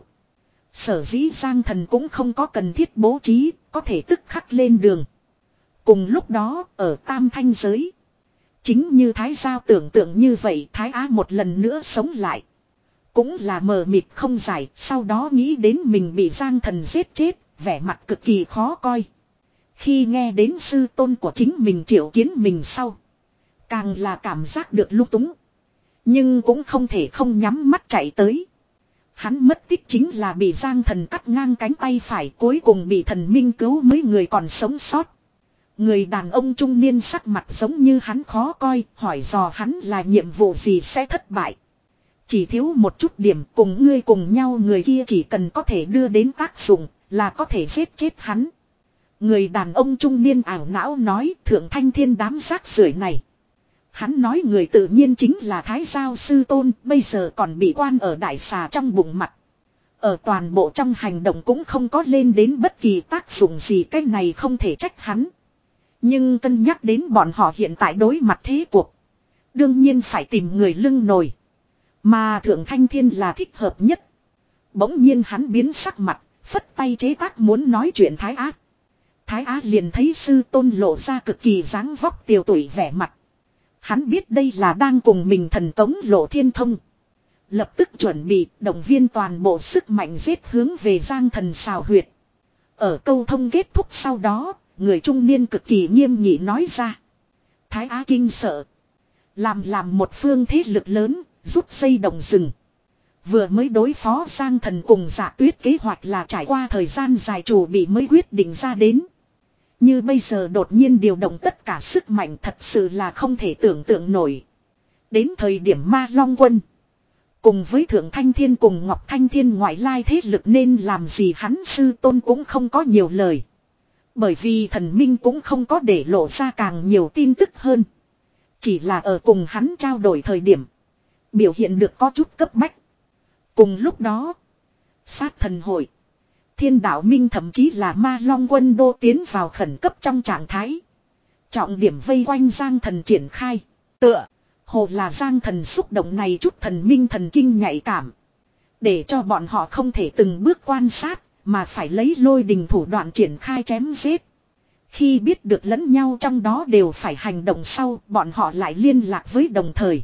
Sở dĩ Giang Thần cũng không có cần thiết bố trí, có thể tức khắc lên đường. Cùng lúc đó, ở Tam Thanh giới. Chính như Thái Giao tưởng tượng như vậy, Thái Á một lần nữa sống lại. Cũng là mờ mịt không giải, sau đó nghĩ đến mình bị Giang Thần giết chết, vẻ mặt cực kỳ khó coi. Khi nghe đến sư tôn của chính mình triệu kiến mình sau. Càng là cảm giác được lung túng. Nhưng cũng không thể không nhắm mắt chạy tới. Hắn mất tích chính là bị Giang Thần cắt ngang cánh tay phải, cuối cùng bị thần minh cứu mấy người còn sống sót. Người đàn ông trung niên sắc mặt giống như hắn khó coi, hỏi dò hắn là nhiệm vụ gì sẽ thất bại. Chỉ thiếu một chút điểm, cùng ngươi cùng nhau người kia chỉ cần có thể đưa đến tác dụng là có thể giết chết hắn. Người đàn ông trung niên ảo não nói, Thượng Thanh Thiên đám rác rưởi này. Hắn nói người tự nhiên chính là Thái Giao Sư Tôn, bây giờ còn bị quan ở đại xà trong bụng mặt. Ở toàn bộ trong hành động cũng không có lên đến bất kỳ tác dụng gì, cái này không thể trách hắn. Nhưng cân nhắc đến bọn họ hiện tại đối mặt thế cuộc, đương nhiên phải tìm người lưng nồi. Mà Thượng Thanh Thiên là thích hợp nhất. Bỗng nhiên hắn biến sắc mặt, phất tay chế tác muốn nói chuyện Thái Á. Thái Á liền thấy sư tôn lộ ra cực kỳ dáng vóc tiều tụy vẻ mặt. Hắn biết đây là đang cùng mình thần tống Lộ Thiên Thông. Lập tức chuẩn bị động viên toàn bộ sức mạnh giết hướng về Giang Thần xào huyệt. Ở câu thông kết thúc sau đó, người trung niên cực kỳ nghiêm nghị nói ra. Thái Á kinh sợ. Làm làm một phương thế lực lớn, rút dây động rừng. Vừa mới đối phó Giang Thần cùng Dạ Tuyết kế hoạch là trải qua thời gian dài chủ bị mới quyết định ra đến. Như bây giờ đột nhiên điều động tất cả sức mạnh thật sự là không thể tưởng tượng nổi. Đến thời điểm Ma Long Quân, cùng với Thượng Thanh Thiên cùng Ngọc Thanh Thiên ngoại lai thế lực nên làm gì hắn sư tôn cũng không có nhiều lời. Bởi vì thần minh cũng không có để lộ ra càng nhiều tin tức hơn. Chỉ là ở cùng hắn trao đổi thời điểm, biểu hiện được có chút cấp bách. Cùng lúc đó, sát thần hội, Thiên Đạo Minh thậm chí là Ma Long Quân đô tiến vào khẩn cấp trong trạng thái. Trọng điểm vây quanh Giang Thần triển khai. Tựa, hồ là Giang Thần xúc động này chút thần minh thần kinh nhạy cảm. Để cho bọn họ không thể từng bước quan sát, mà phải lấy lôi đình thủ đoạn triển khai chém giết. Khi biết được lẫn nhau trong đó đều phải hành động sau, bọn họ lại liên lạc với đồng thời.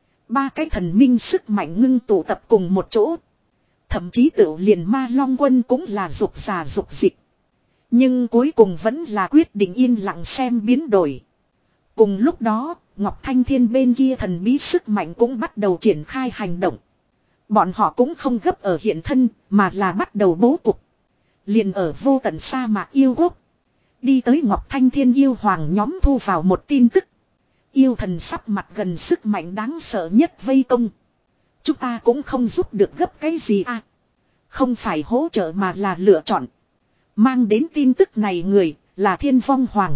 Ba cái thần minh sức mạnh ngưng tụ tập cùng một chỗ. Thậm chí tự liền Ma Long Quân cũng là dục giả dục dịch. Nhưng cuối cùng vẫn là quyết định yên lặng xem biến đổi. Cùng lúc đó, Ngọc Thanh Thiên bên kia thần bí sức mạnh cũng bắt đầu triển khai hành động. Bọn họ cũng không gấp ở hiện thân, mà là bắt đầu bố cục. Liền ở vô tận sa mạc yêu quốc. Đi tới Ngọc Thanh Thiên yêu hoàng nhóm thu vào một tin tức. Yêu thần sắp mặt gần sức mạnh đáng sợ nhất vây công. Chúng ta cũng không giúp được gấp cái gì à. Không phải hỗ trợ mà là lựa chọn. Mang đến tin tức này người là Thiên Vong Hoàng.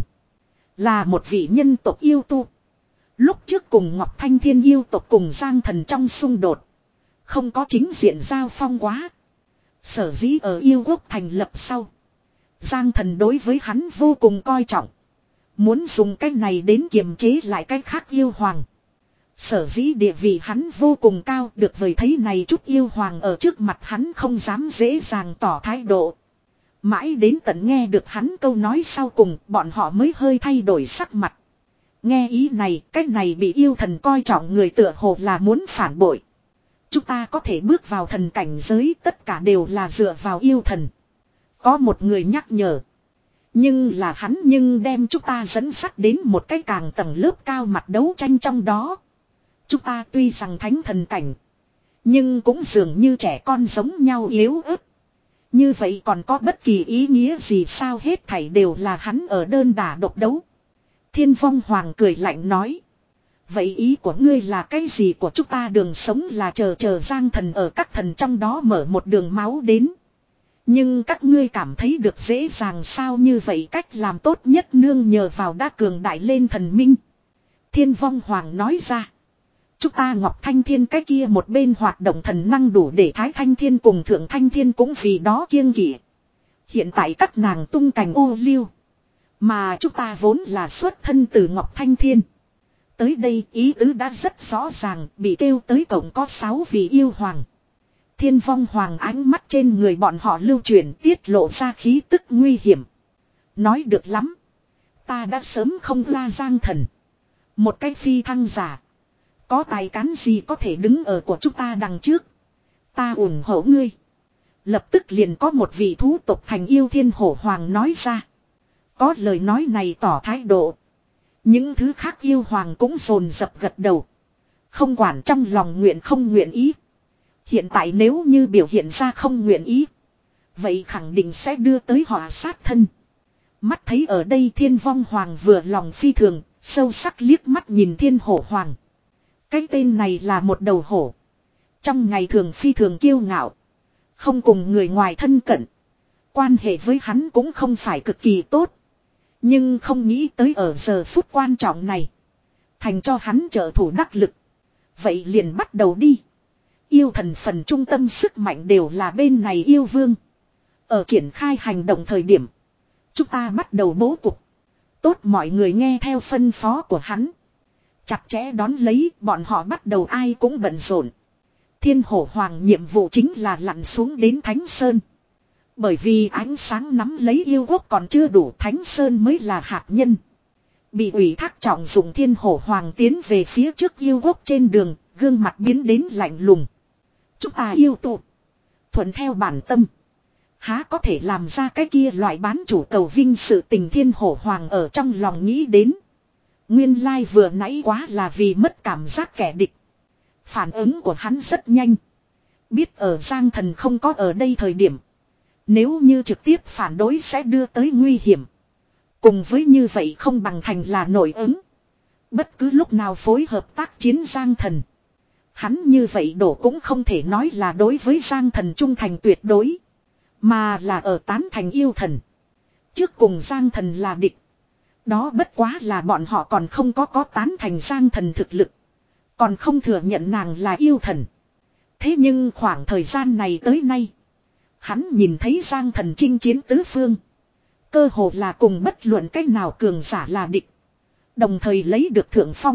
Là một vị nhân tộc yêu tu. Lúc trước cùng Ngọc Thanh Thiên yêu tộc cùng Giang Thần trong xung đột. Không có chính diện giao phong quá. Sở dĩ ở yêu quốc thành lập sau. Giang Thần đối với hắn vô cùng coi trọng. Muốn dùng cách này đến kiềm chế lại cách khác yêu hoàng. Sở dĩ địa vị hắn vô cùng cao, được vời thấy này chút yêu hoàng ở trước mặt hắn không dám dễ dàng tỏ thái độ. Mãi đến tận nghe được hắn câu nói sau cùng, bọn họ mới hơi thay đổi sắc mặt. Nghe ý này, cách này bị yêu thần coi trọng người tựa hồ là muốn phản bội. Chúng ta có thể bước vào thần cảnh giới, tất cả đều là dựa vào yêu thần. Có một người nhắc nhở. Nhưng là hắn nhưng đem chúng ta dẫn dắt đến một cái càng tầng lớp cao mặt đấu tranh trong đó. Chúng ta tuy rằng thánh thần cảnh, nhưng cũng dường như trẻ con giống nhau yếu ớt. Như vậy còn có bất kỳ ý nghĩa gì sao, hết thảy đều là hắn ở đơn đả độc đấu. Thiên Vong Hoàng cười lạnh nói. Vậy ý của ngươi là cái gì, của chúng ta đường sống là chờ chờ Giang Thần ở các thần trong đó mở một đường máu đến. Nhưng các ngươi cảm thấy được dễ dàng sao, như vậy cách làm tốt nhất nương nhờ vào đã cường đại lên thần minh. Thiên Vong Hoàng nói ra. Chúng ta Ngọc Thanh Thiên cái kia một bên hoạt động thần năng đủ để Thái Thanh Thiên cùng Thượng Thanh Thiên cũng vì đó kiêng kỵ. Hiện tại các nàng tung cành ô liu. Mà chúng ta vốn là xuất thân từ Ngọc Thanh Thiên. Tới đây ý tứ đã rất rõ ràng, bị kêu tới cộng có sáu vị yêu hoàng. Thiên Vong Hoàng ánh mắt trên người bọn họ lưu chuyển, tiết lộ ra khí tức nguy hiểm. Nói được lắm. Ta đã sớm không la Giang Thần. Một cái phi thăng giả. Có tài cán gì có thể đứng ở của chúng ta đằng trước. Ta ủng hộ ngươi. Lập tức liền có một vị thú tộc thành yêu Thiên Hổ Hoàng nói ra. Có lời nói này tỏ thái độ. Những thứ khác yêu hoàng cũng dồn dập gật đầu. Không quản trong lòng nguyện không nguyện ý. Hiện tại nếu như biểu hiện ra không nguyện ý. Vậy khẳng định sẽ đưa tới họa sát thân. Mắt thấy ở đây Thiên Vong Hoàng vừa lòng phi thường, sâu sắc liếc mắt nhìn Thiên Hổ Hoàng. Cái tên này là một đầu hổ. Trong ngày thường phi thường kiêu ngạo. Không cùng người ngoài thân cận. Quan hệ với hắn cũng không phải cực kỳ tốt. Nhưng không nghĩ tới ở giờ phút quan trọng này. Thành cho hắn trợ thủ đắc lực. Vậy liền bắt đầu đi. Yêu thần phần trung tâm sức mạnh đều là bên này yêu vương. Ở triển khai hành động thời điểm. Chúng ta bắt đầu bố cục. Tốt mọi người nghe theo phân phó của hắn. Chặt chẽ đón lấy bọn họ bắt đầu ai cũng bận rộn. Thiên Hổ Hoàng nhiệm vụ chính là lặn xuống đến Thánh Sơn. Bởi vì ánh sáng nắm lấy yêu quốc còn chưa đủ, Thánh Sơn mới là hạt nhân. Bị ủy thác trọng dụng Thiên Hổ Hoàng tiến về phía trước yêu quốc trên đường, gương mặt biến đến lạnh lùng. Chúng ta yêu tụ. Thuận theo bản tâm. Há có thể làm ra cái kia loại bán chủ cầu vinh sự tình. Thiên Hổ Hoàng ở trong lòng nghĩ đến. Nguyên lai vừa nãy quá là vì mất cảm giác kẻ địch. Phản ứng của hắn rất nhanh. Biết ở Giang Thần không có ở đây thời điểm. Nếu như trực tiếp phản đối sẽ đưa tới nguy hiểm. Cùng với như vậy không bằng thành là nổi ứng. Bất cứ lúc nào phối hợp tác chiến Giang Thần. Hắn như vậy đổ cũng không thể nói là đối với Giang Thần trung thành tuyệt đối. Mà là ở tán thành yêu thần. Trước cùng Giang Thần là địch. Đó bất quá là bọn họ còn không có có tán thành Giang Thần thực lực. Còn không thừa nhận nàng là yêu thần. Thế nhưng khoảng thời gian này tới nay. Hắn nhìn thấy Giang Thần chinh chiến tứ phương. Cơ hồ là cùng bất luận cách nào cường giả là địch. Đồng thời lấy được thượng phong.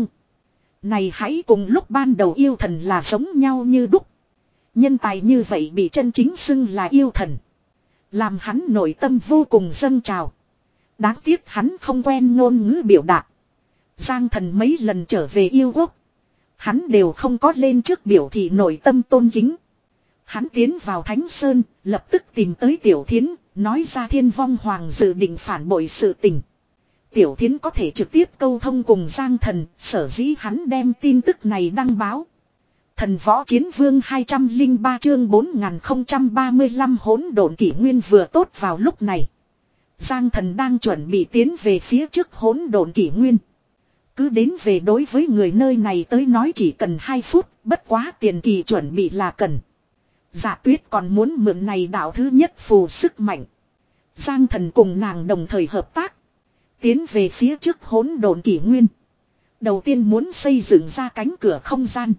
Này hãy cùng lúc ban đầu yêu thần là giống nhau như đúc. Nhân tài như vậy bị chân chính xưng là yêu thần. Làm hắn nội tâm vô cùng dâng trào. Đáng tiếc hắn không quen ngôn ngữ biểu đạt. Giang Thần mấy lần trở về yêu quốc. Hắn đều không có lên trước biểu thị nội tâm tôn kính. Hắn tiến vào Thánh Sơn, lập tức tìm tới Tiểu Thiến, nói ra Thiên Vong Hoàng dự định phản bội sự tình. Tiểu Thiến có thể trực tiếp câu thông cùng Giang Thần, sở dĩ hắn đem tin tức này đăng báo. Thần Võ Chiến Vương hai trăm lẻ ba chương bốn nghìn không trăm ba mươi lăm hỗn độn kỷ nguyên vừa tốt vào lúc này. Giang Thần đang chuẩn bị tiến về phía trước hỗn độn kỷ nguyên. Cứ đến về đối với người nơi này tới nói chỉ cần hai phút, bất quá tiền kỳ chuẩn bị là cần. Dạ Tuyết còn muốn mượn này đạo thứ nhất phù sức mạnh. Giang Thần cùng nàng đồng thời hợp tác. Tiến về phía trước hỗn độn kỷ nguyên. Đầu tiên muốn xây dựng ra cánh cửa không gian.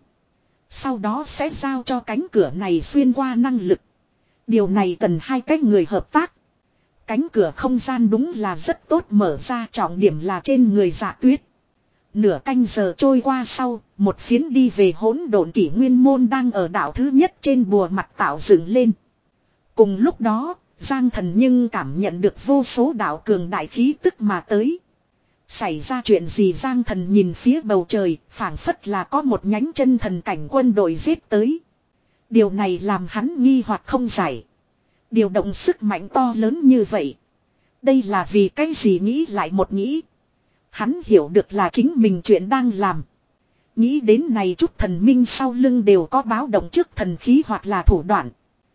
Sau đó sẽ giao cho cánh cửa này xuyên qua năng lực. Điều này cần hai cách người hợp tác. Cánh cửa không gian đúng là rất tốt mở ra, trọng điểm là trên người Dạ Tuyết. Nửa canh giờ trôi qua sau, một phiến đi về hỗn độn kỷ nguyên môn đang ở đảo thứ nhất trên bùa mặt tạo dựng lên. Cùng lúc đó, Giang Thần nhưng cảm nhận được vô số đạo cường đại khí tức mà tới. Xảy ra chuyện gì? Giang Thần nhìn phía bầu trời, phảng phất là có một nhánh chân thần cảnh quân đội giết tới. Điều này làm hắn nghi hoặc không giải. Điều động sức mạnh to lớn như vậy. Đây là vì cái gì? Nghĩ lại một nghĩ. Hắn hiểu được là chính mình chuyện đang làm. Nghĩ đến này chút thần minh sau lưng đều có báo động trước thần khí hoặc là thủ đoạn.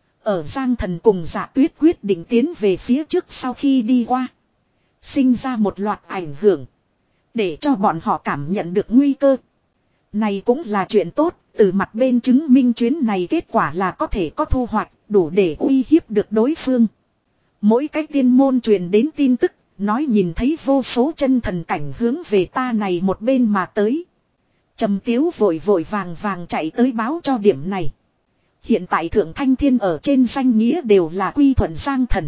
Ở Giang Thần cùng Dạ Tuyết quyết định tiến về phía trước sau khi đi qua. Sinh ra một loạt ảnh hưởng. Để cho bọn họ cảm nhận được nguy cơ. Này cũng là chuyện tốt. Từ mặt bên chứng minh chuyến này kết quả là có thể có thu hoạch. Đủ để uy hiếp được đối phương. Mỗi cái tiên môn truyền đến tin tức. Nói nhìn thấy vô số chân thần cảnh hướng về ta này một bên mà tới. Trầm Tiếu vội vội vàng vàng chạy tới báo cho điểm này. Hiện tại Thượng Thanh Thiên ở trên danh nghĩa đều là quy thuận Giang Thần.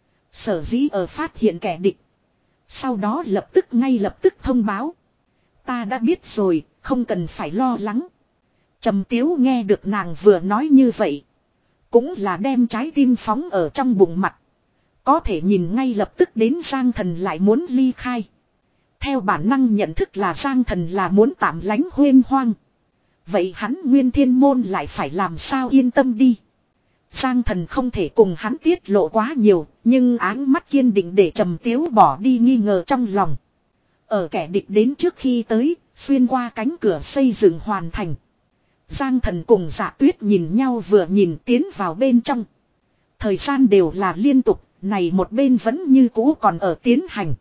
Sở dĩ ở phát hiện kẻ địch. Sau đó lập tức ngay lập tức thông báo. Ta đã biết rồi, không cần phải lo lắng. Trầm Tiếu nghe được nàng vừa nói như vậy. Cũng là đem trái tim phóng ở trong bụng mặt. Có thể nhìn ngay lập tức đến Giang Thần lại muốn ly khai. Theo bản năng nhận thức là Giang Thần là muốn tạm lánh huyên hoang. Vậy hắn Nguyên Thiên Môn lại phải làm sao yên tâm đi. Giang Thần không thể cùng hắn tiết lộ quá nhiều, nhưng áng mắt kiên định để Trầm Tiếu bỏ đi nghi ngờ trong lòng. Ở kẻ địch đến trước khi tới, xuyên qua cánh cửa xây dựng hoàn thành. Giang Thần cùng Dạ Tuyết nhìn nhau vừa nhìn tiến vào bên trong. Thời gian đều là liên tục, này một bên vẫn như cũ còn ở tiến hành.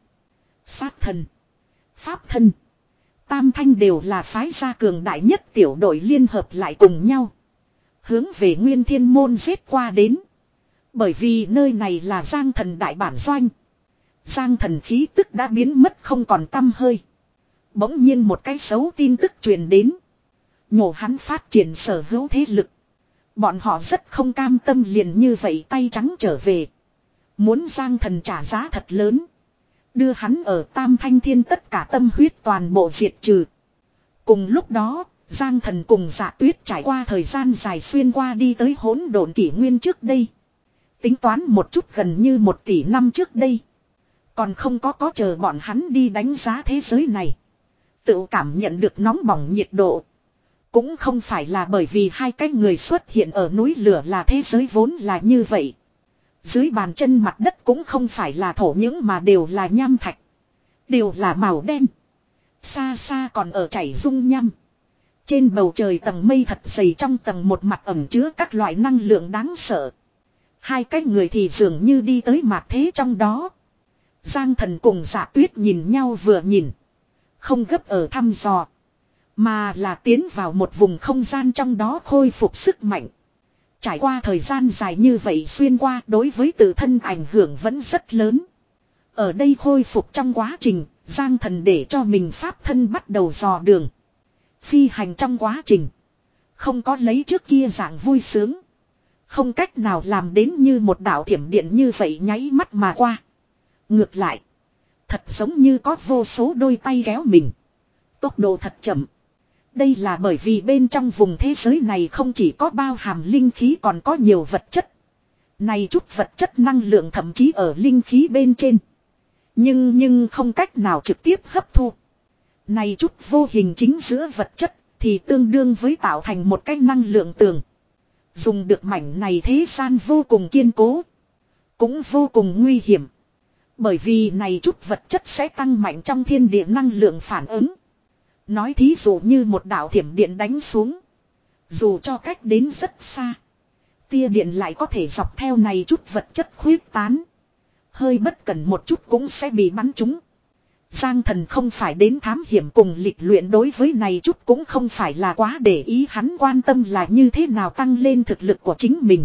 Sát thần, pháp thân, tam thanh đều là phái gia cường đại nhất tiểu đội liên hợp lại cùng nhau. Hướng về Nguyên Thiên Môn giết qua đến. Bởi vì nơi này là Giang Thần đại bản doanh. Giang Thần khí tức đã biến mất không còn tăm hơi. Bỗng nhiên một cái xấu tin tức truyền đến. Nhổ hắn phát triển sở hữu thế lực. Bọn họ rất không cam tâm liền như vậy tay trắng trở về. Muốn Giang Thần trả giá thật lớn. Đưa hắn ở Tam Thanh Thiên tất cả tâm huyết toàn bộ diệt trừ. Cùng lúc đó, Giang Thần cùng Dạ Tuyết trải qua thời gian dài xuyên qua đi tới hỗn độn kỷ nguyên trước đây. Tính toán một chút gần như một tỷ năm trước đây. Còn không có có chờ bọn hắn đi đánh giá thế giới này. Tự cảm nhận được nóng bỏng nhiệt độ. Cũng không phải là bởi vì hai cái người xuất hiện ở núi lửa là thế giới vốn là như vậy. Dưới bàn chân mặt đất cũng không phải là thổ những mà đều là nham thạch. Đều là màu đen. Xa xa còn ở chảy dung nham. Trên bầu trời tầng mây thật dày trong tầng một mặt ẩm chứa các loại năng lượng đáng sợ. Hai cái người thì dường như đi tới mặt thế trong đó. Giang Thần cùng Dạ Tuyết nhìn nhau vừa nhìn. Không gấp ở thăm dò. Mà là tiến vào một vùng không gian trong đó khôi phục sức mạnh. Trải qua thời gian dài như vậy xuyên qua đối với tự thân ảnh hưởng vẫn rất lớn. Ở đây khôi phục trong quá trình, Giang Thần để cho mình pháp thân bắt đầu dò đường. Phi hành trong quá trình. Không có lấy trước kia dạng vui sướng. Không cách nào làm đến như một đạo thiểm điện như vậy nháy mắt mà qua. Ngược lại. Thật giống như có vô số đôi tay kéo mình. Tốc độ thật chậm. Đây là bởi vì bên trong vùng thế giới này không chỉ có bao hàm linh khí còn có nhiều vật chất. Này chút vật chất năng lượng thậm chí ở linh khí bên trên. Nhưng nhưng không cách nào trực tiếp hấp thu. Này chút vô hình chính giữa vật chất thì tương đương với tạo thành một cái năng lượng tường. Dùng được mảnh này thế gian vô cùng kiên cố. Cũng vô cùng nguy hiểm. Bởi vì này chút vật chất sẽ tăng mạnh trong thiên địa năng lượng phản ứng. Nói thí dụ như một đạo thiểm điện đánh xuống. Dù cho cách đến rất xa. Tia điện lại có thể dọc theo này chút vật chất khuyết tán. Hơi bất cẩn một chút cũng sẽ bị bắn trúng. Giang Thần không phải đến thám hiểm cùng lịch luyện đối với này chút cũng không phải là quá để ý, hắn quan tâm là như thế nào tăng lên thực lực của chính mình.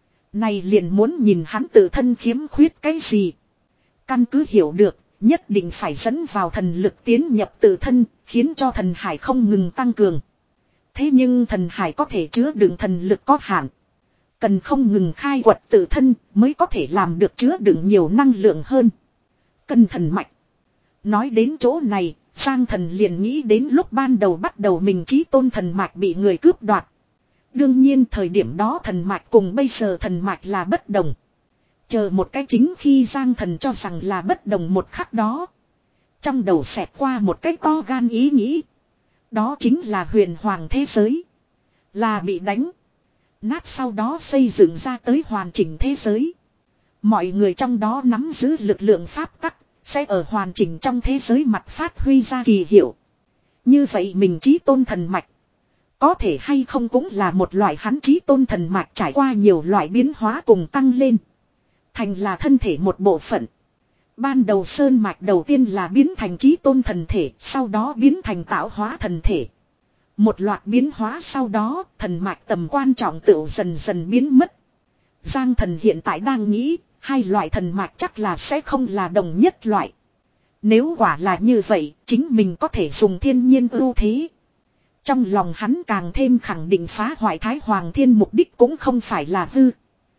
Này liền muốn nhìn hắn tự thân khiếm khuyết cái gì. Căn cứ hiểu được, nhất định phải dẫn vào thần lực tiến nhập tự thân, khiến cho thần hải không ngừng tăng cường. Thế nhưng thần hải có thể chứa đựng thần lực có hạn. Cần không ngừng khai quật tự thân mới có thể làm được chứa đựng nhiều năng lượng hơn. Cần thần mạch. Nói đến chỗ này, Giang Thần liền nghĩ đến lúc ban đầu bắt đầu mình chí tôn thần mạch bị người cướp đoạt. Đương nhiên thời điểm đó thần mạch cùng bây giờ thần mạch là bất đồng. Chờ một cái chính khi Giang Thần cho rằng là bất đồng một khắc đó. Trong đầu xẹt qua một cái to gan ý nghĩ. Đó chính là huyền hoàng thế giới. Là bị đánh. Nát sau đó xây dựng ra tới hoàn chỉnh thế giới. Mọi người trong đó nắm giữ lực lượng pháp tắc. Sẽ ở hoàn chỉnh trong thế giới mặt phát huy ra kỳ hiệu. Như vậy mình chí tôn thần mạch. Có thể hay không cũng là một loại hắn chí tôn thần mạch trải qua nhiều loại biến hóa cùng tăng lên. Thành là thân thể một bộ phận. Ban đầu sơn mạch đầu tiên là biến thành chí tôn thần thể. Sau đó biến thành tạo hóa thần thể. Một loạt biến hóa sau đó thần mạch tầm quan trọng tựu dần dần biến mất. Giang Thần hiện tại đang nghĩ. Hai loại thần mạch chắc là sẽ không là đồng nhất loại. Nếu quả là như vậy, chính mình có thể dùng thiên nhiên ưu thế. Trong lòng hắn càng thêm khẳng định phá hoại Thái Hoàng Thiên mục đích cũng không phải là hư.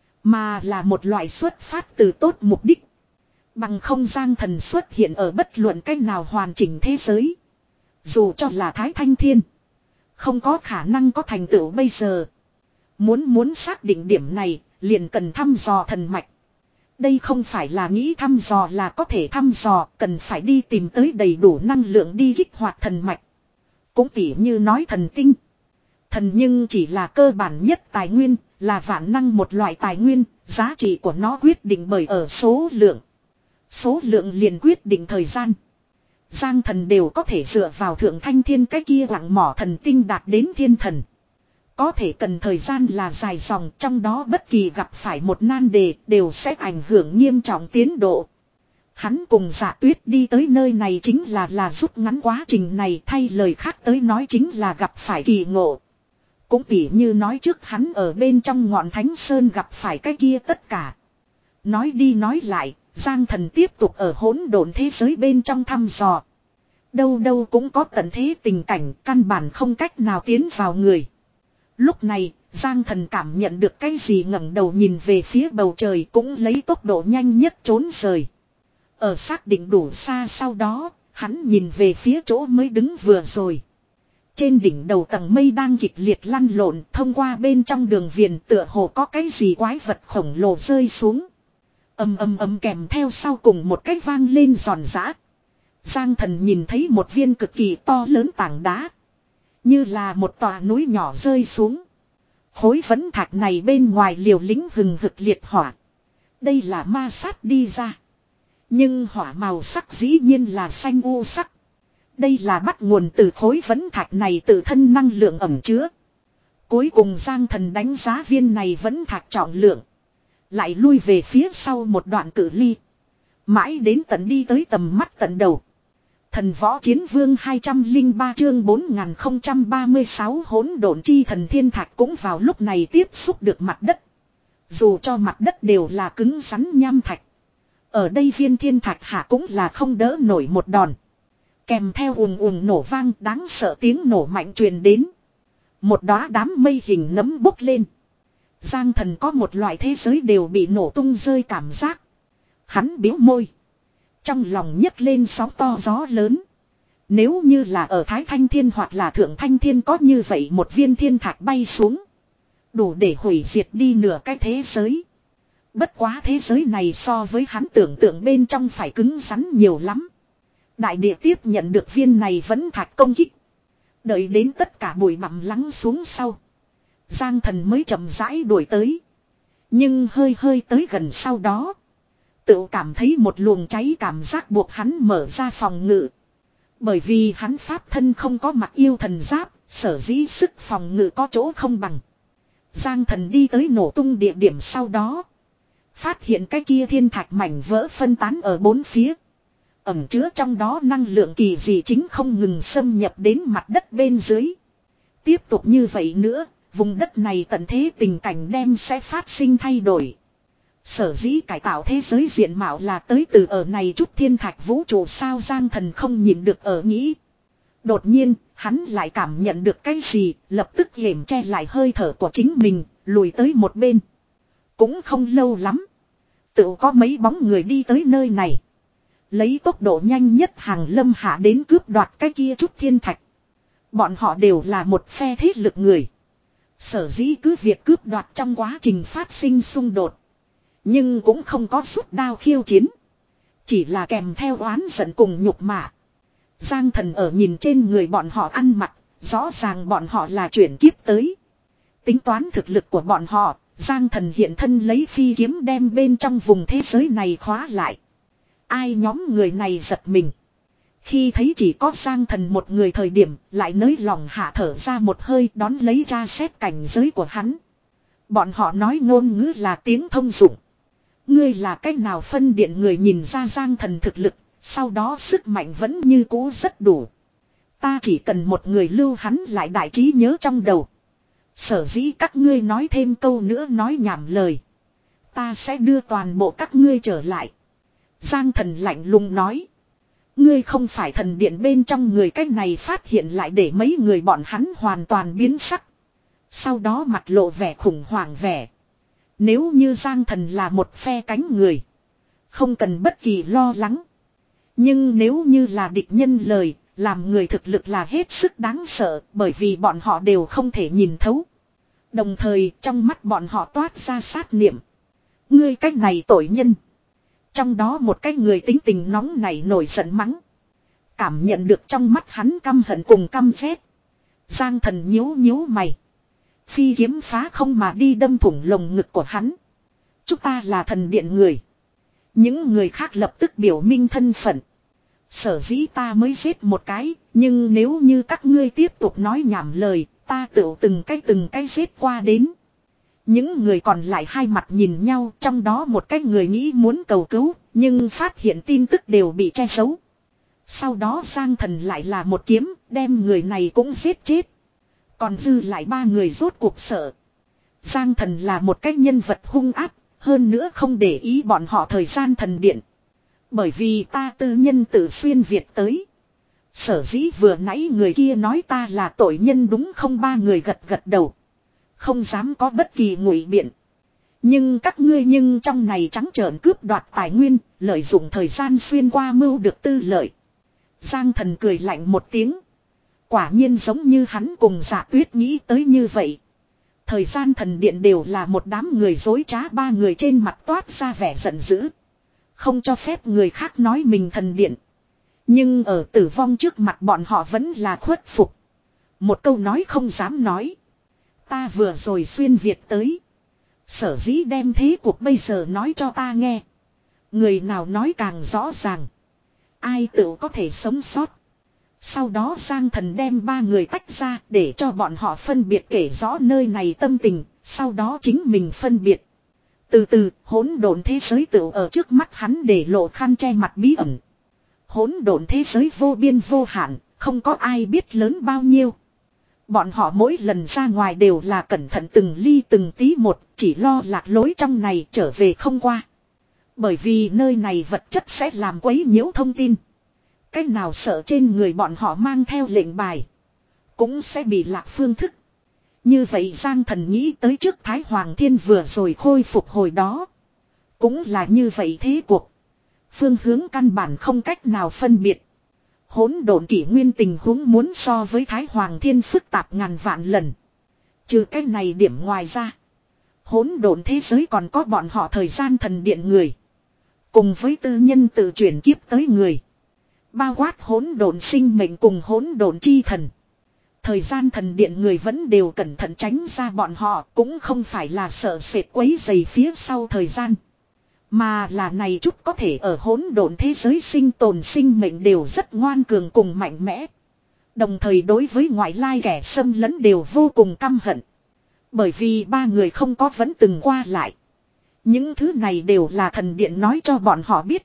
Mà là một loại xuất phát từ tốt mục đích. Bằng không Giang Thần xuất hiện ở bất luận cách nào hoàn chỉnh thế giới. Dù cho là Thái Thanh Thiên. Không có khả năng có thành tựu bây giờ. Muốn muốn xác định điểm này, liền cần thăm dò thần mạch. Đây không phải là nghĩ thăm dò là có thể thăm dò, cần phải đi tìm tới đầy đủ năng lượng đi kích hoạt thần mạch. Cũng tỉ như nói thần tinh. Thần nhưng chỉ là cơ bản nhất tài nguyên, là vạn năng một loại tài nguyên, giá trị của nó quyết định bởi ở số lượng. Số lượng liền quyết định thời gian. Giang Thần đều có thể dựa vào thượng thanh thiên cái kia quặng mỏ thần tinh đạt đến thiên thần. có thể cần thời gian là dài dòng, trong đó bất kỳ gặp phải một nan đề đều sẽ ảnh hưởng nghiêm trọng tiến độ. Hắn cùng Dạ Tuyết đi tới nơi này chính là là rút ngắn quá trình này, thay lời khác tới nói chính là gặp phải kỳ ngộ. Cũng tỉ như nói trước hắn ở bên trong ngọn Thánh Sơn gặp phải cái kia tất cả. Nói đi nói lại, Giang Thần tiếp tục ở hỗn độn thế giới bên trong thăm dò. Đâu đâu cũng có tận thế tình cảnh, căn bản không cách nào tiến vào người. Lúc này, Giang Thần cảm nhận được cái gì, ngẩng đầu nhìn về phía bầu trời, cũng lấy tốc độ nhanh nhất trốn rời. Ở xác định đủ xa sau đó, hắn nhìn về phía chỗ mới đứng vừa rồi. Trên đỉnh đầu tầng mây đang kịch liệt lăn lộn, thông qua bên trong đường viền tựa hồ có cái gì quái vật khổng lồ rơi xuống. Ầm ầm ầm kèm theo sau cùng một cái vang lên giòn giã. Giang Thần nhìn thấy một viên cực kỳ to lớn tảng đá. Như là một tòa núi nhỏ rơi xuống. Khối vấn thạch này bên ngoài liều lĩnh hừng hực liệt hỏa. Đây là ma sát đi ra. Nhưng hỏa màu sắc dĩ nhiên là xanh u sắc. Đây là bắt nguồn từ khối vấn thạch này tự thân năng lượng ẩm chứa. Cuối cùng Giang Thần đánh giá viên này vấn thạch trọng lượng. Lại lui về phía sau một đoạn cự ly. Mãi đến tận đi tới tầm mắt tận đầu. Thần võ chiến vương hai trăm lẻ ba chương bốn nghìn không trăm ba mươi sáu hỗn độn chi thần thiên thạch cũng vào lúc này tiếp xúc được mặt đất. Dù cho mặt đất đều là cứng rắn nham thạch. Ở đây viên thiên thạch hạ cũng là không đỡ nổi một đòn. Kèm theo ùn ùn nổ vang đáng sợ tiếng nổ mạnh truyền đến. Một đóa đám mây hình nấm bốc lên. Giang Thần có một loại thế giới đều bị nổ tung rơi cảm giác. Hắn biếu môi. Trong lòng nhấc lên sóng to gió lớn. Nếu như là ở Thái Thanh Thiên hoặc là Thượng Thanh Thiên có như vậy một viên thiên thạch bay xuống. Đủ để hủy diệt đi nửa cái thế giới. Bất quá thế giới này so với hắn tưởng tượng bên trong phải cứng rắn nhiều lắm. Đại địa tiếp nhận được viên này vẫn thạch công kích. Đợi đến tất cả bụi bặm lắng xuống sau. Giang Thần mới chậm rãi đuổi tới. Nhưng hơi hơi tới gần sau đó. Tự cảm thấy một luồng cháy cảm giác buộc hắn mở ra phòng ngự. Bởi vì hắn pháp thân không có mặc yêu thần giáp, sở dĩ sức phòng ngự có chỗ không bằng. Giang Thần đi tới nổ tung địa điểm sau đó. Phát hiện cái kia thiên thạch mảnh vỡ phân tán ở bốn phía. Ẩm chứa trong đó năng lượng kỳ dị chính không ngừng xâm nhập đến mặt đất bên dưới. Tiếp tục như vậy nữa, vùng đất này tận thế tình cảnh đem sẽ phát sinh thay đổi. Sở dĩ cải tạo thế giới diện mạo là tới từ ở này chút thiên thạch vũ trụ sao Giang Thần không nhìn được ở nghĩ. Đột nhiên, hắn lại cảm nhận được cái gì, lập tức yểm che lại hơi thở của chính mình, lùi tới một bên. Cũng không lâu lắm. Tự có mấy bóng người đi tới nơi này. Lấy tốc độ nhanh nhất hàng lâm hạ đến cướp đoạt cái kia chút thiên thạch. Bọn họ đều là một phe thế lực người. Sở dĩ cứ việc cướp đoạt trong quá trình phát sinh xung đột. Nhưng cũng không có rút đao khiêu chiến. Chỉ là kèm theo oán giận cùng nhục mạ. Giang Thần ở nhìn trên người bọn họ ăn mặc. Rõ ràng bọn họ là chuyển kiếp tới. Tính toán thực lực của bọn họ. Giang Thần hiện thân lấy phi kiếm đem bên trong vùng thế giới này khóa lại. Ai nhóm người này giật mình. Khi thấy chỉ có Giang Thần một người thời điểm lại nới lòng hạ thở ra một hơi đón lấy ra xét cảnh giới của hắn. Bọn họ nói ngôn ngữ là tiếng thông dụng. Ngươi là cách nào phân điện người nhìn ra Giang Thần thực lực, sau đó sức mạnh vẫn như cũ rất đủ. Ta chỉ cần một người lưu hắn lại đại trí nhớ trong đầu. Sở dĩ các ngươi nói thêm câu nữa nói nhảm lời. Ta sẽ đưa toàn bộ các ngươi trở lại. Giang Thần lạnh lùng nói. Ngươi không phải thần điện bên trong người cách này phát hiện lại để mấy người bọn hắn hoàn toàn biến sắc. Sau đó mặt lộ vẻ khủng hoảng vẻ. Nếu như Giang Thần là một phe cánh người. Không cần bất kỳ lo lắng. Nhưng nếu như là địch nhân lời, làm người thực lực là hết sức đáng sợ bởi vì bọn họ đều không thể nhìn thấu. Đồng thời trong mắt bọn họ toát ra sát niệm. Ngươi cách này tội nhân. Trong đó một cái người tính tình nóng này nổi giận mắng. Cảm nhận được trong mắt hắn căm hận cùng căm ghét. Giang Thần nhíu nhíu mày. Phi kiếm phá không mà đi đâm thủng lồng ngực của hắn. Chúng ta là thần điện người. Những người khác lập tức biểu minh thân phận. Sở dĩ ta mới giết một cái. Nhưng nếu như các ngươi tiếp tục nói nhảm lời. ta tựu từng cái từng cái giết qua đến. Những người còn lại hai mặt nhìn nhau, trong đó một cái người nghĩ muốn cầu cứu, nhưng phát hiện tin tức đều bị che giấu. Sau đó Giang Thần lại là một kiếm, đem người này cũng giết chết. Còn dư lại ba người rốt cuộc sợ. Giang Thần là một cái nhân vật hung ác, hơn nữa không để ý bọn họ thời gian thần điện. Bởi vì ta tư nhân tự xuyên Việt tới. Sở dĩ vừa nãy người kia nói ta là tội nhân đúng không, ba người gật gật đầu. Không dám có bất kỳ ngụy biện. Nhưng các ngươi nhưng trong này trắng trợn cướp đoạt tài nguyên, lợi dụng thời gian xuyên qua mưu được tư lợi. Giang Thần cười lạnh một tiếng. Quả nhiên giống như hắn cùng Dạ Tuyết nghĩ tới như vậy. Thời gian thần điện đều là một đám người dối trá, ba người trên mặt toát ra vẻ giận dữ. Không cho phép người khác nói mình thần điện. Nhưng ở tử vong trước mặt bọn họ vẫn là khuất phục. Một câu nói không dám nói. Ta vừa rồi xuyên Việt tới. Sở dĩ đem thế cuộc bây giờ nói cho ta nghe. Người nào nói càng rõ ràng. Ai tự có thể sống sót. Sau đó Giang Thần đem ba người tách ra để cho bọn họ phân biệt kể rõ nơi này tâm tình. Sau đó chính mình phân biệt. Từ từ hỗn độn thế giới tự ở trước mắt hắn để lộ khăn che mặt bí ẩn. Hỗn độn thế giới vô biên vô hạn, không có ai biết lớn bao nhiêu. Bọn họ mỗi lần ra ngoài đều là cẩn thận từng ly từng tí một, chỉ lo lạc lối trong này trở về không qua. Bởi vì nơi này vật chất sẽ làm quấy nhiễu thông tin. Cách nào sợ trên người bọn họ mang theo lệnh bài, cũng sẽ bị lạc phương thức. Như vậy Giang Thần nghĩ tới trước Thái Hoàng Thiên vừa rồi khôi phục hồi đó. Cũng là như vậy thế cuộc. Phương hướng căn bản không cách nào phân biệt. Hỗn độn kỷ nguyên tình huống muốn so với Thái Hoàng Thiên phức tạp ngàn vạn lần. Trừ cái này điểm ngoài ra. Hỗn độn thế giới còn có bọn họ thời gian thần điện người. Cùng với tư nhân tự chuyển kiếp tới người. Bao quát hỗn độn sinh mệnh cùng hỗn độn chi thần. Thời gian thần điện người vẫn đều cẩn thận tránh ra bọn họ, cũng không phải là sợ sệt quấy rầy phía sau thời gian. Mà là này chút có thể ở hỗn độn thế giới sinh tồn sinh mệnh đều rất ngoan cường cùng mạnh mẽ. Đồng thời đối với ngoại lai kẻ xâm lấn đều vô cùng căm hận. Bởi vì ba người không có vẫn từng qua lại. Những thứ này đều là thần điện nói cho bọn họ biết.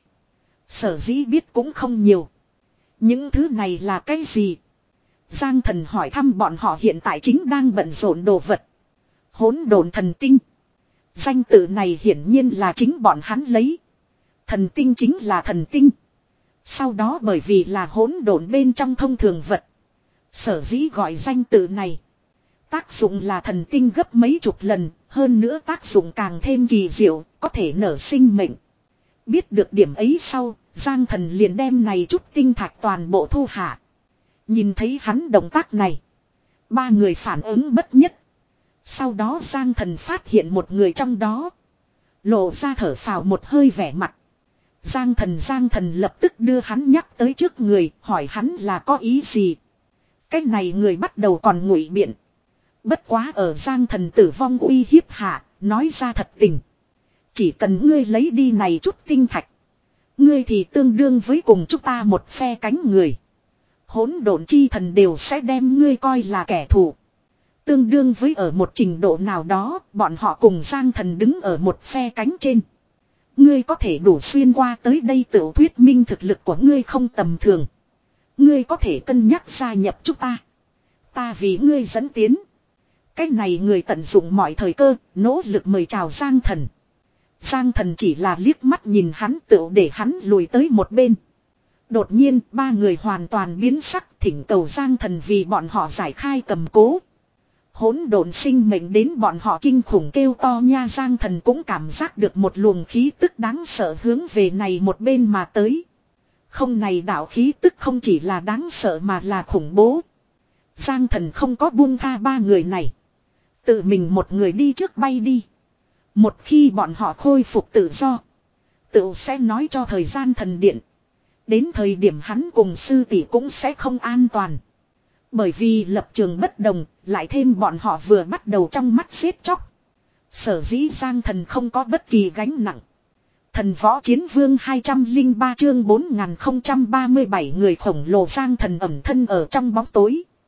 Sở dĩ biết cũng không nhiều. Những thứ này là cái gì? Giang Thần hỏi thăm bọn họ hiện tại chính đang bận rộn đồ vật. Hỗn độn thần tinh. Danh tự này hiển nhiên là chính bọn hắn lấy. Thần tinh chính là thần tinh. Sau đó bởi vì là hỗn độn bên trong thông thường vật. Sở dĩ gọi danh tự này. Tác dụng là thần tinh gấp mấy chục lần. Hơn nữa tác dụng càng thêm kỳ diệu. Có thể nở sinh mệnh. Biết được điểm ấy sau. Giang Thần liền đem này chút tinh thạch toàn bộ thu hạ. Nhìn thấy hắn động tác này. Ba người phản ứng bất nhất. Sau đó Giang Thần phát hiện một người trong đó. Lộ ra thở phào một hơi vẻ mặt. Giang Thần Giang Thần lập tức đưa hắn nhắc tới trước người. Hỏi hắn là có ý gì. Cái này người bắt đầu còn ngụy biện. Bất quá ở Giang Thần tử vong uy hiếp hạ. Nói ra thật tình. Chỉ cần ngươi lấy đi này chút tinh thạch. Ngươi thì tương đương với cùng chúng ta một phe cánh người. Hỗn độn chi thần đều sẽ đem ngươi coi là kẻ thù. Tương đương với ở một trình độ nào đó, bọn họ cùng Giang Thần đứng ở một phe cánh trên. Ngươi có thể đủ xuyên qua tới đây tự thuyết minh thực lực của ngươi không tầm thường. Ngươi có thể cân nhắc gia nhập chúng ta. Ta vì ngươi dẫn tiến. Cái này người tận dụng mọi thời cơ, nỗ lực mời chào Giang Thần. Giang Thần chỉ là liếc mắt nhìn hắn tựu để hắn lùi tới một bên. Đột nhiên ba người hoàn toàn biến sắc, thỉnh cầu Giang Thần vì bọn họ giải khai cầm cố. Hỗn độn sinh mệnh đến bọn họ kinh khủng kêu to nha. Giang Thần cũng cảm giác được một luồng khí tức đáng sợ hướng về này một bên mà tới. Không, này đạo khí tức không chỉ là đáng sợ mà là khủng bố. Giang Thần không có buông tha ba người này. Tự mình một người đi trước bay đi. Một khi bọn họ khôi phục tự do, tự sẽ nói cho thời gian thần điện. Đến thời điểm hắn cùng sư tỷ cũng sẽ không an toàn. Bởi vì lập trường bất đồng, lại thêm bọn họ vừa bắt đầu trong mắt giết chóc. Sở dĩ Giang Thần không có bất kỳ gánh nặng. Thần võ chiến vương hai trăm lẻ ba chương bốn nghìn không trăm ba mươi bảy người khổng lồ Giang Thần ẩn thân ở trong bóng tối.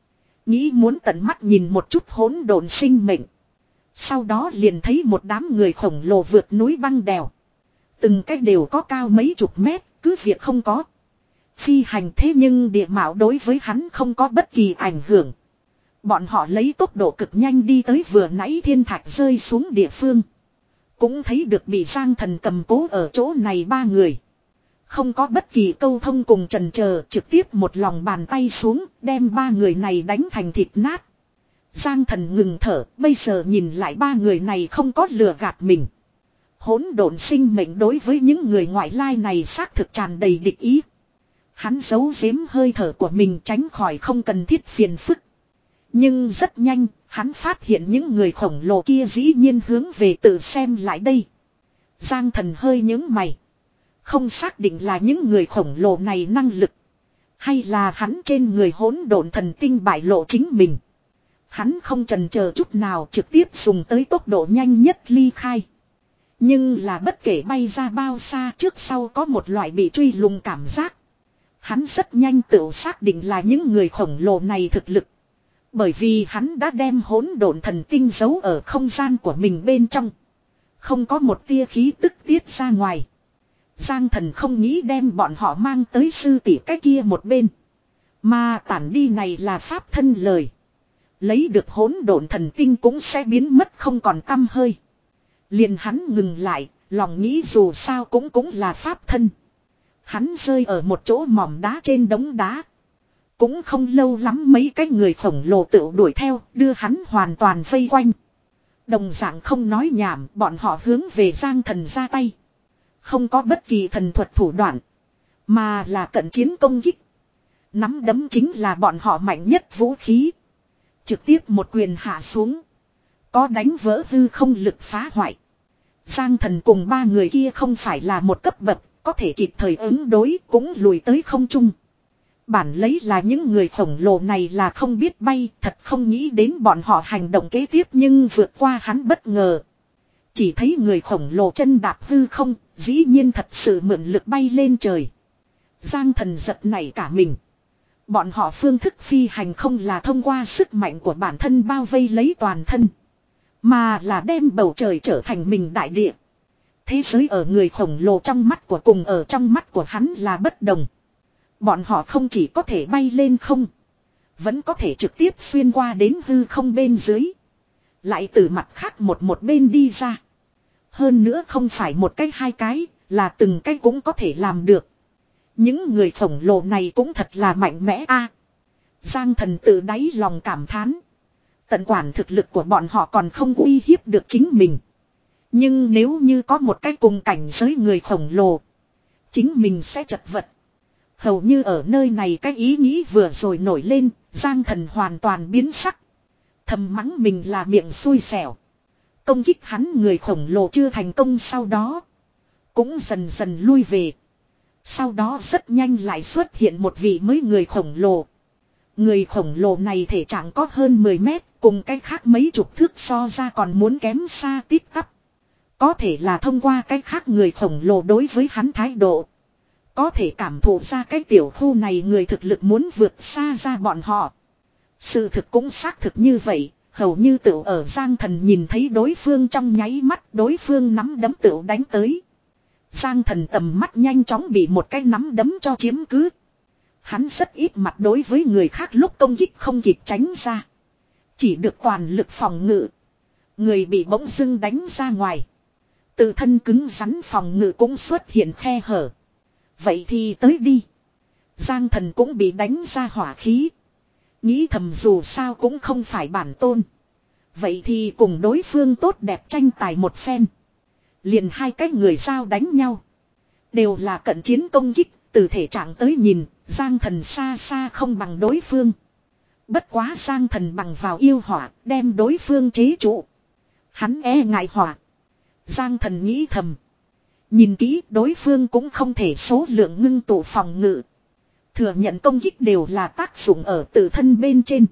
Nghĩ muốn tận mắt nhìn một chút hỗn độn sinh mệnh. Sau đó liền thấy một đám người khổng lồ vượt núi băng đèo. Từng cách đều có cao mấy chục mét, cứ việc không có phi hành thế nhưng địa mạo đối với hắn không có bất kỳ ảnh hưởng. Bọn họ lấy tốc độ cực nhanh đi tới vừa nãy thiên thạch rơi xuống địa phương. Cũng thấy được bị Giang Thần cầm cố ở chỗ này ba người. Không có bất kỳ câu thông cùng chần chờ, trực tiếp một lòng bàn tay xuống, đem ba người này đánh thành thịt nát. Giang Thần ngừng thở, bây giờ nhìn lại ba người này không có lừa gạt mình. Hỗn độn sinh mệnh đối với những người ngoại lai này xác thực tràn đầy địch ý. Hắn giấu giếm hơi thở của mình tránh khỏi không cần thiết phiền phức. Nhưng rất nhanh, hắn phát hiện những người khổng lồ kia dĩ nhiên hướng về tự xem lại đây. Giang Thần hơi nhướng mày. Không xác định là những người khổng lồ này năng lực. Hay là hắn trên người hỗn độn thần tinh bại lộ chính mình. Hắn không chần chờ chút nào trực tiếp dùng tới tốc độ nhanh nhất ly khai. Nhưng là bất kể bay ra bao xa trước sau có một loại bị truy lùng cảm giác. Hắn rất nhanh tự xác định là những người khổng lồ này thực lực. Bởi vì hắn đã đem hỗn độn thần tinh giấu ở không gian của mình bên trong. Không có một tia khí tức tiết ra ngoài. Giang Thần không nghĩ đem bọn họ mang tới sư tỷ cái kia một bên. Mà tản đi này là pháp thân lời. Lấy được hỗn độn thần tinh cũng sẽ biến mất không còn tăm hơi. Liền hắn ngừng lại, lòng nghĩ dù sao cũng cũng là pháp thân. Hắn rơi ở một chỗ mỏm đá trên đống đá. Cũng không lâu lắm mấy cái người khổng lồ tự đuổi theo, đưa hắn hoàn toàn vây quanh. Đồng dạng không nói nhảm, bọn họ hướng về Giang Thần ra tay. Không có bất kỳ thần thuật thủ đoạn, mà là cận chiến công kích. Nắm đấm chính là bọn họ mạnh nhất vũ khí. Trực tiếp một quyền hạ xuống. Có đánh vỡ hư không lực phá hoại. Giang Thần cùng ba người kia không phải là một cấp bậc, có thể kịp thời ứng đối cũng lùi tới không trung. Bản lấy là những người khổng lồ này là không biết bay, thật không nghĩ đến bọn họ hành động kế tiếp nhưng vượt qua hắn bất ngờ. Chỉ thấy người khổng lồ chân đạp hư không, dĩ nhiên thật sự mượn lực bay lên trời. Giang Thần giật nảy cả mình. Bọn họ phương thức phi hành không là thông qua sức mạnh của bản thân bao vây lấy toàn thân, mà là đem bầu trời trở thành mình đại địa. Thế giới ở người khổng lồ trong mắt của cùng ở trong mắt của hắn là bất đồng. Bọn họ không chỉ có thể bay lên không, vẫn có thể trực tiếp xuyên qua đến hư không bên dưới. Lại từ mặt khác một một bên đi ra. Hơn nữa không phải một cái hai cái, là từng cái cũng có thể làm được. Những người khổng lồ này cũng thật là mạnh mẽ a. Giang Thần tự đáy lòng cảm thán. Tận quản thực lực của bọn họ còn không uy hiếp được chính mình. Nhưng nếu như có một cái cùng cảnh giới người khổng lồ, chính mình sẽ chật vật. Hầu như ở nơi này cái ý nghĩ vừa rồi nổi lên, Giang Thần hoàn toàn biến sắc. Thầm mắng mình là miệng xui xẻo. Công kích hắn người khổng lồ chưa thành công sau đó, cũng dần dần lui về. Sau đó rất nhanh lại xuất hiện một vị mới người khổng lồ. Người khổng lồ này thể trạng có hơn mười mét, cùng cái khác mấy chục thước so ra còn muốn kém xa tít tắp. Có thể là thông qua cái khác người khổng lồ đối với hắn thái độ, có thể cảm thụ ra cái tiểu khu này người thực lực muốn vượt xa ra bọn họ. Sự thực cũng xác thực như vậy, hầu như tựu ở Giang Thần nhìn thấy đối phương trong nháy mắt, đối phương nắm đấm tựu đánh tới. Giang Thần tầm mắt nhanh chóng bị một cái nắm đấm cho chiếm cứ. Hắn rất ít mặt đối với người khác lúc công kích không kịp tránh ra, chỉ được toàn lực phòng ngự. Người bị bỗng dưng đánh ra ngoài, tự thân cứng rắn phòng ngự cũng xuất hiện khe hở. Vậy thì tới đi. Giang Thần cũng bị đánh ra hỏa khí. Nghĩ thầm dù sao cũng không phải bản tôn, vậy thì cùng đối phương tốt đẹp tranh tài một phen. Liền hai cái người sao đánh nhau, đều là cận chiến công kích. Từ thể trạng tới nhìn, Giang Thần xa xa không bằng đối phương. Bất quá Giang Thần bằng vào yêu hỏa, đem đối phương chế trụ. Hắn e ngại hỏa. Giang Thần nghĩ thầm. Nhìn kỹ đối phương cũng không thể số lượng ngưng tụ phòng ngự. Thừa nhận công kích đều là tác dụng ở tự thân bên trên.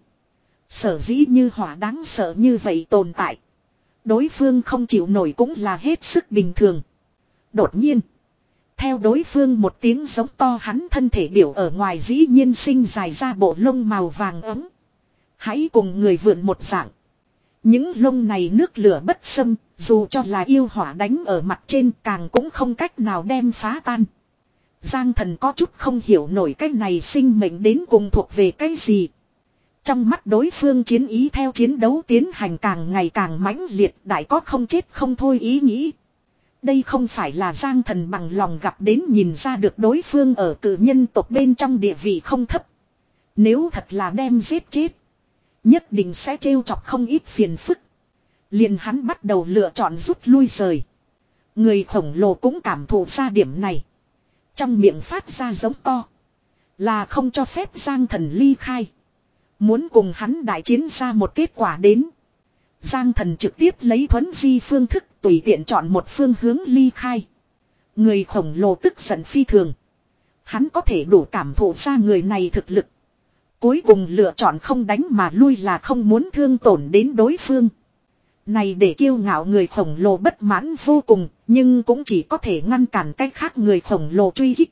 Sở dĩ như hỏa đáng sợ như vậy tồn tại, đối phương không chịu nổi cũng là hết sức bình thường. Đột nhiên, theo đối phương một tiếng giống to, hắn thân thể biểu ở ngoài dĩ nhiên sinh dài ra bộ lông màu vàng ấm. Hãy cùng người vượn một dạng. Những lông này nước lửa bất xâm, dù cho là yêu hỏa đánh ở mặt trên càng cũng không cách nào đem phá tan. Giang Thần có chút không hiểu nổi cái này sinh mệnh đến cùng thuộc về cái gì. Trong mắt đối phương chiến ý theo chiến đấu tiến hành càng ngày càng mãnh liệt, đại có không chết không thôi ý nghĩ. Đây không phải là Giang Thần bằng lòng gặp đến nhìn ra được đối phương ở cử nhân tộc bên trong địa vị không thấp. Nếu thật là đem giết chết, nhất định sẽ trêu chọc không ít phiền phức. Liền hắn bắt đầu lựa chọn rút lui rời. Người khổng lồ cũng cảm thụ ra điểm này. Trong miệng phát ra giống to. Là không cho phép Giang Thần ly khai. Muốn cùng hắn đại chiến ra một kết quả đến. Giang Thần trực tiếp lấy thuấn di phương thức tùy tiện chọn một phương hướng ly khai. Người khổng lồ tức giận phi thường. Hắn có thể đủ cảm thụ ra người này thực lực. Cuối cùng lựa chọn không đánh mà lui là không muốn thương tổn đến đối phương. Này để kiêu ngạo người khổng lồ bất mãn vô cùng, nhưng cũng chỉ có thể ngăn cản cách khác người khổng lồ truy kích.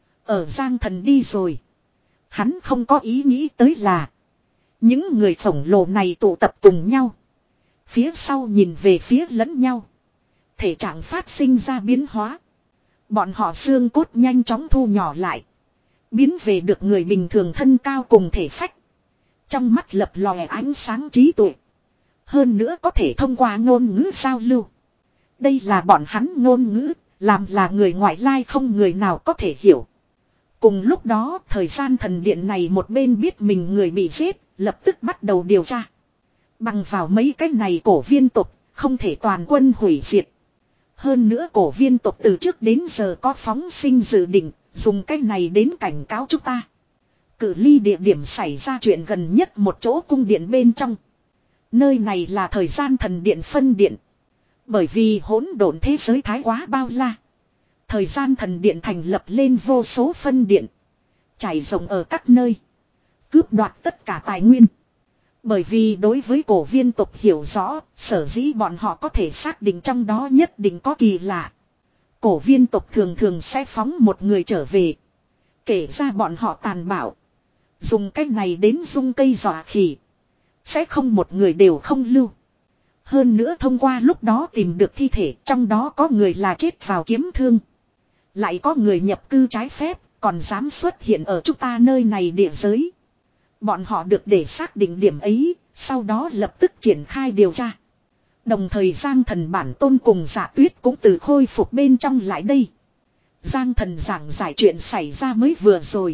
Ở Giang Thần đi rồi. Hắn không có ý nghĩ tới là những người khổng lồ này tụ tập cùng nhau. Phía sau nhìn về phía lẫn nhau. Thể trạng phát sinh ra biến hóa. Bọn họ xương cốt nhanh chóng thu nhỏ lại. Biến về được người bình thường thân cao cùng thể phách. Trong mắt lập lòe ánh sáng trí tuệ. Hơn nữa có thể thông qua ngôn ngữ giao lưu. Đây là bọn hắn ngôn ngữ, làm là người ngoại lai không người nào có thể hiểu. Cùng lúc đó, thời gian thần điện này một bên biết mình người bị giết, lập tức bắt đầu điều tra. Bằng vào mấy cái này cổ viên tộc, không thể toàn quân hủy diệt. Hơn nữa cổ viên tộc từ trước đến giờ có phóng sinh dự định, dùng cái này đến cảnh cáo chúng ta. Cự ly địa điểm xảy ra chuyện gần nhất một chỗ cung điện bên trong. Nơi này là thời gian thần điện phân điện. Bởi vì hỗn độn thế giới thái quá bao la. Thời gian thần điện thành lập lên vô số phân điện. Trải rộng ở các nơi. Cướp đoạt tất cả tài nguyên. Bởi vì đối với cổ viên tộc hiểu rõ, sở dĩ bọn họ có thể xác định trong đó nhất định có kỳ lạ. Cổ viên tộc thường thường sẽ phóng một người trở về. Kể ra bọn họ tàn bạo. Dùng cách này đến dung cây dọa khỉ. Sẽ không một người đều không lưu. Hơn nữa thông qua lúc đó tìm được thi thể, trong đó có người là chết vào kiếm thương. Lại có người nhập cư trái phép, còn dám xuất hiện ở chúng ta nơi này địa giới. Bọn họ được để xác định điểm ấy, sau đó lập tức triển khai điều tra. Đồng thời Giang Thần bản tôn cùng Dạ Tuyết cũng từ khôi phục bên trong lại đây. Giang Thần giảng giải chuyện xảy ra mới vừa rồi.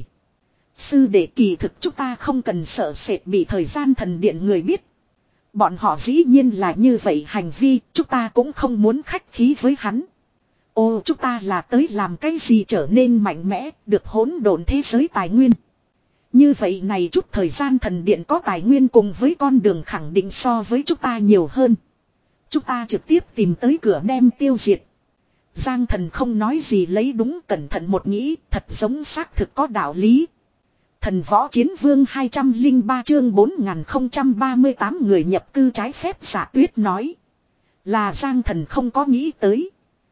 Sư đệ kỳ thực chúng ta không cần sợ sệt bị thời gian thần điện người biết. Bọn họ dĩ nhiên là như vậy hành vi, chúng ta cũng không muốn khách khí với hắn. Ô, chúng ta là tới làm cái gì trở nên mạnh mẽ, được hỗn độn thế giới tài nguyên. Như vậy này chút thời gian thần điện có tài nguyên cùng với con đường khẳng định so với chúng ta nhiều hơn. Chúng ta trực tiếp tìm tới cửa đem tiêu diệt. Giang Thần không nói gì lấy đúng cẩn thận một nghĩ, thật giống xác thực có đạo lý. Thần võ chiến vương hai trăm lẻ ba chương bốn nghìn không trăm ba mươi tám người nhập cư trái phép Dạ Tuyết nói. Là Giang Thần không có nghĩ tới.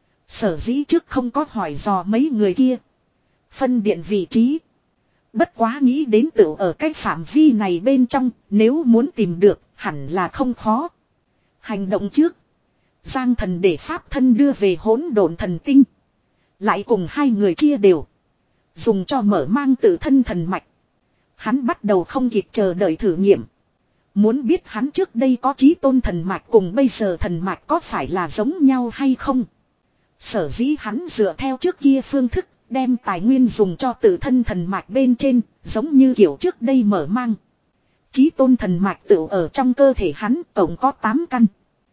Sở dĩ trước không có hỏi dò mấy người kia. Phân điện vị trí. Bất quá nghĩ đến tựu ở cái phạm vi này bên trong, nếu muốn tìm được, hẳn là không khó. Hành động trước. Giang Thần để pháp thân đưa về hỗn độn thần tinh. Lại cùng hai người chia đều. Dùng cho mở mang tự thân thần mạch. Hắn bắt đầu không kịp chờ đợi thử nghiệm. Muốn biết hắn trước đây có chí tôn thần mạch cùng bây giờ thần mạch có phải là giống nhau hay không. Sở dĩ hắn dựa theo trước kia phương thức, đem tài nguyên dùng cho tự thân thần mạch bên trên, giống như kiểu trước đây mở mang. Chí tôn thần mạch tự ở trong cơ thể hắn tổng có tám căn.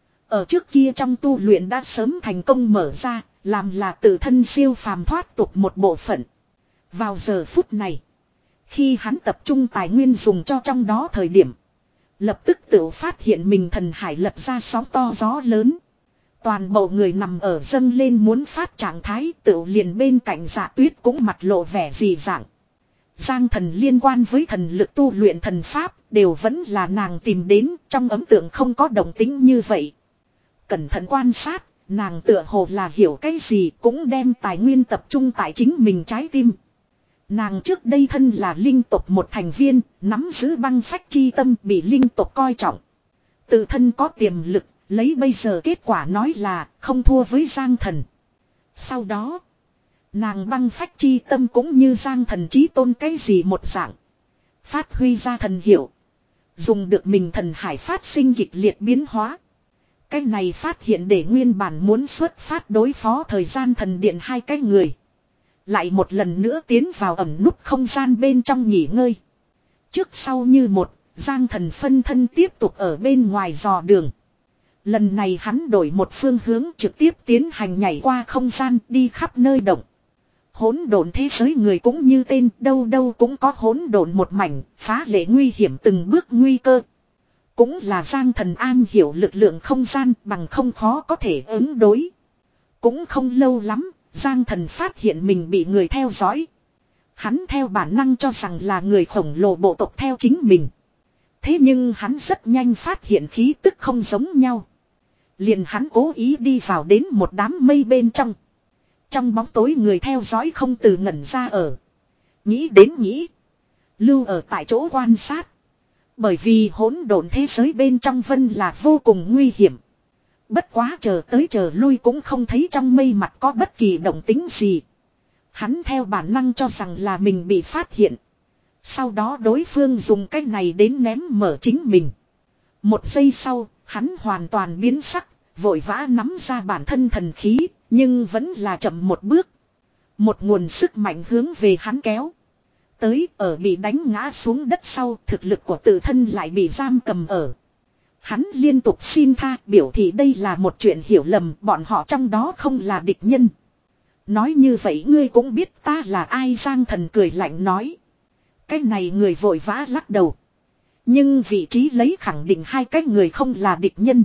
Ở trước kia trong tu luyện đã sớm thành công mở ra, làm là tự thân siêu phàm thoát tục một bộ phận. Vào giờ phút này, khi hắn tập trung tài nguyên dùng cho trong đó thời điểm, lập tức tự phát hiện mình thần hải lật ra sóng to gió lớn. Toàn bộ người nằm ở dâng lên muốn phát trạng thái, tự liền bên cạnh Dạ Tuyết cũng mặt lộ vẻ dị dạng. Giang Thần liên quan với thần lực tu luyện thần pháp đều vẫn là nàng tìm đến, trong ấn tượng không có động tính như vậy. Cẩn thận quan sát, nàng tựa hồ là hiểu cái gì cũng đem tài nguyên tập trung tại chính mình trái tim. Nàng trước đây thân là linh tộc một thành viên, nắm giữ băng phách chi tâm bị linh tộc coi trọng. Tự thân có tiềm lực, lấy bây giờ kết quả nói là không thua với Giang Thần. Sau đó, nàng băng phách chi tâm cũng như Giang Thần chí tôn cái gì một dạng. Phát huy ra thần hiệu. Dùng được mình thần hải phát sinh kịch liệt biến hóa. Cái này phát hiện để nguyên bản muốn xuất phát đối phó thời gian thần điện hai cái người. Lại một lần nữa tiến vào ẩm nút không gian bên trong nghỉ ngơi. Trước sau như một, Giang Thần phân thân tiếp tục ở bên ngoài dò đường. Lần này hắn đổi một phương hướng trực tiếp tiến hành nhảy qua không gian đi khắp nơi động. Hỗn độn thế giới người cũng như tên, đâu đâu cũng có hỗn độn một mảnh, phá lệ nguy hiểm từng bước nguy cơ. Cũng là Giang Thần am hiểu lực lượng không gian bằng không khó có thể ứng đối. Cũng không lâu lắm, Giang Thần phát hiện mình bị người theo dõi. Hắn theo bản năng cho rằng là người khổng lồ bộ tộc theo chính mình. Thế nhưng hắn rất nhanh phát hiện khí tức không giống nhau. Liền hắn cố ý đi vào đến một đám mây bên trong. Trong bóng tối người theo dõi không từ ngẩn ra ở. Nghĩ đến nghĩ. Lưu ở tại chỗ quan sát. Bởi vì hỗn độn thế giới bên trong vân là vô cùng nguy hiểm. Bất quá chờ tới chờ lui cũng không thấy trong mây mặt có bất kỳ động tính gì. Hắn theo bản năng cho rằng là mình bị phát hiện. Sau đó đối phương dùng cách này đến ném mở chính mình. Một giây sau, hắn hoàn toàn biến sắc, vội vã nắm ra bản thân thần khí, nhưng vẫn là chậm một bước. Một nguồn sức mạnh hướng về hắn kéo. Tới ở bị đánh ngã xuống đất sau, thực lực của tự thân lại bị giam cầm ở. Hắn liên tục xin tha, biểu thị đây là một chuyện hiểu lầm, bọn họ trong đó không là địch nhân. Nói như vậy ngươi cũng biết ta là ai, Giang Thần cười lạnh nói. Cái này người vội vã lắc đầu. Nhưng vị trí lấy khẳng định hai cái người không là địch nhân.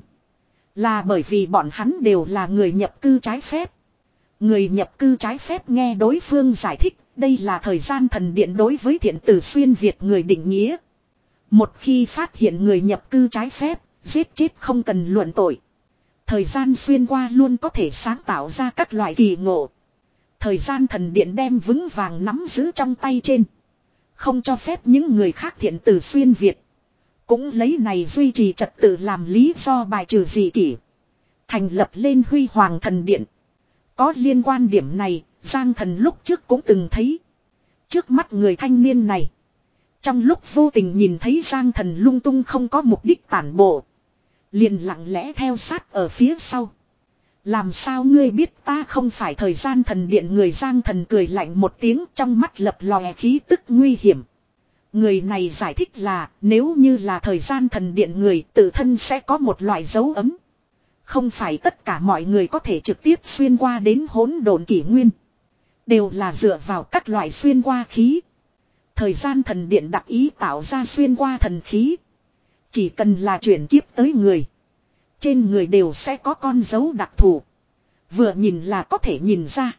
Là bởi vì bọn hắn đều là người nhập cư trái phép. Người nhập cư trái phép nghe đối phương giải thích, đây là thời gian thần điện đối với thiện tử xuyên Việt người định nghĩa. Một khi phát hiện người nhập cư trái phép, giết chết không cần luận tội. Thời gian xuyên qua luôn có thể sáng tạo ra các loại kỳ ngộ. Thời gian thần điện đem vững vàng nắm giữ trong tay trên. Không cho phép những người khác thiện tử xuyên Việt. Cũng lấy này duy trì trật tự làm lý do bài trừ dị kỷ. Thành lập lên Huy Hoàng Thần Điện. Có liên quan điểm này, Giang Thần lúc trước cũng từng thấy. Trước mắt người thanh niên này. Trong lúc vô tình nhìn thấy Giang Thần lung tung không có mục đích tản bộ. Liền lặng lẽ theo sát ở phía sau. Làm sao ngươi biết ta không phải thời gian thần điện người, Giang Thần cười lạnh một tiếng, trong mắt lập lòe khí tức nguy hiểm. Người này giải thích là nếu như là thời gian thần điện người tự thân sẽ có một loại dấu ấm. Không phải tất cả mọi người có thể trực tiếp xuyên qua đến hỗn độn kỷ nguyên. Đều là dựa vào các loại xuyên qua khí. Thời gian thần điện đặc ý tạo ra xuyên qua thần khí. Chỉ cần là chuyển kiếp tới người. Trên người đều sẽ có con dấu đặc thù. Vừa nhìn là có thể nhìn ra.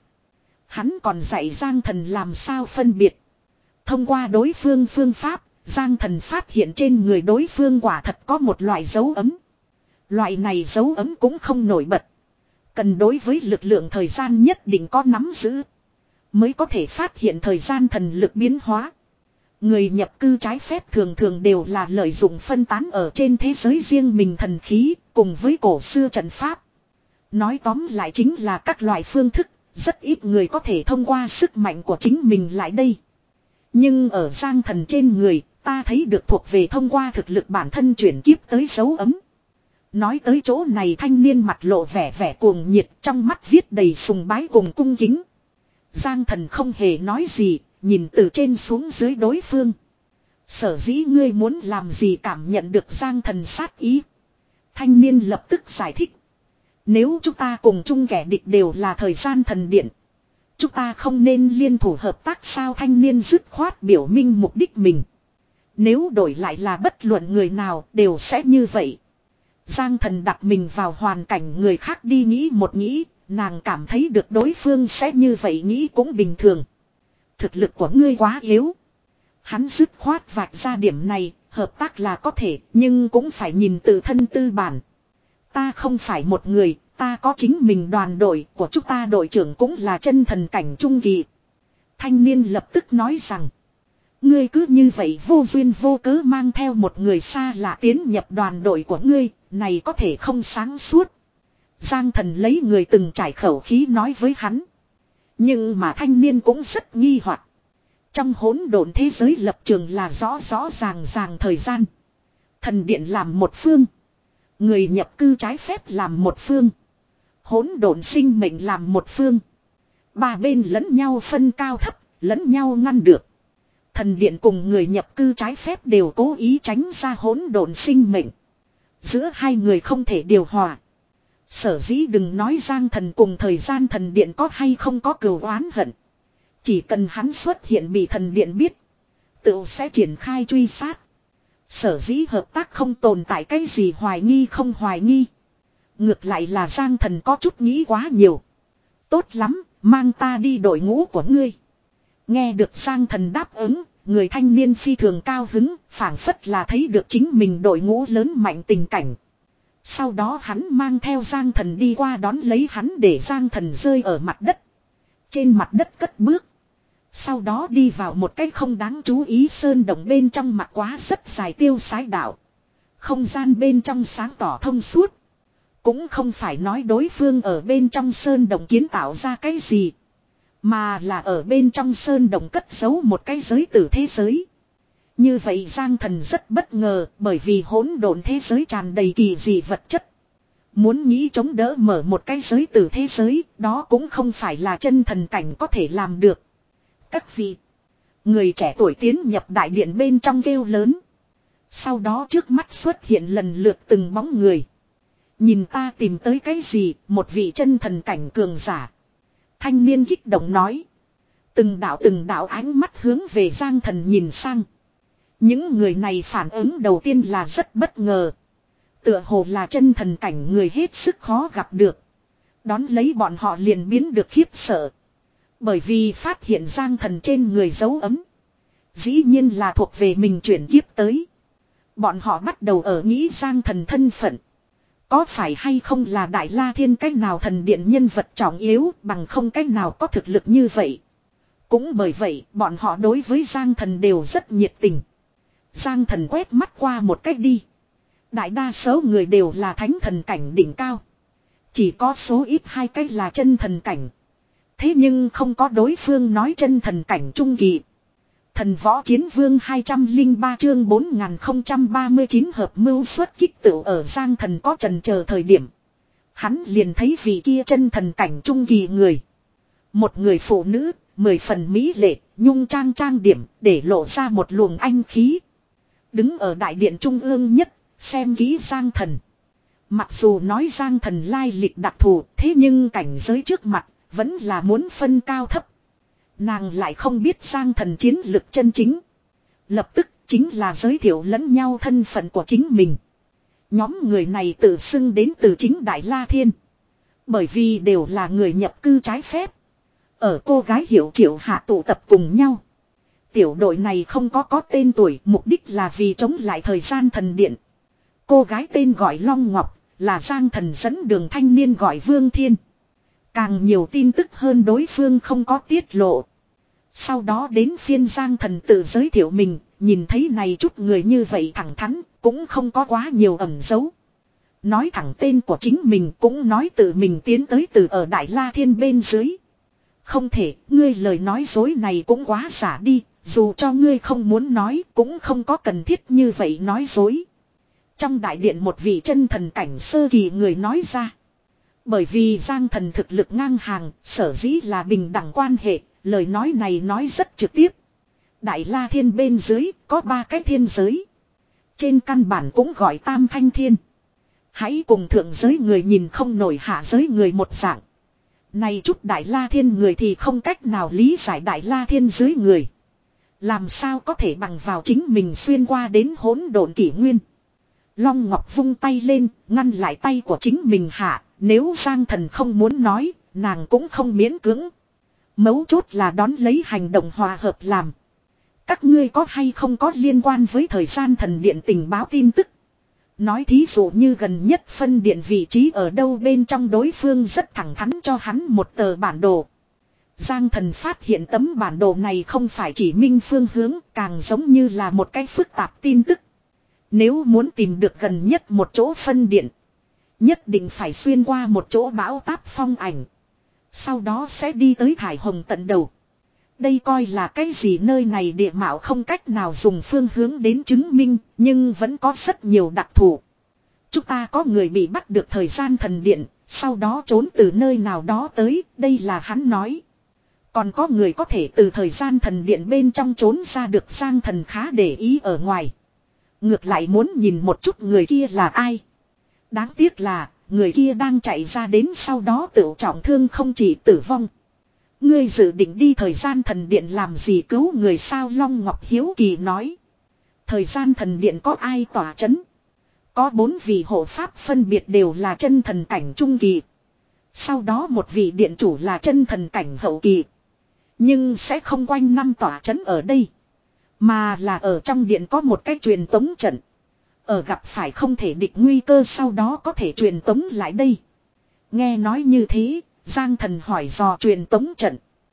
Hắn còn dạy Giang Thần làm sao phân biệt. Thông qua đối phương phương pháp, Giang Thần phát hiện trên người đối phương quả thật có một loại dấu ấm. Loại này dấu ấm cũng không nổi bật. Cần đối với lực lượng thời gian nhất định có nắm giữ. Mới có thể phát hiện thời gian thần lực biến hóa. Người nhập cư trái phép thường thường đều là lợi dụng phân tán ở trên thế giới riêng mình thần khí, cùng với cổ xưa trận pháp. Nói tóm lại chính là các loại phương thức, rất ít người có thể thông qua sức mạnh của chính mình lại đây. Nhưng ở Giang Thần trên người, ta thấy được thuộc về thông qua thực lực bản thân chuyển kiếp tới dấu ấm. Nói tới chỗ này, thanh niên mặt lộ vẻ vẻ cuồng nhiệt, trong mắt viết đầy sùng bái cùng cung kính. Giang Thần không hề nói gì, nhìn từ trên xuống dưới đối phương. Sở dĩ ngươi muốn làm gì cảm nhận được Giang Thần sát ý. Thanh niên lập tức giải thích. Nếu chúng ta cùng chung kẻ địch đều là thời gian thần điện, chúng ta không nên liên thủ hợp tác sao? Thanh niên dứt khoát biểu minh mục đích mình. Nếu đổi lại là bất luận người nào đều sẽ như vậy. Giang Thần đặt mình vào hoàn cảnh người khác đi nghĩ một nghĩ, nàng cảm thấy được đối phương sẽ như vậy nghĩ cũng bình thường. Thực lực của ngươi quá yếu. Hắn dứt khoát vạch ra điểm này, hợp tác là có thể, nhưng cũng phải nhìn tự thân tư bản. Ta không phải một người, ta có chính mình đoàn đội, của chúng ta đội trưởng cũng là chân thần cảnh trung kỳ. Thanh niên lập tức nói rằng. Ngươi cứ như vậy vô duyên vô cớ mang theo một người xa lạ tiến nhập đoàn đội của ngươi, này có thể không sáng suốt. Giang Thần lấy người từng trải khẩu khí nói với hắn. Nhưng mà thanh niên cũng rất nghi hoặc. Trong hỗn độn thế giới lập trường là rõ rõ ràng ràng thời gian. Thần điện làm một phương. Người nhập cư trái phép làm một phương. Hỗn độn sinh mệnh làm một phương. Ba bên lẫn nhau phân cao thấp, lẫn nhau ngăn được. Thần điện cùng người nhập cư trái phép đều cố ý tránh ra hỗn độn sinh mệnh. Giữa hai người không thể điều hòa. Sở dĩ đừng nói Giang Thần cùng thời gian thần điện có hay không có cừu oán hận. Chỉ cần hắn xuất hiện bị thần điện biết, tự sẽ triển khai truy sát. Sở dĩ hợp tác không tồn tại cái gì hoài nghi không hoài nghi. Ngược lại là Giang Thần có chút nghĩ quá nhiều. Tốt lắm, mang ta đi đội ngũ của ngươi. Nghe được Giang Thần đáp ứng, người thanh niên phi thường cao hứng, phảng phất là thấy được chính mình đội ngũ lớn mạnh tình cảnh. Sau đó hắn mang theo Giang Thần đi qua đón lấy hắn để Giang Thần rơi ở mặt đất. Trên mặt đất cất bước. Sau đó đi vào một cái không đáng chú ý sơn động bên trong mặt quá rất dài tiêu sái đạo. Không gian bên trong sáng tỏ thông suốt. Cũng không phải nói đối phương ở bên trong sơn động kiến tạo ra cái gì. Mà là ở bên trong sơn động cất giấu một cái giới tử thế giới. Như vậy Giang Thần rất bất ngờ bởi vì hỗn độn thế giới tràn đầy kỳ dị vật chất. Muốn nghĩ chống đỡ mở một cái giới tử thế giới, đó cũng không phải là chân thần cảnh có thể làm được. Các vị, người trẻ tuổi tiến nhập đại điện bên trong kêu lớn. Sau đó trước mắt xuất hiện lần lượt từng bóng người. Nhìn ta tìm tới cái gì, một vị chân thần cảnh cường giả. Thanh niên kích động nói. Từng đạo từng đạo ánh mắt hướng về Giang Thần nhìn sang. Những người này phản ứng đầu tiên là rất bất ngờ. Tựa hồ là chân thần cảnh người hết sức khó gặp được. Đón lấy bọn họ liền biến được khiếp sợ. Bởi vì phát hiện Giang Thần trên người dấu ấm. Dĩ nhiên là thuộc về mình chuyển kiếp tới. Bọn họ bắt đầu ở nghĩ Giang Thần thân phận. Có phải hay không là Đại La Thiên cách nào thần điện nhân vật trọng yếu bằng không cách nào có thực lực như vậy. Cũng bởi vậy bọn họ đối với Giang Thần đều rất nhiệt tình. Giang Thần quét mắt qua một cách đi. Đại đa số người đều là thánh thần cảnh đỉnh cao. Chỉ có số ít hai cách là chân thần cảnh. Thế nhưng không có đối phương nói chân thần cảnh trung kỳ. Thần võ chiến vương hai trăm lẻ ba chương bốn nghìn không trăm ba mươi chín hợp mưu xuất kích tựu ở Giang Thần có trần chờ thời điểm. Hắn liền thấy vị kia chân thần cảnh trung kỳ người. Một người phụ nữ, mười phần mỹ lệ, nhung trang trang điểm để lộ ra một luồng anh khí. Đứng ở đại điện trung ương nhất, xem kỹ Giang Thần. Mặc dù nói Giang Thần lai lịch đặc thù, thế nhưng cảnh giới trước mặt vẫn là muốn phân cao thấp. Nàng lại không biết Giang Thần chiến lực chân chính. Lập tức chính là giới thiệu lẫn nhau thân phận của chính mình. Nhóm người này tự xưng đến từ chính Đại La Thiên. Bởi vì đều là người nhập cư trái phép. Ở cô gái Hiệu Triệu hạ tụ tập cùng nhau. Tiểu đội này không có có tên tuổi, mục đích là vì chống lại thời gian thần điện. Cô gái tên gọi Long Ngọc, là Giang Thần dẫn đường thanh niên gọi Vương Thiên. Càng nhiều tin tức hơn đối phương không có tiết lộ. Sau đó đến phiên Giang Thần tự giới thiệu mình, nhìn thấy này chút người như vậy thẳng thắn, cũng không có quá nhiều ẩn giấu. Nói thẳng tên của chính mình cũng nói tự mình tiến tới từ ở Đại La Thiên bên dưới. Không thể, ngươi lời nói dối này cũng quá giả đi, dù cho ngươi không muốn nói cũng không có cần thiết như vậy nói dối. Trong đại điện một vị chân thần cảnh sơ kỳ người nói ra. Bởi vì Giang Thần thực lực ngang hàng, sở dĩ là bình đẳng quan hệ, lời nói này nói rất trực tiếp. Đại La Thiên bên dưới có ba cái thiên giới. Trên căn bản cũng gọi tam thanh thiên. Hãy cùng thượng giới người nhìn không nổi hạ giới người một dạng. Này chút Đại La Thiên người thì không cách nào lý giải Đại La Thiên dưới người. Làm sao có thể bằng vào chính mình xuyên qua đến hỗn độn kỷ nguyên. Long Ngọc vung tay lên, ngăn lại tay của chính mình hạ. Nếu Giang Thần không muốn nói, nàng cũng không miễn cưỡng. Mấu chốt là đón lấy hành động hòa hợp làm. Các ngươi có hay không có liên quan với thời gian thần điện tình báo tin tức. Nói thí dụ như gần nhất phân điện vị trí ở đâu bên trong đối phương rất thẳng thắn cho hắn một tờ bản đồ. Giang Thần phát hiện tấm bản đồ này không phải chỉ minh phương hướng, càng giống như là một cái phức tạp tin tức. Nếu muốn tìm được gần nhất một chỗ phân điện, nhất định phải xuyên qua một chỗ bão táp phong ảnh. Sau đó sẽ đi tới thải hồng tận đầu. Đây coi là cái gì, nơi này địa mạo không cách nào dùng phương hướng đến chứng minh, nhưng vẫn có rất nhiều đặc thù. Chúng ta có người bị bắt được thời gian thần điện, sau đó trốn từ nơi nào đó tới, đây là hắn nói. Còn có người có thể từ thời gian thần điện bên trong trốn ra được, Giang Thần khá để ý ở ngoài. Ngược lại muốn nhìn một chút người kia là ai. Đáng tiếc là, người kia đang chạy ra đến sau đó tự trọng thương không chỉ tử vong. Ngươi dự định đi thời gian thần điện làm gì, cứu người sao? Long Ngọc hiếu kỳ nói. Thời gian thần điện có ai tỏa chấn? Có bốn vị hộ pháp phân biệt đều là chân thần cảnh trung kỳ. Sau đó một vị điện chủ là chân thần cảnh hậu kỳ. Nhưng sẽ không quanh năm tỏa chấn ở đây. Mà là ở trong điện có một cái truyền tống trận. Ở gặp phải không thể địch nguy cơ sau đó có thể truyền tống lại đây. Nghe nói như thế, Giang Thần hỏi dò truyền tống trận.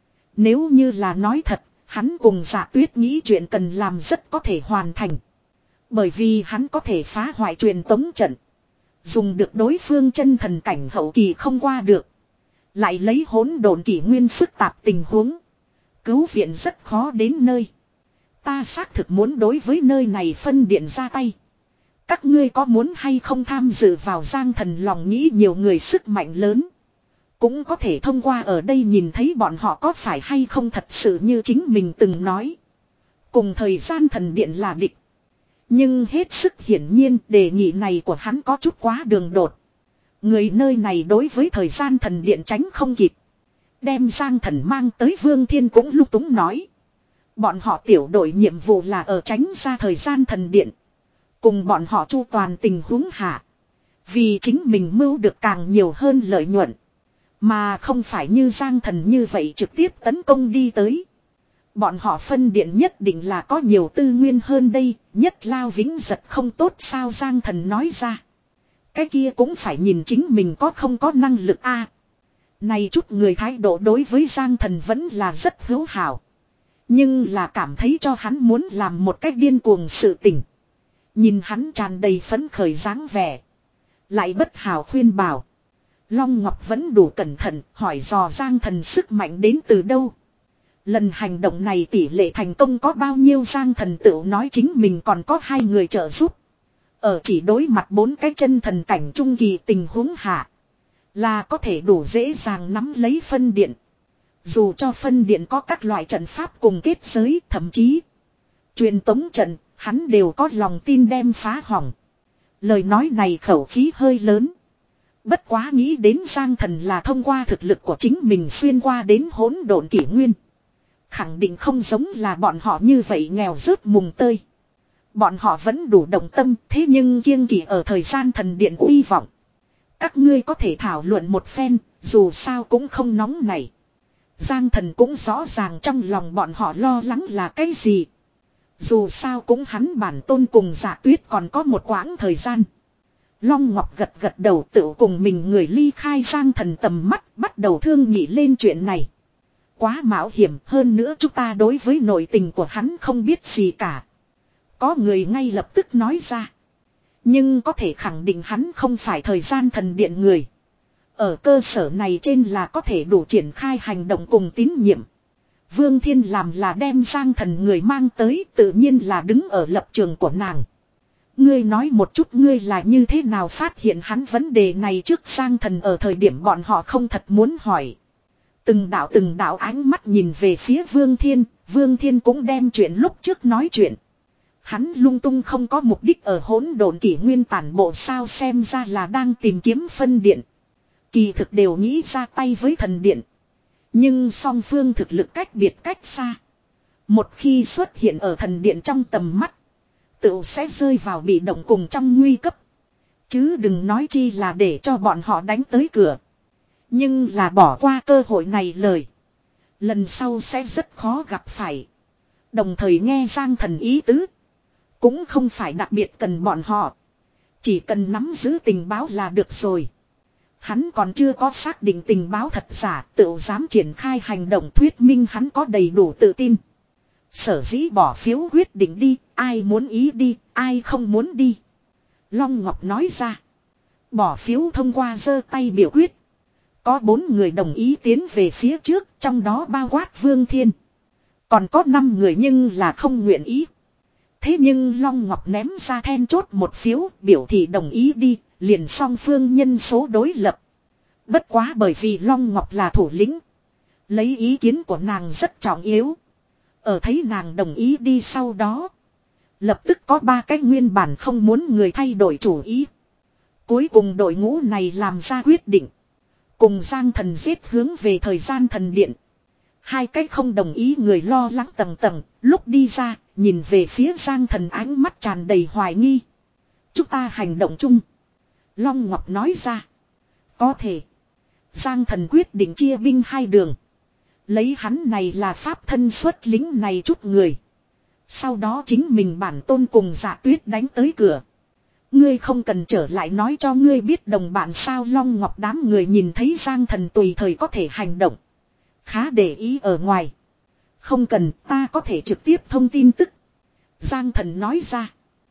Nếu như là nói thật, hắn cùng Dạ Tuyết nghĩ chuyện cần làm rất có thể hoàn thành. Bởi vì hắn có thể phá hoại truyền tống trận. Dùng được đối phương chân thần cảnh hậu kỳ không qua được. Lại lấy hỗn độn kỷ nguyên phức tạp tình huống. Cứu viện rất khó đến nơi. Ta xác thực muốn đối với nơi này phân điện ra tay. Các ngươi có muốn hay không tham dự vào? Giang Thần lòng nghĩ nhiều người sức mạnh lớn. Cũng có thể thông qua ở đây nhìn thấy bọn họ có phải hay không thật sự như chính mình từng nói. Cùng thời gian thần điện là địch. Nhưng hết sức hiển nhiên đề nghị này của hắn có chút quá đường đột. Người nơi này đối với thời gian thần điện tránh không kịp. Đem Giang Thần mang tới Vương Thiên cũng lúc túng nói. Bọn họ tiểu đội nhiệm vụ là ở tránh ra thời gian thần điện. Cùng bọn họ chu toàn tình huống hạ. Vì chính mình mưu được càng nhiều hơn lợi nhuận. Mà không phải như Giang Thần như vậy trực tiếp tấn công đi tới. Bọn họ phân điện nhất định là có nhiều tư nguyên hơn đây, nhất lao vĩnh giật không tốt sao? Giang Thần nói ra. Cái kia cũng phải nhìn chính mình có không có năng lực a. À, này chút người thái độ đối với Giang Thần vẫn là rất hữu hảo. Nhưng là cảm thấy cho hắn muốn làm một cách điên cuồng sự tình. Nhìn hắn tràn đầy phấn khởi dáng vẻ. Lại bất hảo khuyên bảo. Long Ngọc vẫn đủ cẩn thận hỏi dò Giang Thần sức mạnh đến từ đâu. Lần hành động này tỷ lệ thành công có bao nhiêu? Giang Thần tự nói chính mình còn có hai người trợ giúp. Ở chỉ đối mặt bốn cái chân thần cảnh trung kỳ tình huống hạ. Là có thể đủ dễ dàng nắm lấy phân điện. Dù cho phân điện có các loại trận pháp cùng kết giới, thậm chí truyền tống trận, hắn đều có lòng tin đem phá hỏng. Lời nói này khẩu khí hơi lớn. Bất quá nghĩ đến Giang Thần là thông qua thực lực của chính mình xuyên qua đến hỗn độn kỷ nguyên. Khẳng định không giống là bọn họ như vậy nghèo rớt mùng tơi. Bọn họ vẫn đủ động tâm, thế nhưng kiêng kỵ ở thời gian thần điện uy vọng. Các ngươi có thể thảo luận một phen, dù sao cũng không nóng này. Giang Thần cũng rõ ràng trong lòng bọn họ lo lắng là cái gì. Dù sao cũng hắn bản tôn cùng Dạ Tuyết còn có một quãng thời gian. Long Ngọc gật gật đầu tự cùng mình người ly khai. Giang Thần tầm mắt bắt đầu thương nghị lên chuyện này. Quá mạo hiểm, hơn nữa chúng ta đối với nội tình của hắn không biết gì cả. Có người ngay lập tức nói ra. Nhưng có thể khẳng định hắn không phải thời gian thần điện người. Ở cơ sở này trên là có thể đủ triển khai hành động cùng tín nhiệm. Vương Thiên làm là đem Giang Thần người mang tới, tự nhiên là đứng ở lập trường của nàng. Ngươi nói một chút ngươi là như thế nào phát hiện hắn vấn đề này trước? Giang Thần ở thời điểm bọn họ không thật muốn hỏi. Từng đạo từng đạo ánh mắt nhìn về phía Vương Thiên, Vương Thiên cũng đem chuyện lúc trước nói chuyện. Hắn lung tung không có mục đích ở hỗn độn kỷ nguyên tản bộ sao? Xem ra là đang tìm kiếm phân điện. Kỳ thực đều nghĩ ra tay với thần điện. Nhưng song phương thực lực cách biệt cách xa. Một khi xuất hiện ở thần điện trong tầm mắt, tự sẽ rơi vào bị động cùng trong nguy cấp. Chứ đừng nói chi là để cho bọn họ đánh tới cửa. Nhưng là bỏ qua cơ hội này lời. Lần sau sẽ rất khó gặp phải. Đồng thời nghe Giang Thần ý tứ. Cũng không phải đặc biệt cần bọn họ. Chỉ cần nắm giữ tình báo là được rồi. Hắn còn chưa có xác định tình báo thật giả, tự dám triển khai hành động thuyết minh hắn có đầy đủ tự tin. Sở dĩ bỏ phiếu quyết định đi, ai muốn ý đi, ai không muốn đi. Long Ngọc nói ra. Bỏ phiếu thông qua giơ tay biểu quyết. Có bốn người đồng ý tiến về phía trước, trong đó bao quát Vương Thiên. Còn có năm người nhưng là không nguyện ý. Thế nhưng Long Ngọc ném ra then chốt một phiếu, biểu thị đồng ý đi, liền song phương nhân số đối lập. Bất quá bởi vì Long Ngọc là thủ lĩnh. Lấy ý kiến của nàng rất trọng yếu. Ở thấy nàng đồng ý đi sau đó. Lập tức có ba cái nguyên bản không muốn người thay đổi chủ ý. Cuối cùng đội ngũ này làm ra quyết định. Cùng Giang Thần giết hướng về thời gian thần điện. Hai cái không đồng ý người lo lắng tầng tầng, lúc đi ra, nhìn về phía Giang Thần ánh mắt tràn đầy hoài nghi. Chúng ta hành động chung. Long Ngọc nói ra. Có thể. Giang Thần quyết định chia binh hai đường. Lấy hắn này là pháp thân xuất lính này chút người. Sau đó chính mình bản tôn cùng Dạ Tuyết đánh tới cửa. Ngươi không cần trở lại nói cho ngươi biết đồng bạn sao. Long Ngọc đám người nhìn thấy Giang Thần tùy thời có thể hành động. Khá để ý ở ngoài. Không cần, ta có thể trực tiếp thông tin tức. Giang Thần nói ra.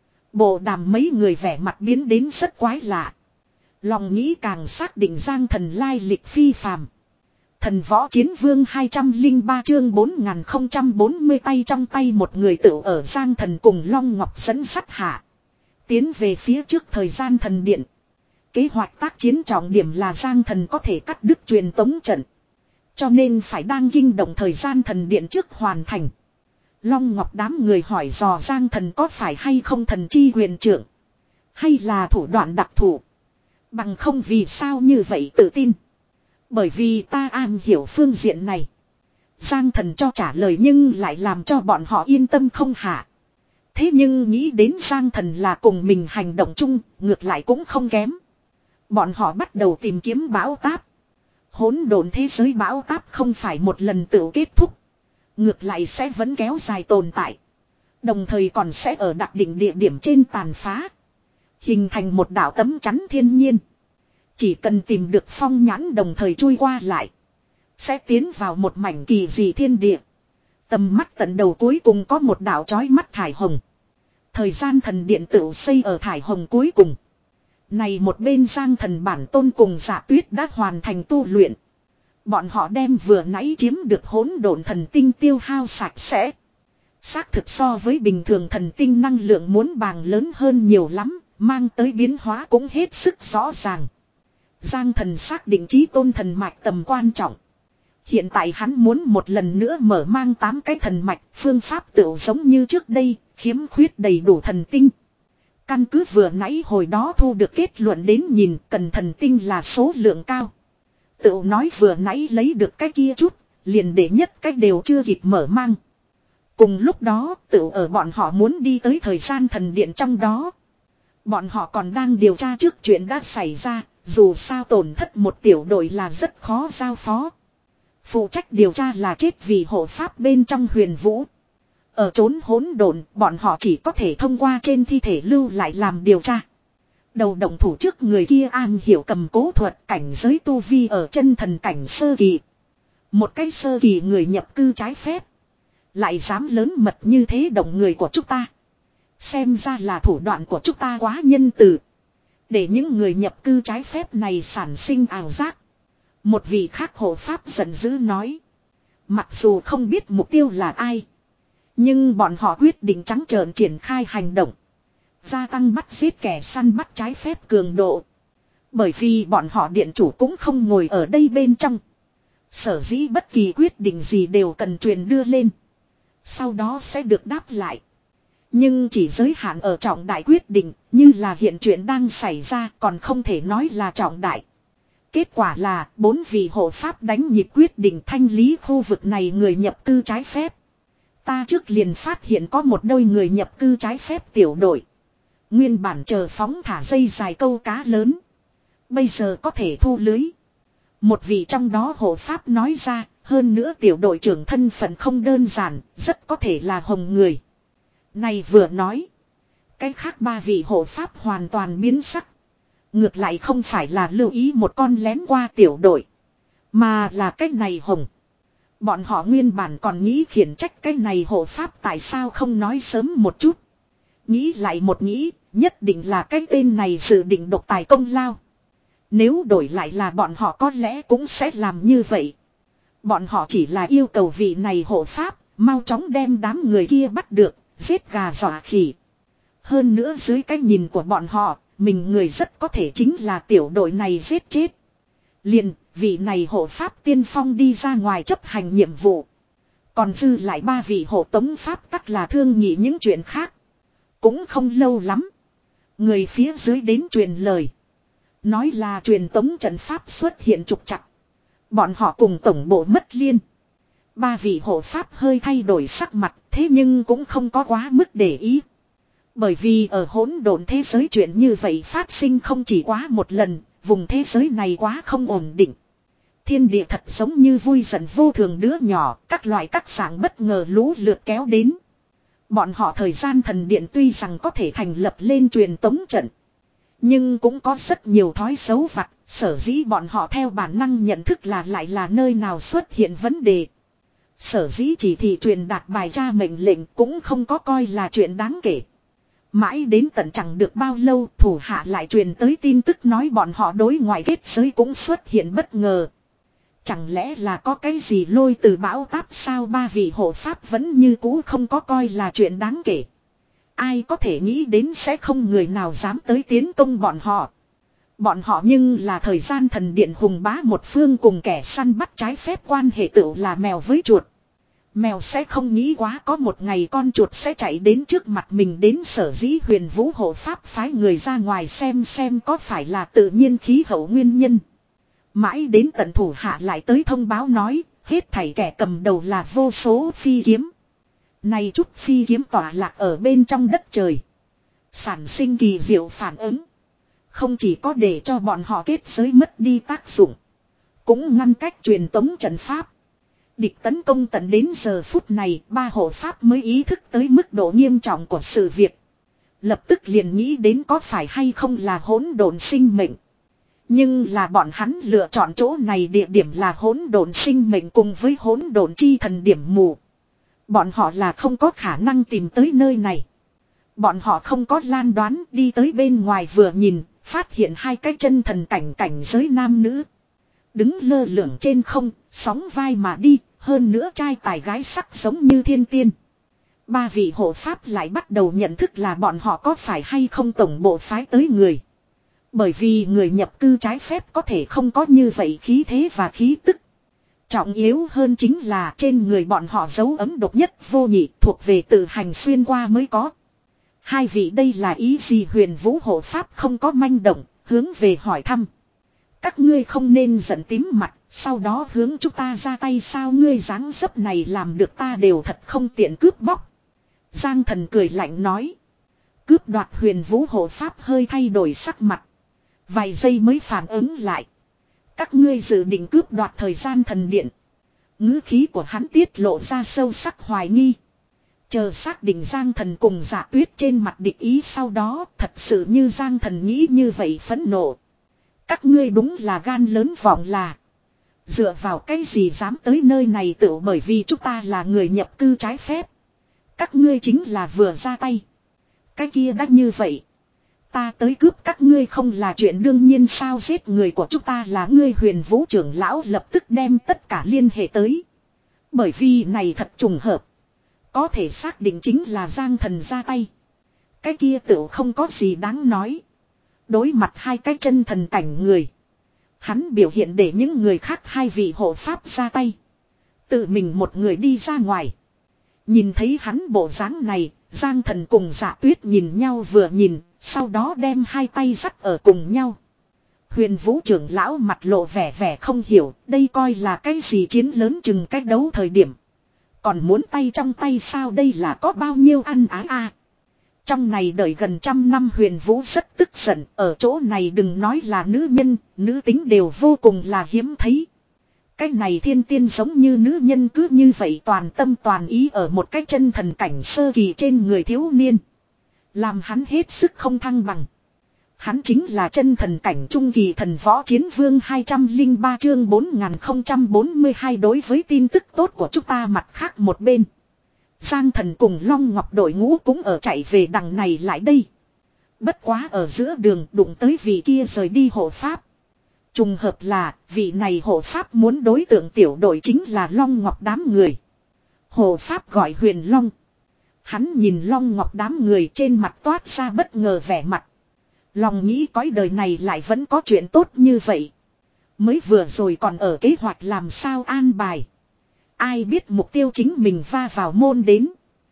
Bộ đàm mấy người vẻ mặt biến đến rất quái lạ. Lòng nghĩ càng xác định Giang Thần lai lịch phi phàm. Thần võ chiến vương hai trăm lẻ ba chương bốn nghìn không trăm bốn mươi tay trong tay một người tựu ở Giang Thần cùng Long Ngọc dẫn sắt hạ. Tiến về phía trước thời gian thần điện. Kế hoạch tác chiến trọng điểm là Giang Thần có thể cắt đứt truyền tống trận. Cho nên phải đang kinh động thời gian thần điện trước hoàn thành. Long Ngọc đám người hỏi dò Giang Thần có phải hay không thần chi huyền trưởng. Hay là thủ đoạn đặc thù. Bằng không vì sao như vậy tự tin. Bởi vì ta am hiểu phương diện này. Giang Thần cho trả lời nhưng lại làm cho bọn họ yên tâm không hạ. Thế nhưng nghĩ đến Giang Thần là cùng mình hành động chung, ngược lại cũng không kém. Bọn họ bắt đầu tìm kiếm bão táp. Hỗn độn thế giới bão táp không phải một lần tự kết thúc. Ngược lại sẽ vẫn kéo dài tồn tại. Đồng thời còn sẽ ở đặc định địa điểm trên tàn phá. Hình thành một đảo tấm chắn thiên nhiên. Chỉ cần tìm được phong nhãn đồng thời chui qua lại. Sẽ tiến vào một mảnh kỳ dị thiên địa. Tầm mắt tận đầu cuối cùng có một đảo chói mắt thải hồng. Thời gian thần điện tự xây ở thải hồng cuối cùng. Này một bên Giang Thần bản tôn cùng Dạ Tuyết đã hoàn thành tu luyện. Bọn họ đem vừa nãy chiếm được hỗn độn thần tinh tiêu hao sạch sẽ. Xác thực so với bình thường thần tinh năng lượng muốn bàng lớn hơn nhiều lắm, mang tới biến hóa cũng hết sức rõ ràng. Giang Thần xác định chí tôn thần mạch tầm quan trọng. Hiện tại hắn muốn một lần nữa mở mang tám cái thần mạch, phương pháp tựu giống như trước đây, khiếm khuyết đầy đủ thần tinh. Căn cứ vừa nãy hồi đó thu được kết luận đến nhìn cần thần tinh là số lượng cao. Tựu nói vừa nãy lấy được cái kia chút, liền để nhất cách đều chưa kịp mở mang. Cùng lúc đó, tựu ở bọn họ muốn đi tới thời gian thần điện trong đó. Bọn họ còn đang điều tra trước chuyện đã xảy ra, dù sao tổn thất một tiểu đội là rất khó giao phó. Phụ trách điều tra là chết vì hộ pháp bên trong Huyền Vũ. Ở trốn hỗn độn, bọn họ chỉ có thể thông qua trên thi thể lưu lại làm điều tra. Đầu động thủ trước người kia an hiểu cầm cố thuật, cảnh giới tu vi ở chân thần cảnh sơ kỳ. Một cái sơ kỳ người nhập cư trái phép. Lại dám lớn mật như thế động người của chúng ta. Xem ra là thủ đoạn của chúng ta quá nhân từ. Để những người nhập cư trái phép này sản sinh ảo giác. Một vị khác hộ pháp giận dữ nói. Mặc dù không biết mục tiêu là ai. Nhưng bọn họ quyết định trắng trợn triển khai hành động. Gia tăng bắt giết kẻ săn bắt trái phép cường độ. Bởi vì bọn họ điện chủ cũng không ngồi ở đây bên trong. Sở dĩ bất kỳ quyết định gì đều cần truyền đưa lên. Sau đó sẽ được đáp lại. Nhưng chỉ giới hạn ở trọng đại quyết định, như là hiện chuyện đang xảy ra còn không thể nói là trọng đại. Kết quả là bốn vị hộ pháp đánh nhịp quyết định thanh lý khu vực này người nhập cư trái phép. Ta trước liền phát hiện có một đôi người nhập cư trái phép tiểu đội. Nguyên bản chờ phóng thả dây dài câu cá lớn. Bây giờ có thể thu lưới. Một vị trong đó hộ pháp nói ra, hơn nữa tiểu đội trưởng thân phận không đơn giản, rất có thể là hồng người. Này vừa nói. Cái khác ba vị hộ pháp hoàn toàn biến sắc. Ngược lại không phải là lưu ý một con lén qua tiểu đội. Mà là cái này hồng. Bọn họ nguyên bản còn nghĩ khiển trách cái này hộ pháp tại sao không nói sớm một chút. Nghĩ lại một nghĩ, nhất định là cái tên này dự định độc tài công lao. Nếu đổi lại là bọn họ có lẽ cũng sẽ làm như vậy. Bọn họ chỉ là yêu cầu vị này hộ pháp, mau chóng đem đám người kia bắt được, giết gà dọa khỉ. Hơn nữa dưới cái nhìn của bọn họ, mình người rất có thể chính là tiểu đội này giết chết. Liền, vị này hộ pháp tiên phong đi ra ngoài chấp hành nhiệm vụ. Còn dư lại ba vị hộ tống pháp tắc là thương nghị những chuyện khác. Cũng không lâu lắm. Người phía dưới đến truyền lời. Nói là truyền tống trận pháp xuất hiện trục trặc. Bọn họ cùng tổng bộ mất liên. Ba vị hộ pháp hơi thay đổi sắc mặt, thế nhưng cũng không có quá mức để ý. Bởi vì ở hỗn độn thế giới chuyện như vậy phát sinh không chỉ quá một lần, vùng thế giới này quá không ổn định. Thiên địa thật giống như vui giận vô thường đứa nhỏ, các loại các dạng bất ngờ lũ lượt kéo đến. Bọn họ thời gian thần điện tuy rằng có thể thành lập lên truyền tống trận. Nhưng cũng có rất nhiều thói xấu vặt, sở dĩ bọn họ theo bản năng nhận thức là lại là nơi nào xuất hiện vấn đề. Sở dĩ chỉ thị truyền đạt bài tra mệnh lệnh cũng không có coi là chuyện đáng kể. Mãi đến tận chẳng được bao lâu thủ hạ lại truyền tới tin tức nói bọn họ đối ngoại kết giới cũng xuất hiện bất ngờ. Chẳng lẽ là có cái gì lôi từ bão táp sao ba vị hộ pháp vẫn như cũ không có coi là chuyện đáng kể. Ai có thể nghĩ đến sẽ không người nào dám tới tiến công bọn họ. Bọn họ nhưng là thời gian thần điện hùng bá một phương cùng kẻ săn bắt trái phép quan hệ tựu là mèo với chuột. Mèo sẽ không nghĩ quá có một ngày con chuột sẽ chạy đến trước mặt mình đến sở dĩ huyền vũ hộ pháp phái người ra ngoài xem xem có phải là tự nhiên khí hậu nguyên nhân. Mãi đến tận thủ hạ lại tới thông báo nói, hết thảy kẻ cầm đầu là vô số phi kiếm. Này chút phi kiếm tỏa lạc ở bên trong đất trời. Sản sinh kỳ diệu phản ứng. Không chỉ có để cho bọn họ kết giới mất đi tác dụng. Cũng ngăn cách truyền tống trận pháp. Địch tấn công tận đến giờ phút này, ba hộ pháp mới ý thức tới mức độ nghiêm trọng của sự việc. Lập tức liền nghĩ đến có phải hay không là hỗn độn sinh mệnh. Nhưng là bọn hắn lựa chọn chỗ này địa điểm là hỗn độn sinh mệnh cùng với hỗn độn chi thần điểm mù. Bọn họ là không có khả năng tìm tới nơi này. Bọn họ không có lan đoán đi tới bên ngoài vừa nhìn, phát hiện hai cái chân thần cảnh cảnh giới nam nữ. Đứng lơ lửng trên không, sóng vai mà đi, hơn nữa trai tài gái sắc giống như thiên tiên. Ba vị hộ pháp lại bắt đầu nhận thức là bọn họ có phải hay không tổng bộ phái tới người. Bởi vì người nhập cư trái phép có thể không có như vậy khí thế và khí tức. Trọng yếu hơn chính là trên người bọn họ dấu ấm độc nhất vô nhị thuộc về tự hành xuyên qua mới có. Hai vị đây là ý gì huyền vũ hộ pháp không có manh động, hướng về hỏi thăm. Các ngươi không nên giận tím mặt, sau đó hướng chúng ta ra tay sao ngươi dáng dấp này làm được ta đều thật không tiện cướp bóc. Giang thần cười lạnh nói. Cướp đoạt huyền vũ hộ pháp hơi thay đổi sắc mặt. Vài giây mới phản ứng lại. Các ngươi dự định cướp đoạt thời gian thần điện. Ngữ khí của hắn tiết lộ ra sâu sắc hoài nghi. Chờ xác định Giang thần cùng Dạ Tuyết trên mặt địch ý sau đó thật sự như Giang thần nghĩ như vậy phẫn nộ. Các ngươi đúng là gan lớn vọng là. Dựa vào cái gì dám tới nơi này tự bởi vì chúng ta là người nhập cư trái phép. Các ngươi chính là vừa ra tay. Cái kia đã như vậy. Ta tới cướp các ngươi không là chuyện đương nhiên sao giết người của chúng ta là ngươi huyền vũ trưởng lão lập tức đem tất cả liên hệ tới. Bởi vì này thật trùng hợp. Có thể xác định chính là Giang thần ra tay. Cái kia tựu không có gì đáng nói. Đối mặt hai cái chân thần cảnh người. Hắn biểu hiện để những người khác hai vị hộ pháp ra tay. Tự mình một người đi ra ngoài. Nhìn thấy hắn bộ dáng này, Giang thần cùng Dạ Tuyết nhìn nhau vừa nhìn, sau đó đem hai tay dắt ở cùng nhau. Huyền vũ trưởng lão mặt lộ vẻ vẻ không hiểu, đây coi là cái gì chiến lớn chừng cách đấu thời điểm. Còn muốn tay trong tay sao đây là có bao nhiêu ăn á a. Trong này đợi gần trăm năm huyền vũ rất tức giận, ở chỗ này đừng nói là nữ nhân, nữ tính đều vô cùng là hiếm thấy. Cái này thiên tiên giống như nữ nhân cứ như vậy toàn tâm toàn ý ở một cái chân thần cảnh sơ kỳ trên người thiếu niên. Làm hắn hết sức không thăng bằng. Hắn chính là chân thần cảnh trung kỳ thần võ chiến vương hai trăm lẻ ba chương bốn nghìn không trăm bốn mươi hai đối với tin tức tốt của chúng ta mặt khác một bên. Giang thần cùng Long Ngọc đội ngũ cũng ở chạy về đằng này lại đây. Bất quá ở giữa đường đụng tới vị kia rời đi hộ pháp. Trùng hợp là vị này hộ pháp muốn đối tượng tiểu đội chính là Long Ngọc đám người. Hộ pháp gọi Huyền Long. Hắn nhìn Long Ngọc đám người trên mặt toát ra bất ngờ vẻ mặt. Lòng nghĩ cõi đời này lại vẫn có chuyện tốt như vậy. Mới vừa rồi còn ở kế hoạch làm sao an bài. Ai biết mục tiêu chính mình va vào môn đến.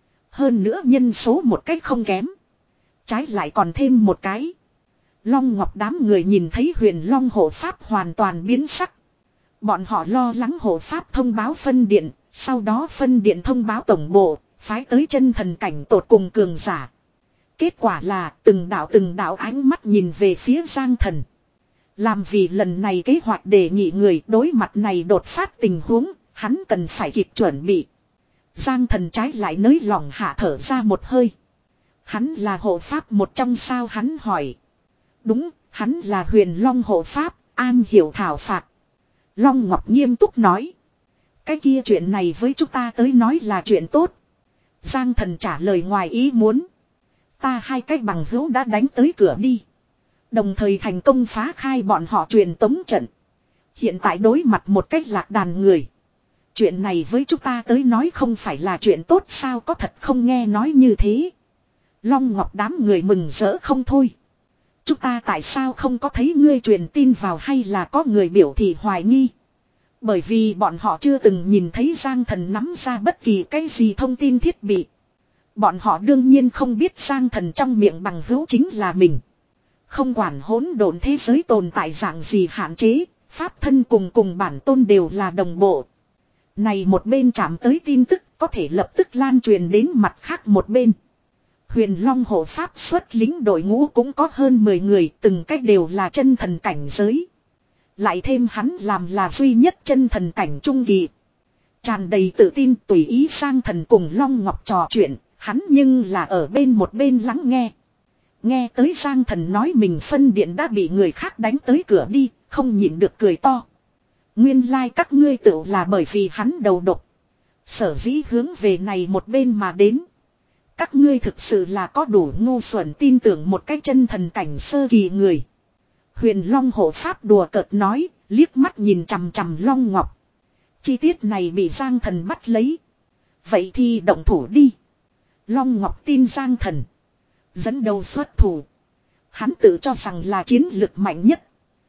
Hơn nữa nhân số một cách không kém. Trái lại còn thêm một cái. Long Ngọc đám người nhìn thấy Huyền Long hộ pháp hoàn toàn biến sắc. Bọn họ lo lắng hộ pháp thông báo phân điện. Sau đó phân điện thông báo tổng bộ. Phái tới chân thần cảnh tột cùng cường giả. Kết quả là từng đạo từng đạo ánh mắt nhìn về phía Giang thần. Làm vì lần này kế hoạch đề nghị người đối mặt này đột phát tình huống. Hắn cần phải kịp chuẩn bị. Giang thần trái lại nới lòng hạ thở ra một hơi. Hắn là hộ pháp một trong sao hắn hỏi. Đúng, hắn là Huyền Long hộ pháp, an hiểu thảo phạt. Long Ngọc nghiêm túc nói. Cái kia chuyện này với chúng ta tới nói là chuyện tốt. Giang thần trả lời ngoài ý muốn. Ta hai cái bằng hữu đã đánh tới cửa đi. Đồng thời thành công phá khai bọn họ truyền tống trận. Hiện tại đối mặt một cách lạc đàn người. Chuyện này với chúng ta tới nói không phải là chuyện tốt sao có thật không nghe nói như thế. Long Ngọc đám người mừng rỡ không thôi. Chúng ta tại sao không có thấy ngươi truyền tin vào hay là có người biểu thị hoài nghi. Bởi vì bọn họ chưa từng nhìn thấy Giang thần nắm ra bất kỳ cái gì thông tin thiết bị. Bọn họ đương nhiên không biết Giang thần trong miệng bằng hữu chính là mình. Không quản hỗn độn thế giới tồn tại dạng gì hạn chế, pháp thân cùng cùng bản tôn đều là đồng bộ. Này một bên chạm tới tin tức có thể lập tức lan truyền đến mặt khác một bên. Huyền Long hộ pháp xuất lính đội ngũ cũng có hơn mười người, từng cách đều là chân thần cảnh giới. Lại thêm hắn làm là duy nhất chân thần cảnh trung kỳ. Tràn đầy tự tin tùy ý sang thần cùng Long Ngọc trò chuyện, hắn nhưng là ở bên một bên lắng nghe. Nghe tới Giang thần nói mình phân điện đã bị người khác đánh tới cửa đi, không nhịn được cười to. Nguyên lai like các ngươi tự là bởi vì hắn đầu độc. Sở dĩ hướng về này một bên mà đến. Các ngươi thực sự là có đủ ngu xuẩn tin tưởng một cái chân thần cảnh sơ kỳ người. Huyền Long hộ pháp đùa cợt nói, liếc mắt nhìn chằm chằm Long Ngọc. Chi tiết này bị Giang thần bắt lấy. Vậy thì động thủ đi. Long Ngọc tin Giang thần. Dẫn đầu xuất thủ. Hắn tự cho rằng là chiến lực mạnh nhất.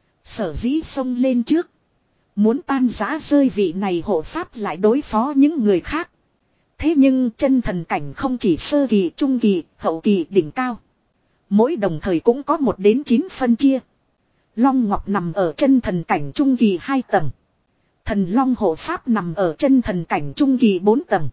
Sở dĩ xông lên trước. Muốn tan rã rơi vị này hộ pháp lại đối phó những người khác. Thế nhưng chân thần cảnh không chỉ sơ kỳ, trung kỳ, hậu kỳ, đỉnh cao. Mỗi đồng thời cũng có một đến chín phân chia. Long Ngọc nằm ở chân thần cảnh trung kỳ hai tầng. Thần Long hộ pháp nằm ở chân thần cảnh trung kỳ bốn tầng.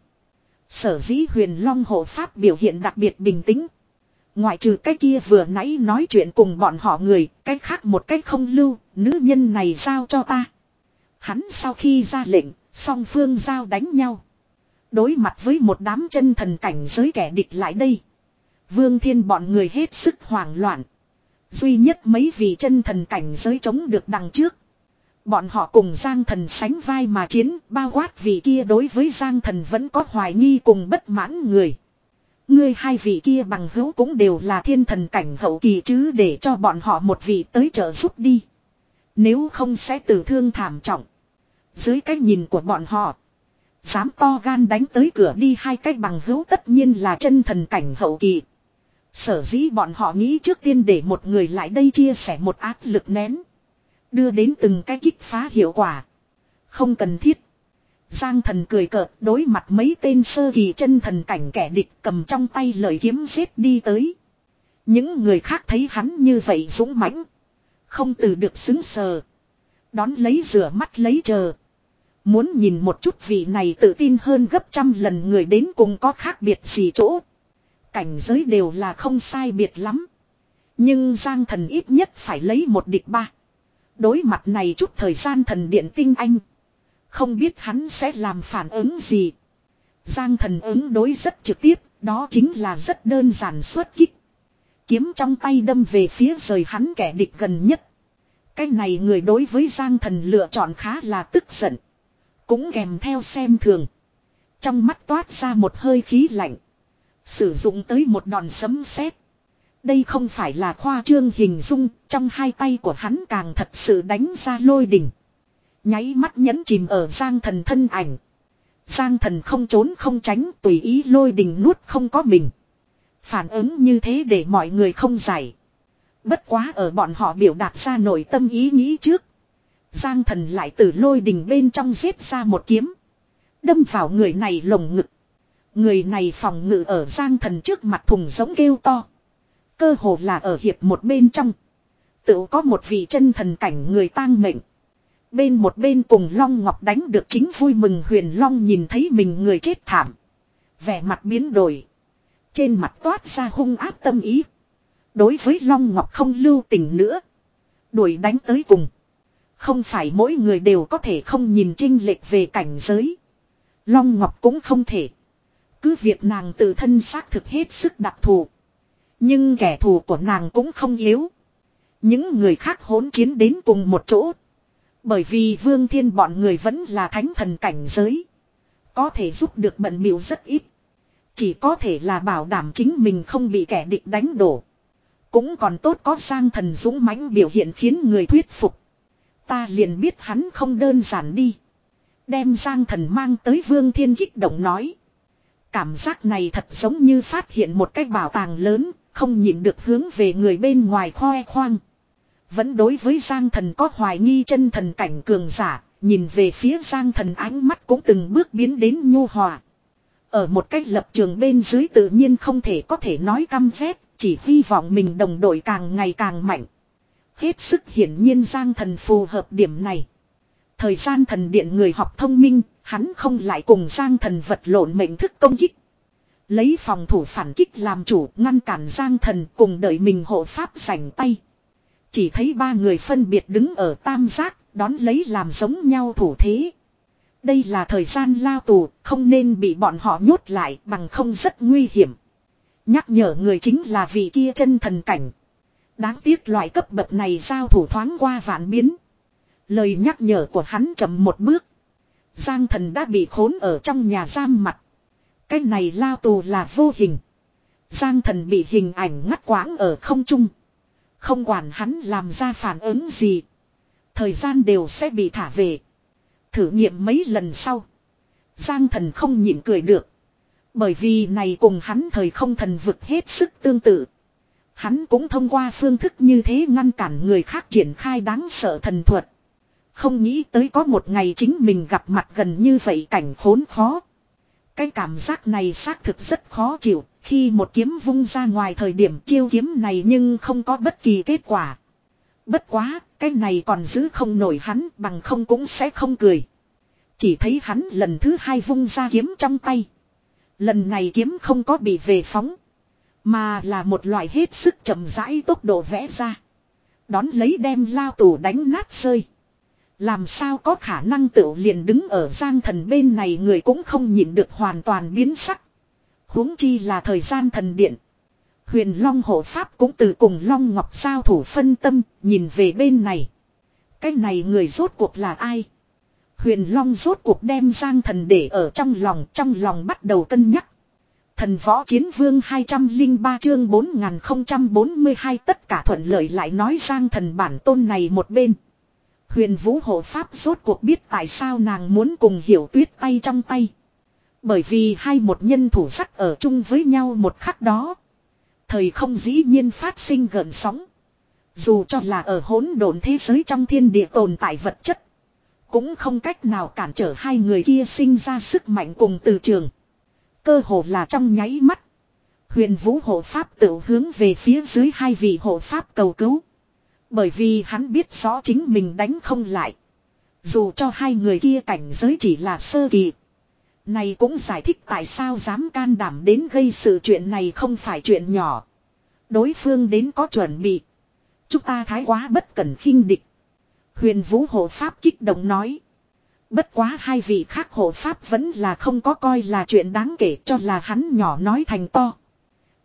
Sở dĩ Huyền Long hộ pháp biểu hiện đặc biệt bình tĩnh. Ngoại trừ cái kia vừa nãy nói chuyện cùng bọn họ người, cái khác một cách không lưu, nữ nhân này giao cho ta. Hắn sau khi ra lệnh, song phương giao đánh nhau. Đối mặt với một đám chân thần cảnh giới kẻ địch lại đây. Vương Thiên bọn người hết sức hoảng loạn. Duy nhất mấy vị chân thần cảnh giới chống được đằng trước. Bọn họ cùng Giang thần sánh vai mà chiến, bao quát vị kia đối với Giang thần vẫn có hoài nghi cùng bất mãn người. Ngươi hai vị kia bằng hữu cũng đều là thiên thần cảnh hậu kỳ chứ, để cho bọn họ một vị tới trợ giúp đi. Nếu không sẽ tử thương thảm trọng. Dưới cái nhìn của bọn họ, dám to gan đánh tới cửa đi hai cái bằng hữu tất nhiên là chân thần cảnh hậu kỳ. Sở dĩ bọn họ nghĩ trước tiên để một người lại đây chia sẻ một áp lực nén. Đưa đến từng cái kích phá hiệu quả. Không cần thiết. Giang thần cười cợt đối mặt mấy tên sơ kỳ chân thần cảnh kẻ địch cầm trong tay lợi kiếm giết đi tới. Những người khác thấy hắn như vậy dũng mãnh. Không từ được xứng sờ. Đón lấy rửa mắt lấy chờ. Muốn nhìn một chút vị này tự tin hơn gấp trăm lần người đến cùng có khác biệt gì chỗ. Cảnh giới đều là không sai biệt lắm. Nhưng Giang thần ít nhất phải lấy một địch ba. Đối mặt này chút thời gian thần điện tinh anh. Không biết hắn sẽ làm phản ứng gì. Giang thần ứng đối rất trực tiếp, đó chính là rất đơn giản xuất kích. kiếm trong tay đâm về phía rời hắn kẻ địch gần nhất. Cái này người đối với Giang Thần lựa chọn khá là tức giận. Cũng kèm theo xem thường. Trong mắt toát ra một hơi khí lạnh. Sử dụng tới một đòn sấm sét. Đây không phải là khoa trương hình dung, trong hai tay của hắn càng thật sự đánh ra lôi đỉnh. Nháy mắt nhấn chìm ở Giang Thần thân ảnh. Giang Thần không trốn không tránh, tùy ý lôi đỉnh nuốt không có mình. Phản ứng như thế để mọi người không giải. Bất quá ở bọn họ biểu đạt ra nội tâm ý nghĩ trước. Giang Thần lại từ lôi đỉnh bên trong giết ra một kiếm. Đâm vào người này lồng ngực. Người này phòng ngự ở Giang Thần trước mặt thùng giống kêu to. Cơ hồ là ở hiệp một bên trong. Tự có một vị chân thần cảnh người tang mệnh. Bên một bên cùng Long Ngọc đánh được chính vui mừng Huyền Long nhìn thấy mình người chết thảm. Vẻ mặt biến đổi. Trên mặt toát ra hung ác tâm ý. Đối với Long Ngọc không lưu tình nữa. Đuổi đánh tới cùng. Không phải mỗi người đều có thể không nhìn chênh lệch về cảnh giới. Long Ngọc cũng không thể. Cứ việc nàng tự thân xác thực hết sức đặc thù. Nhưng kẻ thù của nàng cũng không yếu. Những người khác hỗn chiến đến cùng một chỗ. Bởi vì Vương Thiên bọn người vẫn là thánh thần cảnh giới. Có thể giúp được bận bịu rất ít. Chỉ có thể là bảo đảm chính mình không bị kẻ địch đánh đổ. Cũng còn tốt có Giang Thần dũng mãnh biểu hiện khiến người thuyết phục. Ta liền biết hắn không đơn giản đi. Đem Giang Thần mang tới Vương Thiên kích động nói. Cảm giác này thật giống như phát hiện một cái bảo tàng lớn, không nhịn được hướng về người bên ngoài khoe khoang. Vẫn đối với Giang Thần có hoài nghi chân thần cảnh cường giả, nhìn về phía Giang Thần ánh mắt cũng từng bước biến đến nhu hòa. Ở một cách lập trường bên dưới tự nhiên không thể có thể nói căm ghét, chỉ hy vọng mình đồng đội càng ngày càng mạnh. Hết sức hiển nhiên Giang Thần phù hợp điểm này. Thời gian thần điện người học thông minh, hắn không lại cùng Giang Thần vật lộn mệnh thức công kích. Lấy phòng thủ phản kích làm chủ ngăn cản Giang Thần cùng đợi mình hộ pháp rảnh tay. Chỉ thấy ba người phân biệt đứng ở tam giác, đón lấy làm giống nhau thủ thế. Đây là thời gian lao tù, không nên bị bọn họ nhốt lại bằng không rất nguy hiểm. Nhắc nhở người chính là vị kia chân thần cảnh. Đáng tiếc loại cấp bậc này giao thủ thoáng qua vạn biến. Lời nhắc nhở của hắn chậm một bước. Giang Thần đã bị khốn ở trong nhà giam mặt. Cái này lao tù là vô hình. Giang Thần bị hình ảnh ngắt quãng ở không trung. Không quản hắn làm ra phản ứng gì. Thời gian đều sẽ bị thả về. Thử nghiệm mấy lần sau. Giang Thần không nhịn cười được. Bởi vì này cùng hắn thời không thần vực hết sức tương tự. Hắn cũng thông qua phương thức như thế ngăn cản người khác triển khai đáng sợ thần thuật. Không nghĩ tới có một ngày chính mình gặp mặt gần như vậy cảnh khốn khó. Cái cảm giác này xác thực rất khó chịu. Khi một kiếm vung ra ngoài thời điểm chiêu kiếm này nhưng không có bất kỳ kết quả. Bất quá, cái này còn giữ không nổi hắn bằng không cũng sẽ không cười. Chỉ thấy hắn lần thứ hai vung ra kiếm trong tay. Lần này kiếm không có bị về phóng. Mà là một loại hết sức chậm rãi tốc độ vẽ ra. Đón lấy đem lao tù đánh nát rơi. Làm sao có khả năng tựu liền đứng ở Giang Thần bên này người cũng không nhịn được hoàn toàn biến sắc. Huống chi là thời gian thần điện. Huyền Long hộ pháp cũng từ cùng Long Ngọc giao thủ phân tâm, nhìn về bên này. Cái này người rốt cuộc là ai? Huyền Long rốt cuộc đem Giang Thần để ở trong lòng, trong lòng bắt đầu cân nhắc. Thần võ chiến vương hai trăm lẻ ba chương bốn nghìn không trăm bốn mươi hai tất cả thuận lợi lại nói Giang Thần bản tôn này một bên. Huyền Vũ hộ pháp rốt cuộc biết tại sao nàng muốn cùng Hiểu Tuyết tay trong tay. Bởi vì hai một nhân thủ sắt ở chung với nhau một khắc đó. Thời không dĩ nhiên phát sinh gợn sóng. Dù cho là ở hỗn độn thế giới trong thiên địa tồn tại vật chất. Cũng không cách nào cản trở hai người kia sinh ra sức mạnh cùng từ trường. Cơ hồ là trong nháy mắt. Huyền Vũ hộ pháp tự hướng về phía dưới hai vị hộ pháp cầu cứu. Bởi vì hắn biết rõ chính mình đánh không lại. Dù cho hai người kia cảnh giới chỉ là sơ kỳ. Này cũng giải thích tại sao dám can đảm đến gây sự chuyện này không phải chuyện nhỏ. Đối phương đến có chuẩn bị. Chúng ta thái quá bất cẩn khinh địch. Huyền Vũ hộ pháp kích động nói. Bất quá hai vị khác hộ pháp vẫn là không có coi là chuyện đáng kể cho là hắn nhỏ nói thành to.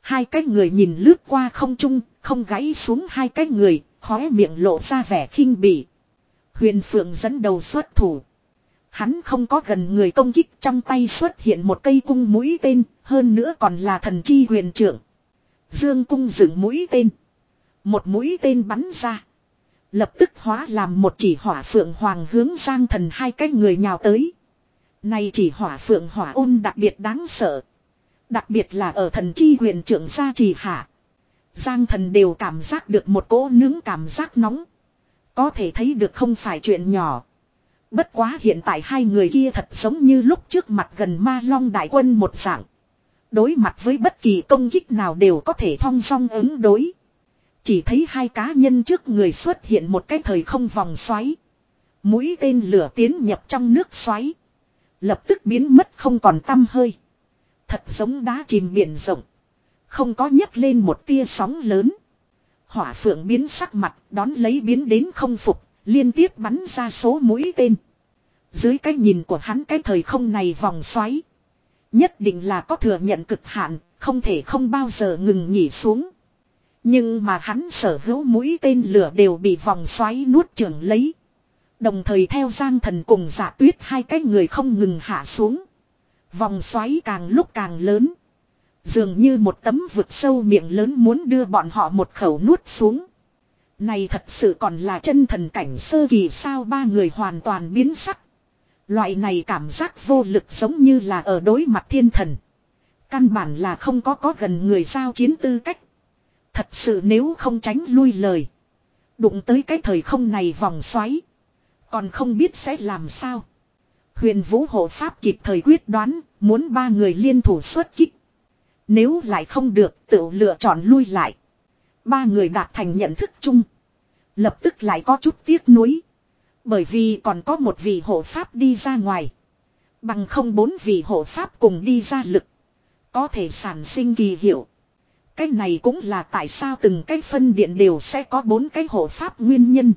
Hai cái người nhìn lướt qua không trung, không gãy xuống hai cái người, khóe miệng lộ ra vẻ khinh bỉ. Huyền Phượng dẫn đầu xuất thủ. Hắn không có gần người công kích, trong tay xuất hiện một cây cung mũi tên, hơn nữa còn là thần chi huyền trưởng. Dương cung dựng mũi tên. Một mũi tên bắn ra. Lập tức hóa làm một chỉ hỏa phượng hoàng hướng Giang Thần hai cái người nhào tới. Này chỉ hỏa phượng hỏa ôn đặc biệt đáng sợ. Đặc biệt là ở thần chi huyền trưởng gia trì hạ. Giang Thần đều cảm giác được một cỗ nướng cảm giác nóng. Có thể thấy được không phải chuyện nhỏ. Bất quá hiện tại hai người kia thật giống như lúc trước mặt gần Ma Long đại quân một dạng. Đối mặt với bất kỳ công kích nào đều có thể thong dong ứng đối. Chỉ thấy hai cá nhân trước người xuất hiện một cái thời không vòng xoáy. Mũi tên lửa tiến nhập trong nước xoáy. Lập tức biến mất không còn tăm hơi. Thật giống đá chìm biển rộng. Không có nhấc lên một tia sóng lớn. Hỏa phượng biến sắc mặt đón lấy biến đến không phục. Liên tiếp bắn ra số mũi tên. Dưới cái nhìn của hắn cái thời không này vòng xoáy. Nhất định là có thừa nhận cực hạn. Không thể không bao giờ ngừng nghỉ xuống. Nhưng mà hắn sở hữu mũi tên lửa đều bị vòng xoáy nuốt chửng lấy. Đồng thời theo Giang Thần cùng Dạ Tuyết hai cái người không ngừng hạ xuống. Vòng xoáy càng lúc càng lớn. Dường như một tấm vực sâu miệng lớn muốn đưa bọn họ một khẩu nuốt xuống. Này thật sự còn là chân thần cảnh sơ kỳ sao, ba người hoàn toàn biến sắc. Loại này cảm giác vô lực giống như là ở đối mặt thiên thần. Căn bản là không có có gần người giao chiến tư cách. Thật sự nếu không tránh lui lời. Đụng tới cái thời không này vòng xoáy. Còn không biết sẽ làm sao. Huyền Vũ hộ pháp kịp thời quyết đoán. Muốn ba người liên thủ xuất kích. Nếu lại không được tự lựa chọn lui lại. Ba người đạt thành nhận thức chung. Lập tức lại có chút tiếc nuối. Bởi vì còn có một vị hộ pháp đi ra ngoài. Bằng không bốn vị hộ pháp cùng đi ra lực. Có thể sản sinh kỳ hiệu. Cái này cũng là tại sao từng cái phân điện đều sẽ có bốn cái hộ pháp nguyên nhân.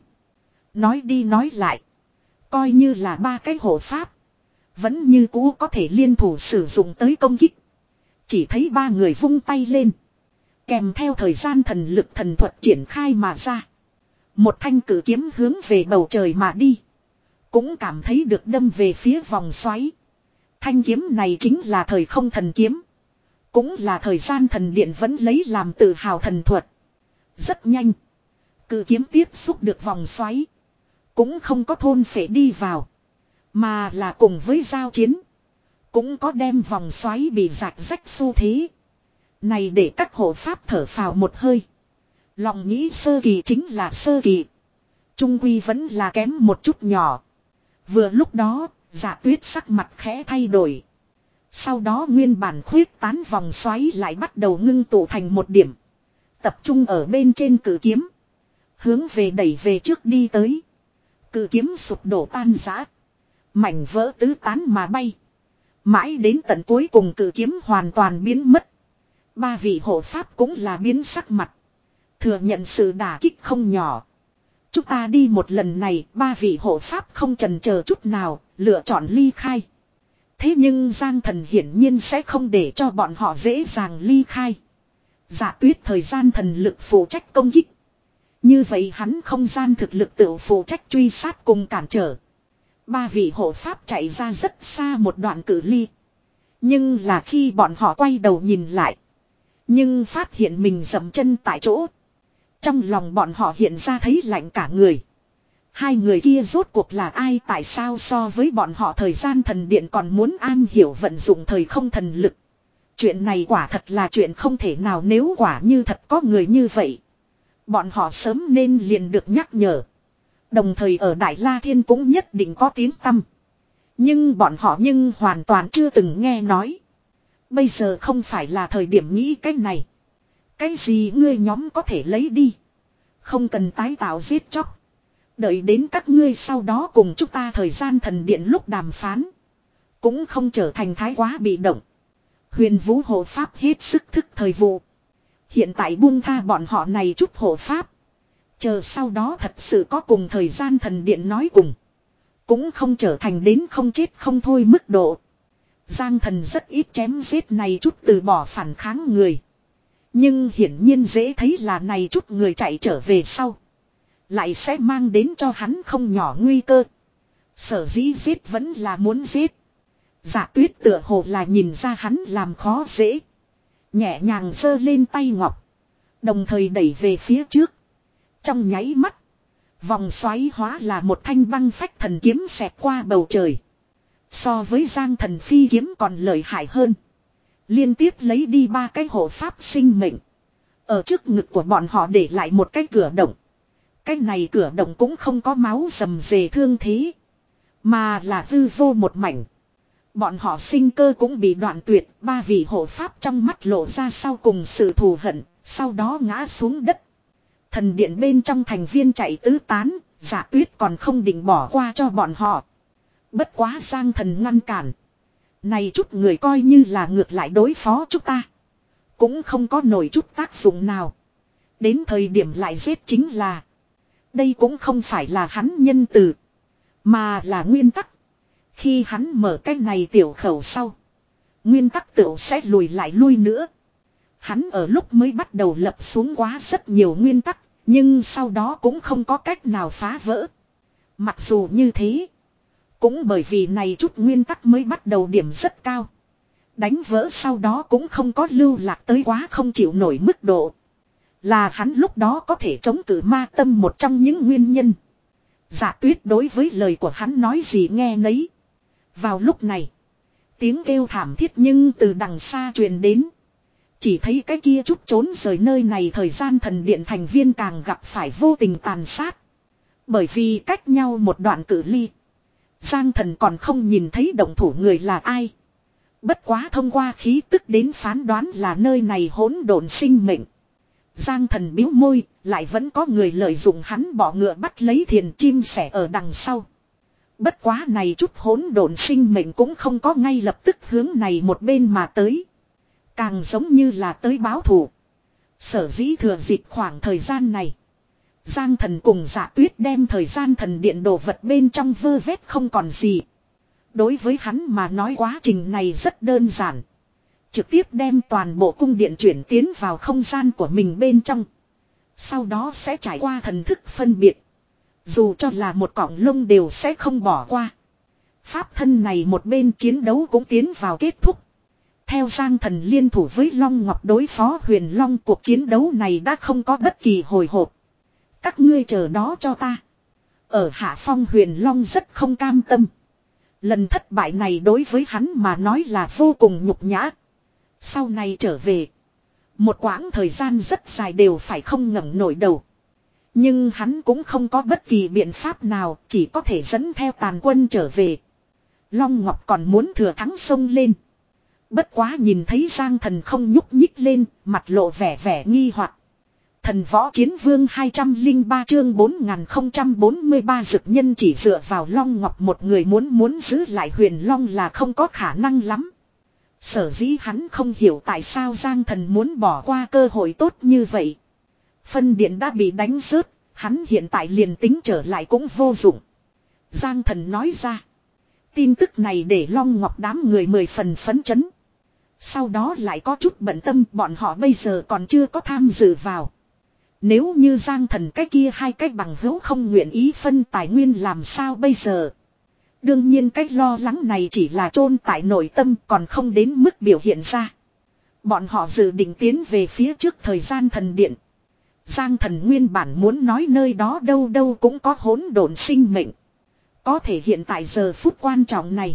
Nói đi nói lại. Coi như là ba cái hộ pháp. Vẫn như cũ có thể liên thủ sử dụng tới công kích. Chỉ thấy ba người vung tay lên. Kèm theo thời gian thần lực thần thuật triển khai mà ra. Một thanh cử kiếm hướng về bầu trời mà đi. Cũng cảm thấy được đâm về phía vòng xoáy. Thanh kiếm này chính là thời không thần kiếm. Cũng là thời gian thần điện vẫn lấy làm tự hào thần thuật. Rất nhanh. Cự kiếm tiếp xúc được vòng xoáy. Cũng không có thôn phệ đi vào. Mà là cùng với giao chiến. Cũng có đem vòng xoáy bị rạch rách xu thế. Này để các hộ pháp thở phào một hơi. Lòng nghĩ sơ kỳ chính là sơ kỳ. Trung quy vẫn là kém một chút nhỏ. Vừa lúc đó, Dạ Tuyết sắc mặt khẽ thay đổi. Sau đó nguyên bản khuyết tán vòng xoáy lại bắt đầu ngưng tụ thành một điểm. Tập trung ở bên trên cử kiếm. Hướng về đẩy về trước đi tới. Cử kiếm sụp đổ tan rã. Mảnh vỡ tứ tán mà bay. Mãi đến tận cuối cùng cử kiếm hoàn toàn biến mất. Ba vị hộ pháp cũng là biến sắc mặt. Thừa nhận sự đả kích không nhỏ. Chúng ta đi một lần này, ba vị hộ pháp không chần chờ chút nào, lựa chọn ly khai. Thế nhưng Giang Thần hiển nhiên sẽ không để cho bọn họ dễ dàng ly khai. Dạ Tuyết thời gian thần lực phụ trách công kích. Như vậy hắn không gian thực lực tự phụ trách truy sát cùng cản trở. Ba vị hộ pháp chạy ra rất xa một đoạn cự ly. Nhưng là khi bọn họ quay đầu nhìn lại. Nhưng phát hiện mình dậm chân tại chỗ. Trong lòng bọn họ hiện ra thấy lạnh cả người. Hai người kia rốt cuộc là ai, tại sao so với bọn họ thời gian thần điện còn muốn an hiểu vận dụng thời không thần lực. Chuyện này quả thật là chuyện không thể nào, nếu quả như thật có người như vậy. Bọn họ sớm nên liền được nhắc nhở. Đồng thời ở Đại La Thiên cũng nhất định có tiếng tăm. Nhưng bọn họ nhưng hoàn toàn chưa từng nghe nói. Bây giờ không phải là thời điểm nghĩ cái này. Cái gì ngươi nhóm có thể lấy đi. Không cần tái tạo giết chóc. Đợi đến các ngươi sau đó cùng chúng ta thời gian thần điện lúc đàm phán. Cũng không trở thành thái quá bị động. Huyền Vũ hộ pháp hết sức thức thời vụ. Hiện tại buông tha bọn họ này chút hộ pháp. Chờ sau đó thật sự có cùng thời gian thần điện nói cùng. Cũng không trở thành đến không chết không thôi mức độ. Giang Thần rất ít chém giết này chút từ bỏ phản kháng người. Nhưng hiển nhiên dễ thấy là này chút người chạy trở về sau. Lại sẽ mang đến cho hắn không nhỏ nguy cơ. Sở dĩ giết vẫn là muốn giết. Dạ tuyết tựa hồ là nhìn ra hắn làm khó dễ. Nhẹ nhàng giơ lên tay ngọc. Đồng thời đẩy về phía trước. Trong nháy mắt. Vòng xoáy hóa là một thanh băng phách thần kiếm xẹt qua bầu trời. So với Giang Thần phi kiếm còn lợi hại hơn. Liên tiếp lấy đi ba cái hộ pháp sinh mệnh. Ở trước ngực của bọn họ để lại một cái cửa động. Cái này cửa động cũng không có máu rầm rề thương thế. Mà là hư vô một mảnh. Bọn họ sinh cơ cũng bị đoạn tuyệt. Ba vị hộ pháp trong mắt lộ ra sau cùng sự thù hận. Sau đó ngã xuống đất. Thần điện bên trong thành viên chạy tứ tán. Dạ tuyết còn không định bỏ qua cho bọn họ. Bất quá Giang Thần ngăn cản. Này chút người coi như là ngược lại đối phó chúng ta. Cũng không có nổi chút tác dụng nào. Đến thời điểm lại giết chính là. Đây cũng không phải là hắn nhân từ. Mà là nguyên tắc. Khi hắn mở cái này tiểu khẩu sau. Nguyên tắc tựu sẽ lùi lại lui nữa. Hắn ở lúc mới bắt đầu lập xuống quá rất nhiều nguyên tắc. Nhưng sau đó cũng không có cách nào phá vỡ. Mặc dù như thế. Cũng bởi vì này chút nguyên tắc mới bắt đầu điểm rất cao. Đánh vỡ sau đó cũng không có lưu lạc tới quá không chịu nổi mức độ. Là hắn lúc đó có thể chống cự ma tâm một trong những nguyên nhân. Dạ tuyết đối với lời của hắn nói gì nghe nấy. Vào lúc này. Tiếng kêu thảm thiết nhưng từ đằng xa truyền đến. Chỉ thấy cái kia chút trốn rời nơi này thời gian thần điện thành viên càng gặp phải vô tình tàn sát. Bởi vì cách nhau một đoạn cự ly. Giang Thần còn không nhìn thấy động thủ người là ai. Bất quá thông qua khí tức đến phán đoán là nơi này hỗn độn sinh mệnh. Giang Thần biếu môi, lại vẫn có người lợi dụng hắn bỏ ngựa bắt lấy thiền chim sẻ ở đằng sau. Bất quá này chút hỗn độn sinh mệnh cũng không có ngay lập tức hướng này một bên mà tới. Càng giống như là tới báo thù. Sở dĩ thừa dịp khoảng thời gian này. Giang Thần cùng Dạ Tuyết đem thời gian thần điện đồ vật bên trong vơ vét không còn gì. Đối với hắn mà nói quá trình này rất đơn giản. Trực tiếp đem toàn bộ cung điện chuyển tiến vào không gian của mình bên trong. Sau đó sẽ trải qua thần thức phân biệt. Dù cho là một cọng lông đều sẽ không bỏ qua. Pháp thân này một bên chiến đấu cũng tiến vào kết thúc. Theo Giang Thần liên thủ với Long Ngọc đối phó Huyền Long, cuộc chiến đấu này đã không có bất kỳ hồi hộp. Các ngươi chờ đó cho ta. Ở hạ phong Huyền Long rất không cam tâm. Lần thất bại này đối với hắn mà nói là vô cùng nhục nhã. Sau này trở về. Một quãng thời gian rất dài đều phải không ngẩng nổi đầu. Nhưng hắn cũng không có bất kỳ biện pháp nào. Chỉ có thể dẫn theo tàn quân trở về. Long Ngọc còn muốn thừa thắng xông lên. Bất quá nhìn thấy Giang Thần không nhúc nhích lên. Mặt lộ vẻ vẻ nghi hoặc. Thần võ chiến vương hai trăm lẻ ba chương bốn nghìn không trăm bốn mươi ba dực nhân chỉ dựa vào Long Ngọc một người muốn muốn giữ lại Huyền Long là không có khả năng lắm. Sở dĩ hắn không hiểu tại sao Giang Thần muốn bỏ qua cơ hội tốt như vậy. Phân điện đã bị đánh rớt, hắn hiện tại liền tính trở lại cũng vô dụng. Giang Thần nói ra. Tin tức này để Long Ngọc đám người mười phần phấn chấn. Sau đó lại có chút bận tâm, bọn họ bây giờ còn chưa có tham dự vào. Nếu như Giang Thần cái kia hai cái bằng hữu không nguyện ý phân tài nguyên làm sao bây giờ? Đương nhiên cái lo lắng này chỉ là chôn tại nội tâm, còn không đến mức biểu hiện ra. Bọn họ dự định tiến về phía trước thời gian thần điện. Giang Thần nguyên bản muốn nói nơi đó đâu đâu cũng có hỗn độn sinh mệnh. Có thể hiện tại giờ phút quan trọng này.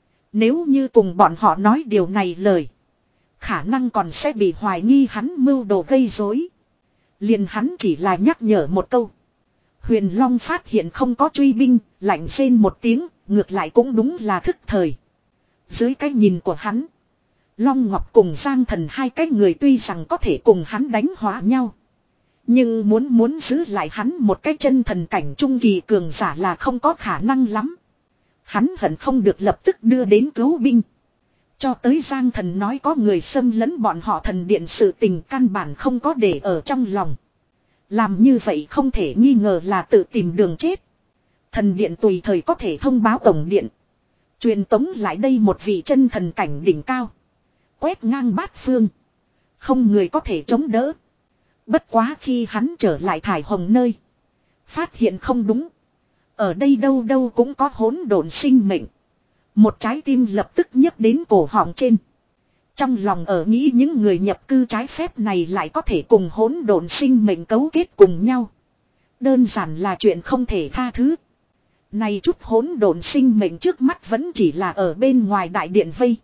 Nếu như cùng bọn họ nói điều này lời. Khả năng còn sẽ bị hoài nghi hắn mưu đồ gây rối. Liền hắn chỉ là nhắc nhở một câu. Huyền Long phát hiện không có truy binh, lạnh rên một tiếng, ngược lại cũng đúng là thức thời. Dưới cái nhìn của hắn, Long Ngọc cùng Giang Thần hai cái người tuy rằng có thể cùng hắn đánh hóa nhau. Nhưng muốn muốn giữ lại hắn một cái chân thần cảnh trung kỳ cường giả là không có khả năng lắm. Hắn hận không được lập tức đưa đến cứu binh. Cho tới Giang Thần nói có người xâm lấn bọn họ thần điện sự tình căn bản không có để ở trong lòng. Làm như vậy không thể nghi ngờ là tự tìm đường chết. Thần điện tùy thời có thể thông báo tổng điện. Truyền tống lại đây một vị chân thần cảnh đỉnh cao. Quét ngang bát phương. Không người có thể chống đỡ. Bất quá khi hắn trở lại thải hồng nơi. Phát hiện không đúng. Ở đây đâu đâu cũng có hỗn độn sinh mệnh. Một trái tim lập tức nhấc đến cổ họng trên. Trong lòng ở nghĩ những người nhập cư trái phép này lại có thể cùng hỗn độn sinh mệnh cấu kết cùng nhau. Đơn giản là chuyện không thể tha thứ. Này chút hỗn độn sinh mệnh trước mắt vẫn chỉ là ở bên ngoài đại điện vây.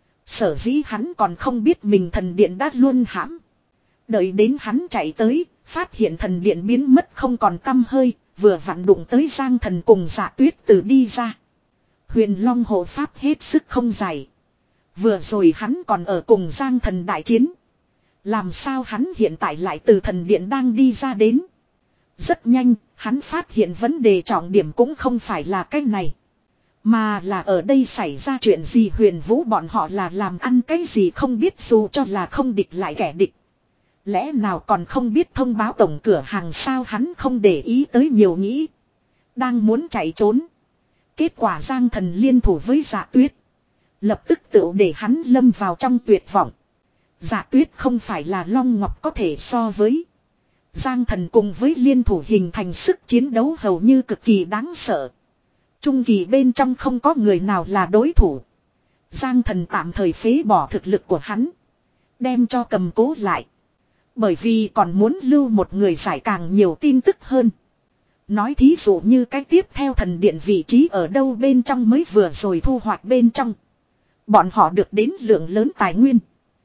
Sở dĩ hắn còn không biết mình thần điện đã luôn hãm. Đợi đến hắn chạy tới, phát hiện thần điện biến mất không còn tăm hơi, vừa vặn đụng tới Giang Thần cùng Dạ Tuyết Từ đi ra. Huyền Long hộ pháp hết sức không dài. Vừa rồi hắn còn ở cùng Giang Thần đại chiến. Làm sao hắn hiện tại lại từ thần điện đang đi ra đến. Rất nhanh, hắn phát hiện vấn đề trọng điểm cũng không phải là cái này. Mà là ở đây xảy ra chuyện gì, Huyền Vũ bọn họ là làm ăn cái gì không biết, dù cho là không địch lại kẻ địch. Lẽ nào còn không biết thông báo tổng cửa hàng sao, hắn không để ý tới nhiều nghĩ. Đang muốn chạy trốn. Kết quả Giang Thần liên thủ với Dạ Tuyết. Lập tức tự để hắn lâm vào trong tuyệt vọng. Dạ Tuyết không phải là Long Ngọc có thể so với. Giang Thần cùng với liên thủ hình thành sức chiến đấu hầu như cực kỳ đáng sợ. Trung kỳ bên trong không có người nào là đối thủ. Giang Thần tạm thời phế bỏ thực lực của hắn. Đem cho cầm cố lại. Bởi vì còn muốn lưu một người giải càng nhiều tin tức hơn. Nói thí dụ như cái tiếp theo thần điện vị trí ở đâu bên trong mới vừa rồi thu hoạch bên trong. Bọn họ được đến lượng lớn tài nguyên.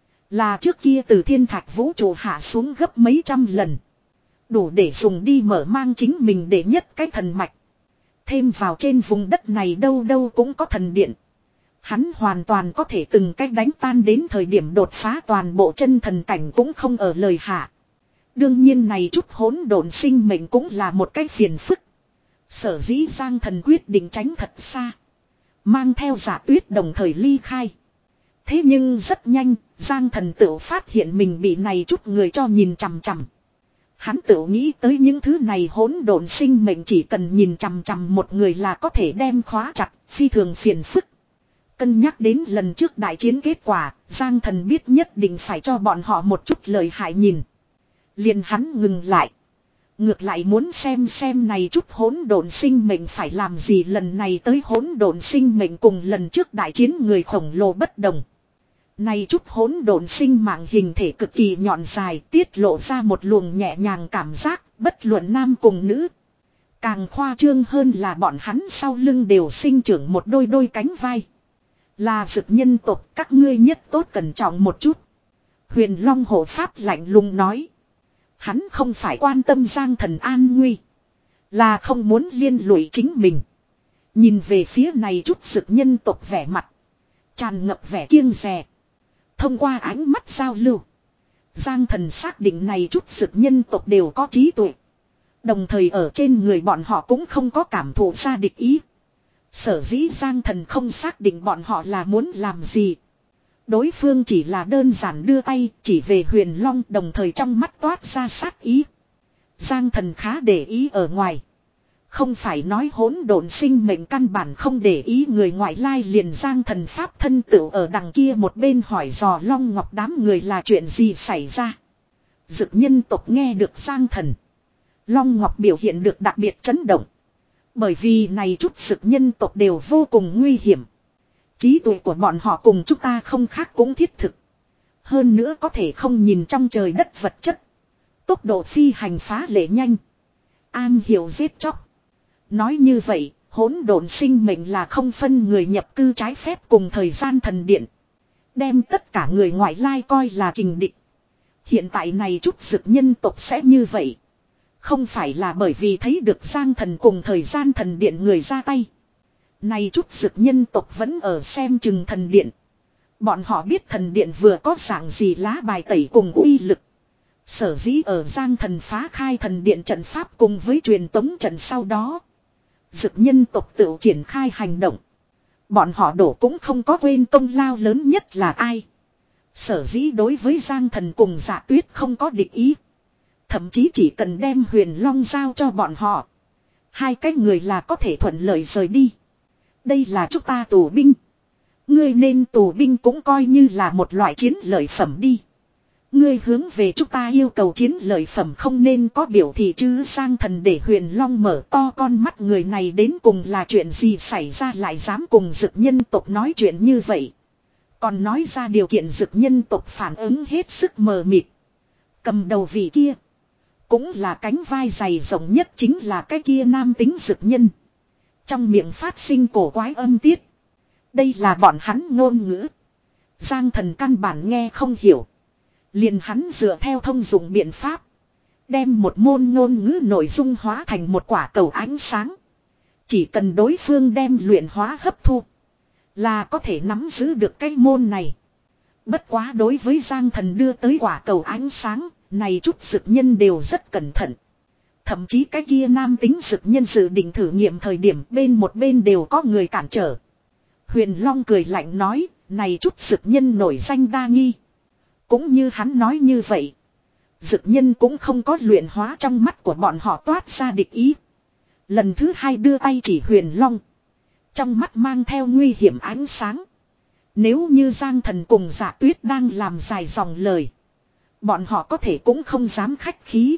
Là trước kia từ thiên thạch vũ trụ hạ xuống gấp mấy trăm lần. Đủ để dùng đi mở mang chính mình để nhất cái thần mạch. Thêm vào trên vùng đất này đâu đâu cũng có thần điện. Hắn hoàn toàn có thể từng cách đánh tan, đến thời điểm đột phá toàn bộ chân thần cảnh cũng không ở lời hạ. Đương nhiên này chút hỗn độn sinh mệnh cũng là một cái phiền phức. Sở dĩ Giang Thần quyết định tránh thật xa. Mang theo Dạ Tuyết đồng thời ly khai. Thế nhưng rất nhanh, Giang Thần tự phát hiện mình bị này chút người cho nhìn chằm chằm. Hắn tự nghĩ tới những thứ này hỗn độn sinh mệnh chỉ cần nhìn chằm chằm một người là có thể đem khóa chặt, phi thường phiền phức. Cân nhắc đến lần trước đại chiến kết quả, Giang Thần biết nhất định phải cho bọn họ một chút lời hại nhìn. Liền hắn ngừng lại. Ngược lại muốn xem xem này chút hỗn độn sinh mệnh phải làm gì. Lần này tới hỗn độn sinh mệnh cùng lần trước đại chiến người khổng lồ bất đồng. Này chút hỗn độn sinh mạng hình thể cực kỳ nhọn dài, tiết lộ ra một luồng nhẹ nhàng cảm giác, bất luận nam cùng nữ. Càng khoa trương hơn là bọn hắn sau lưng đều sinh trưởng một đôi đôi cánh vai. Là dực nhân tộc, các ngươi nhất tốt cẩn trọng một chút. Huyền Long hộ pháp lạnh lùng nói. Hắn không phải quan tâm Giang Thần an nguy. Là không muốn liên lụy chính mình. Nhìn về phía này chút dực nhân tộc vẻ mặt. Tràn ngập vẻ kiêng dè. Thông qua ánh mắt giao lưu. Giang Thần xác định này chút dực nhân tộc đều có trí tuệ. Đồng thời ở trên người bọn họ cũng không có cảm thụ ra địch ý. Sở dĩ Giang Thần không xác định bọn họ là muốn làm gì. Đối phương chỉ là đơn giản đưa tay chỉ về Huyền Long, đồng thời trong mắt toát ra sát ý. Giang Thần khá để ý ở ngoài. Không phải nói hỗn độn sinh mệnh căn bản không để ý người ngoại lai, liền Giang Thần pháp thân tựu ở đằng kia một bên hỏi dò Long Ngọc đám người là chuyện gì xảy ra. Dực nhân tộc nghe được Giang Thần, Long Ngọc biểu hiện được đặc biệt chấn động. Bởi vì này chút dực nhân tộc đều vô cùng nguy hiểm. Trí tuệ của bọn họ cùng chúng ta không khác cũng thiết thực. Hơn nữa có thể không nhìn trong trời đất vật chất. Tốc độ phi hành phá lệ nhanh. An hiểu giết chóc. Nói như vậy, hỗn độn sinh mệnh là không phân người nhập cư trái phép cùng thời gian thần điện. Đem tất cả người ngoại lai coi là kình địch. Hiện tại này chút dực nhân tộc sẽ như vậy. Không phải là bởi vì thấy được Giang Thần cùng thời gian thần điện người ra tay. Này chút dực nhân tộc vẫn ở xem chừng thần điện. Bọn họ biết thần điện vừa có dạng gì lá bài tẩy cùng uy lực. Sở dĩ ở Giang Thần phá khai thần điện trận pháp cùng với truyền tống trận sau đó. Dực nhân tộc tự triển khai hành động. Bọn họ đổ cũng không có quên công lao lớn nhất là ai. Sở dĩ đối với Giang Thần cùng Dạ Tuyết không có địch ý. Thậm chí chỉ cần đem Huyền Long giao cho bọn họ. Hai cái người là có thể thuận lợi rời đi. Đây là chúng ta tù binh. Ngươi nên tù binh cũng coi như là một loại chiến lợi phẩm đi. Ngươi hướng về chúng ta yêu cầu chiến lợi phẩm không nên có biểu thị chứ. Giang Thần để Huyền Long mở to con mắt, người này đến cùng là chuyện gì xảy ra lại dám cùng dực nhân tộc nói chuyện như vậy. Còn nói ra điều kiện, dực nhân tộc phản ứng hết sức mờ mịt. Cầm đầu vị kia cũng là cánh vai dày rộng nhất, chính là cái kia nam tính dực nhân. Trong miệng phát sinh cổ quái âm tiết. Đây là bọn hắn ngôn ngữ. Giang Thần căn bản nghe không hiểu. Liền hắn dựa theo thông dụng biện pháp. Đem một môn ngôn ngữ nội dung hóa thành một quả cầu ánh sáng. Chỉ cần đối phương đem luyện hóa hấp thu, là có thể nắm giữ được cái môn này. Bất quá đối với Giang Thần đưa tới quả cầu ánh sáng này, chút dực nhân đều rất cẩn thận. Thậm chí cái kia nam tính dực nhân dự định thử nghiệm thời điểm, bên một bên đều có người cản trở. Huyền Long cười lạnh nói, này chút dực nhân nổi danh đa nghi. Cũng như hắn nói như vậy, dực nhân cũng không có luyện hóa trong mắt của bọn họ toát ra địch ý. Lần thứ hai đưa tay chỉ Huyền Long, trong mắt mang theo nguy hiểm ánh sáng. Nếu như Giang Thần cùng Dạ Tuyết đang làm dài dòng lời, bọn họ có thể cũng không dám khách khí.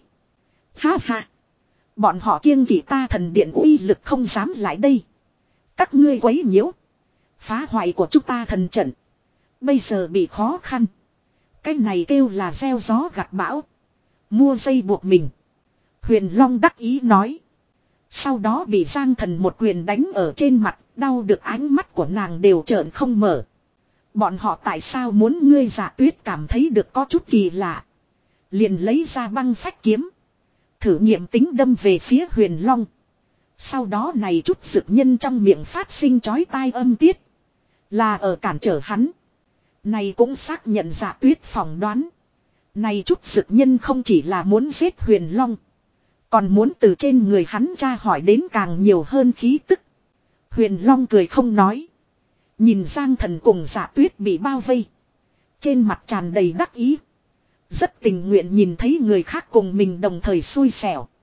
Ha ha, bọn họ kiêng kỵ ta thần điện uy lực không dám lại đây. Các ngươi quấy nhiễu, phá hoại của chúng ta thần trận, bây giờ bị khó khăn. Cái này kêu là gieo gió gặt bão, mua dây buộc mình. Huyền Long đắc ý nói. Sau đó bị Giang Thần một quyền đánh ở trên mặt, đau được ánh mắt của nàng đều trợn không mở. Bọn họ tại sao muốn ngươi? Dạ Tuyết cảm thấy được có chút kỳ lạ, liền lấy ra băng phách kiếm, thử nghiệm tính đâm về phía Huyền Long. Sau đó này chút dực nhân trong miệng phát sinh chói tai âm tiết, là ở cản trở hắn. Này cũng xác nhận Dạ Tuyết phỏng đoán. Này chút dực nhân không chỉ là muốn giết Huyền Long, còn muốn từ trên người hắn tra hỏi đến càng nhiều hơn khí tức. Huyền Long cười không nói, nhìn Giang Thần cùng Dạ Tuyết bị bao vây, trên mặt tràn đầy đắc ý. Rất tình nguyện nhìn thấy người khác cùng mình đồng thời xui xẻo.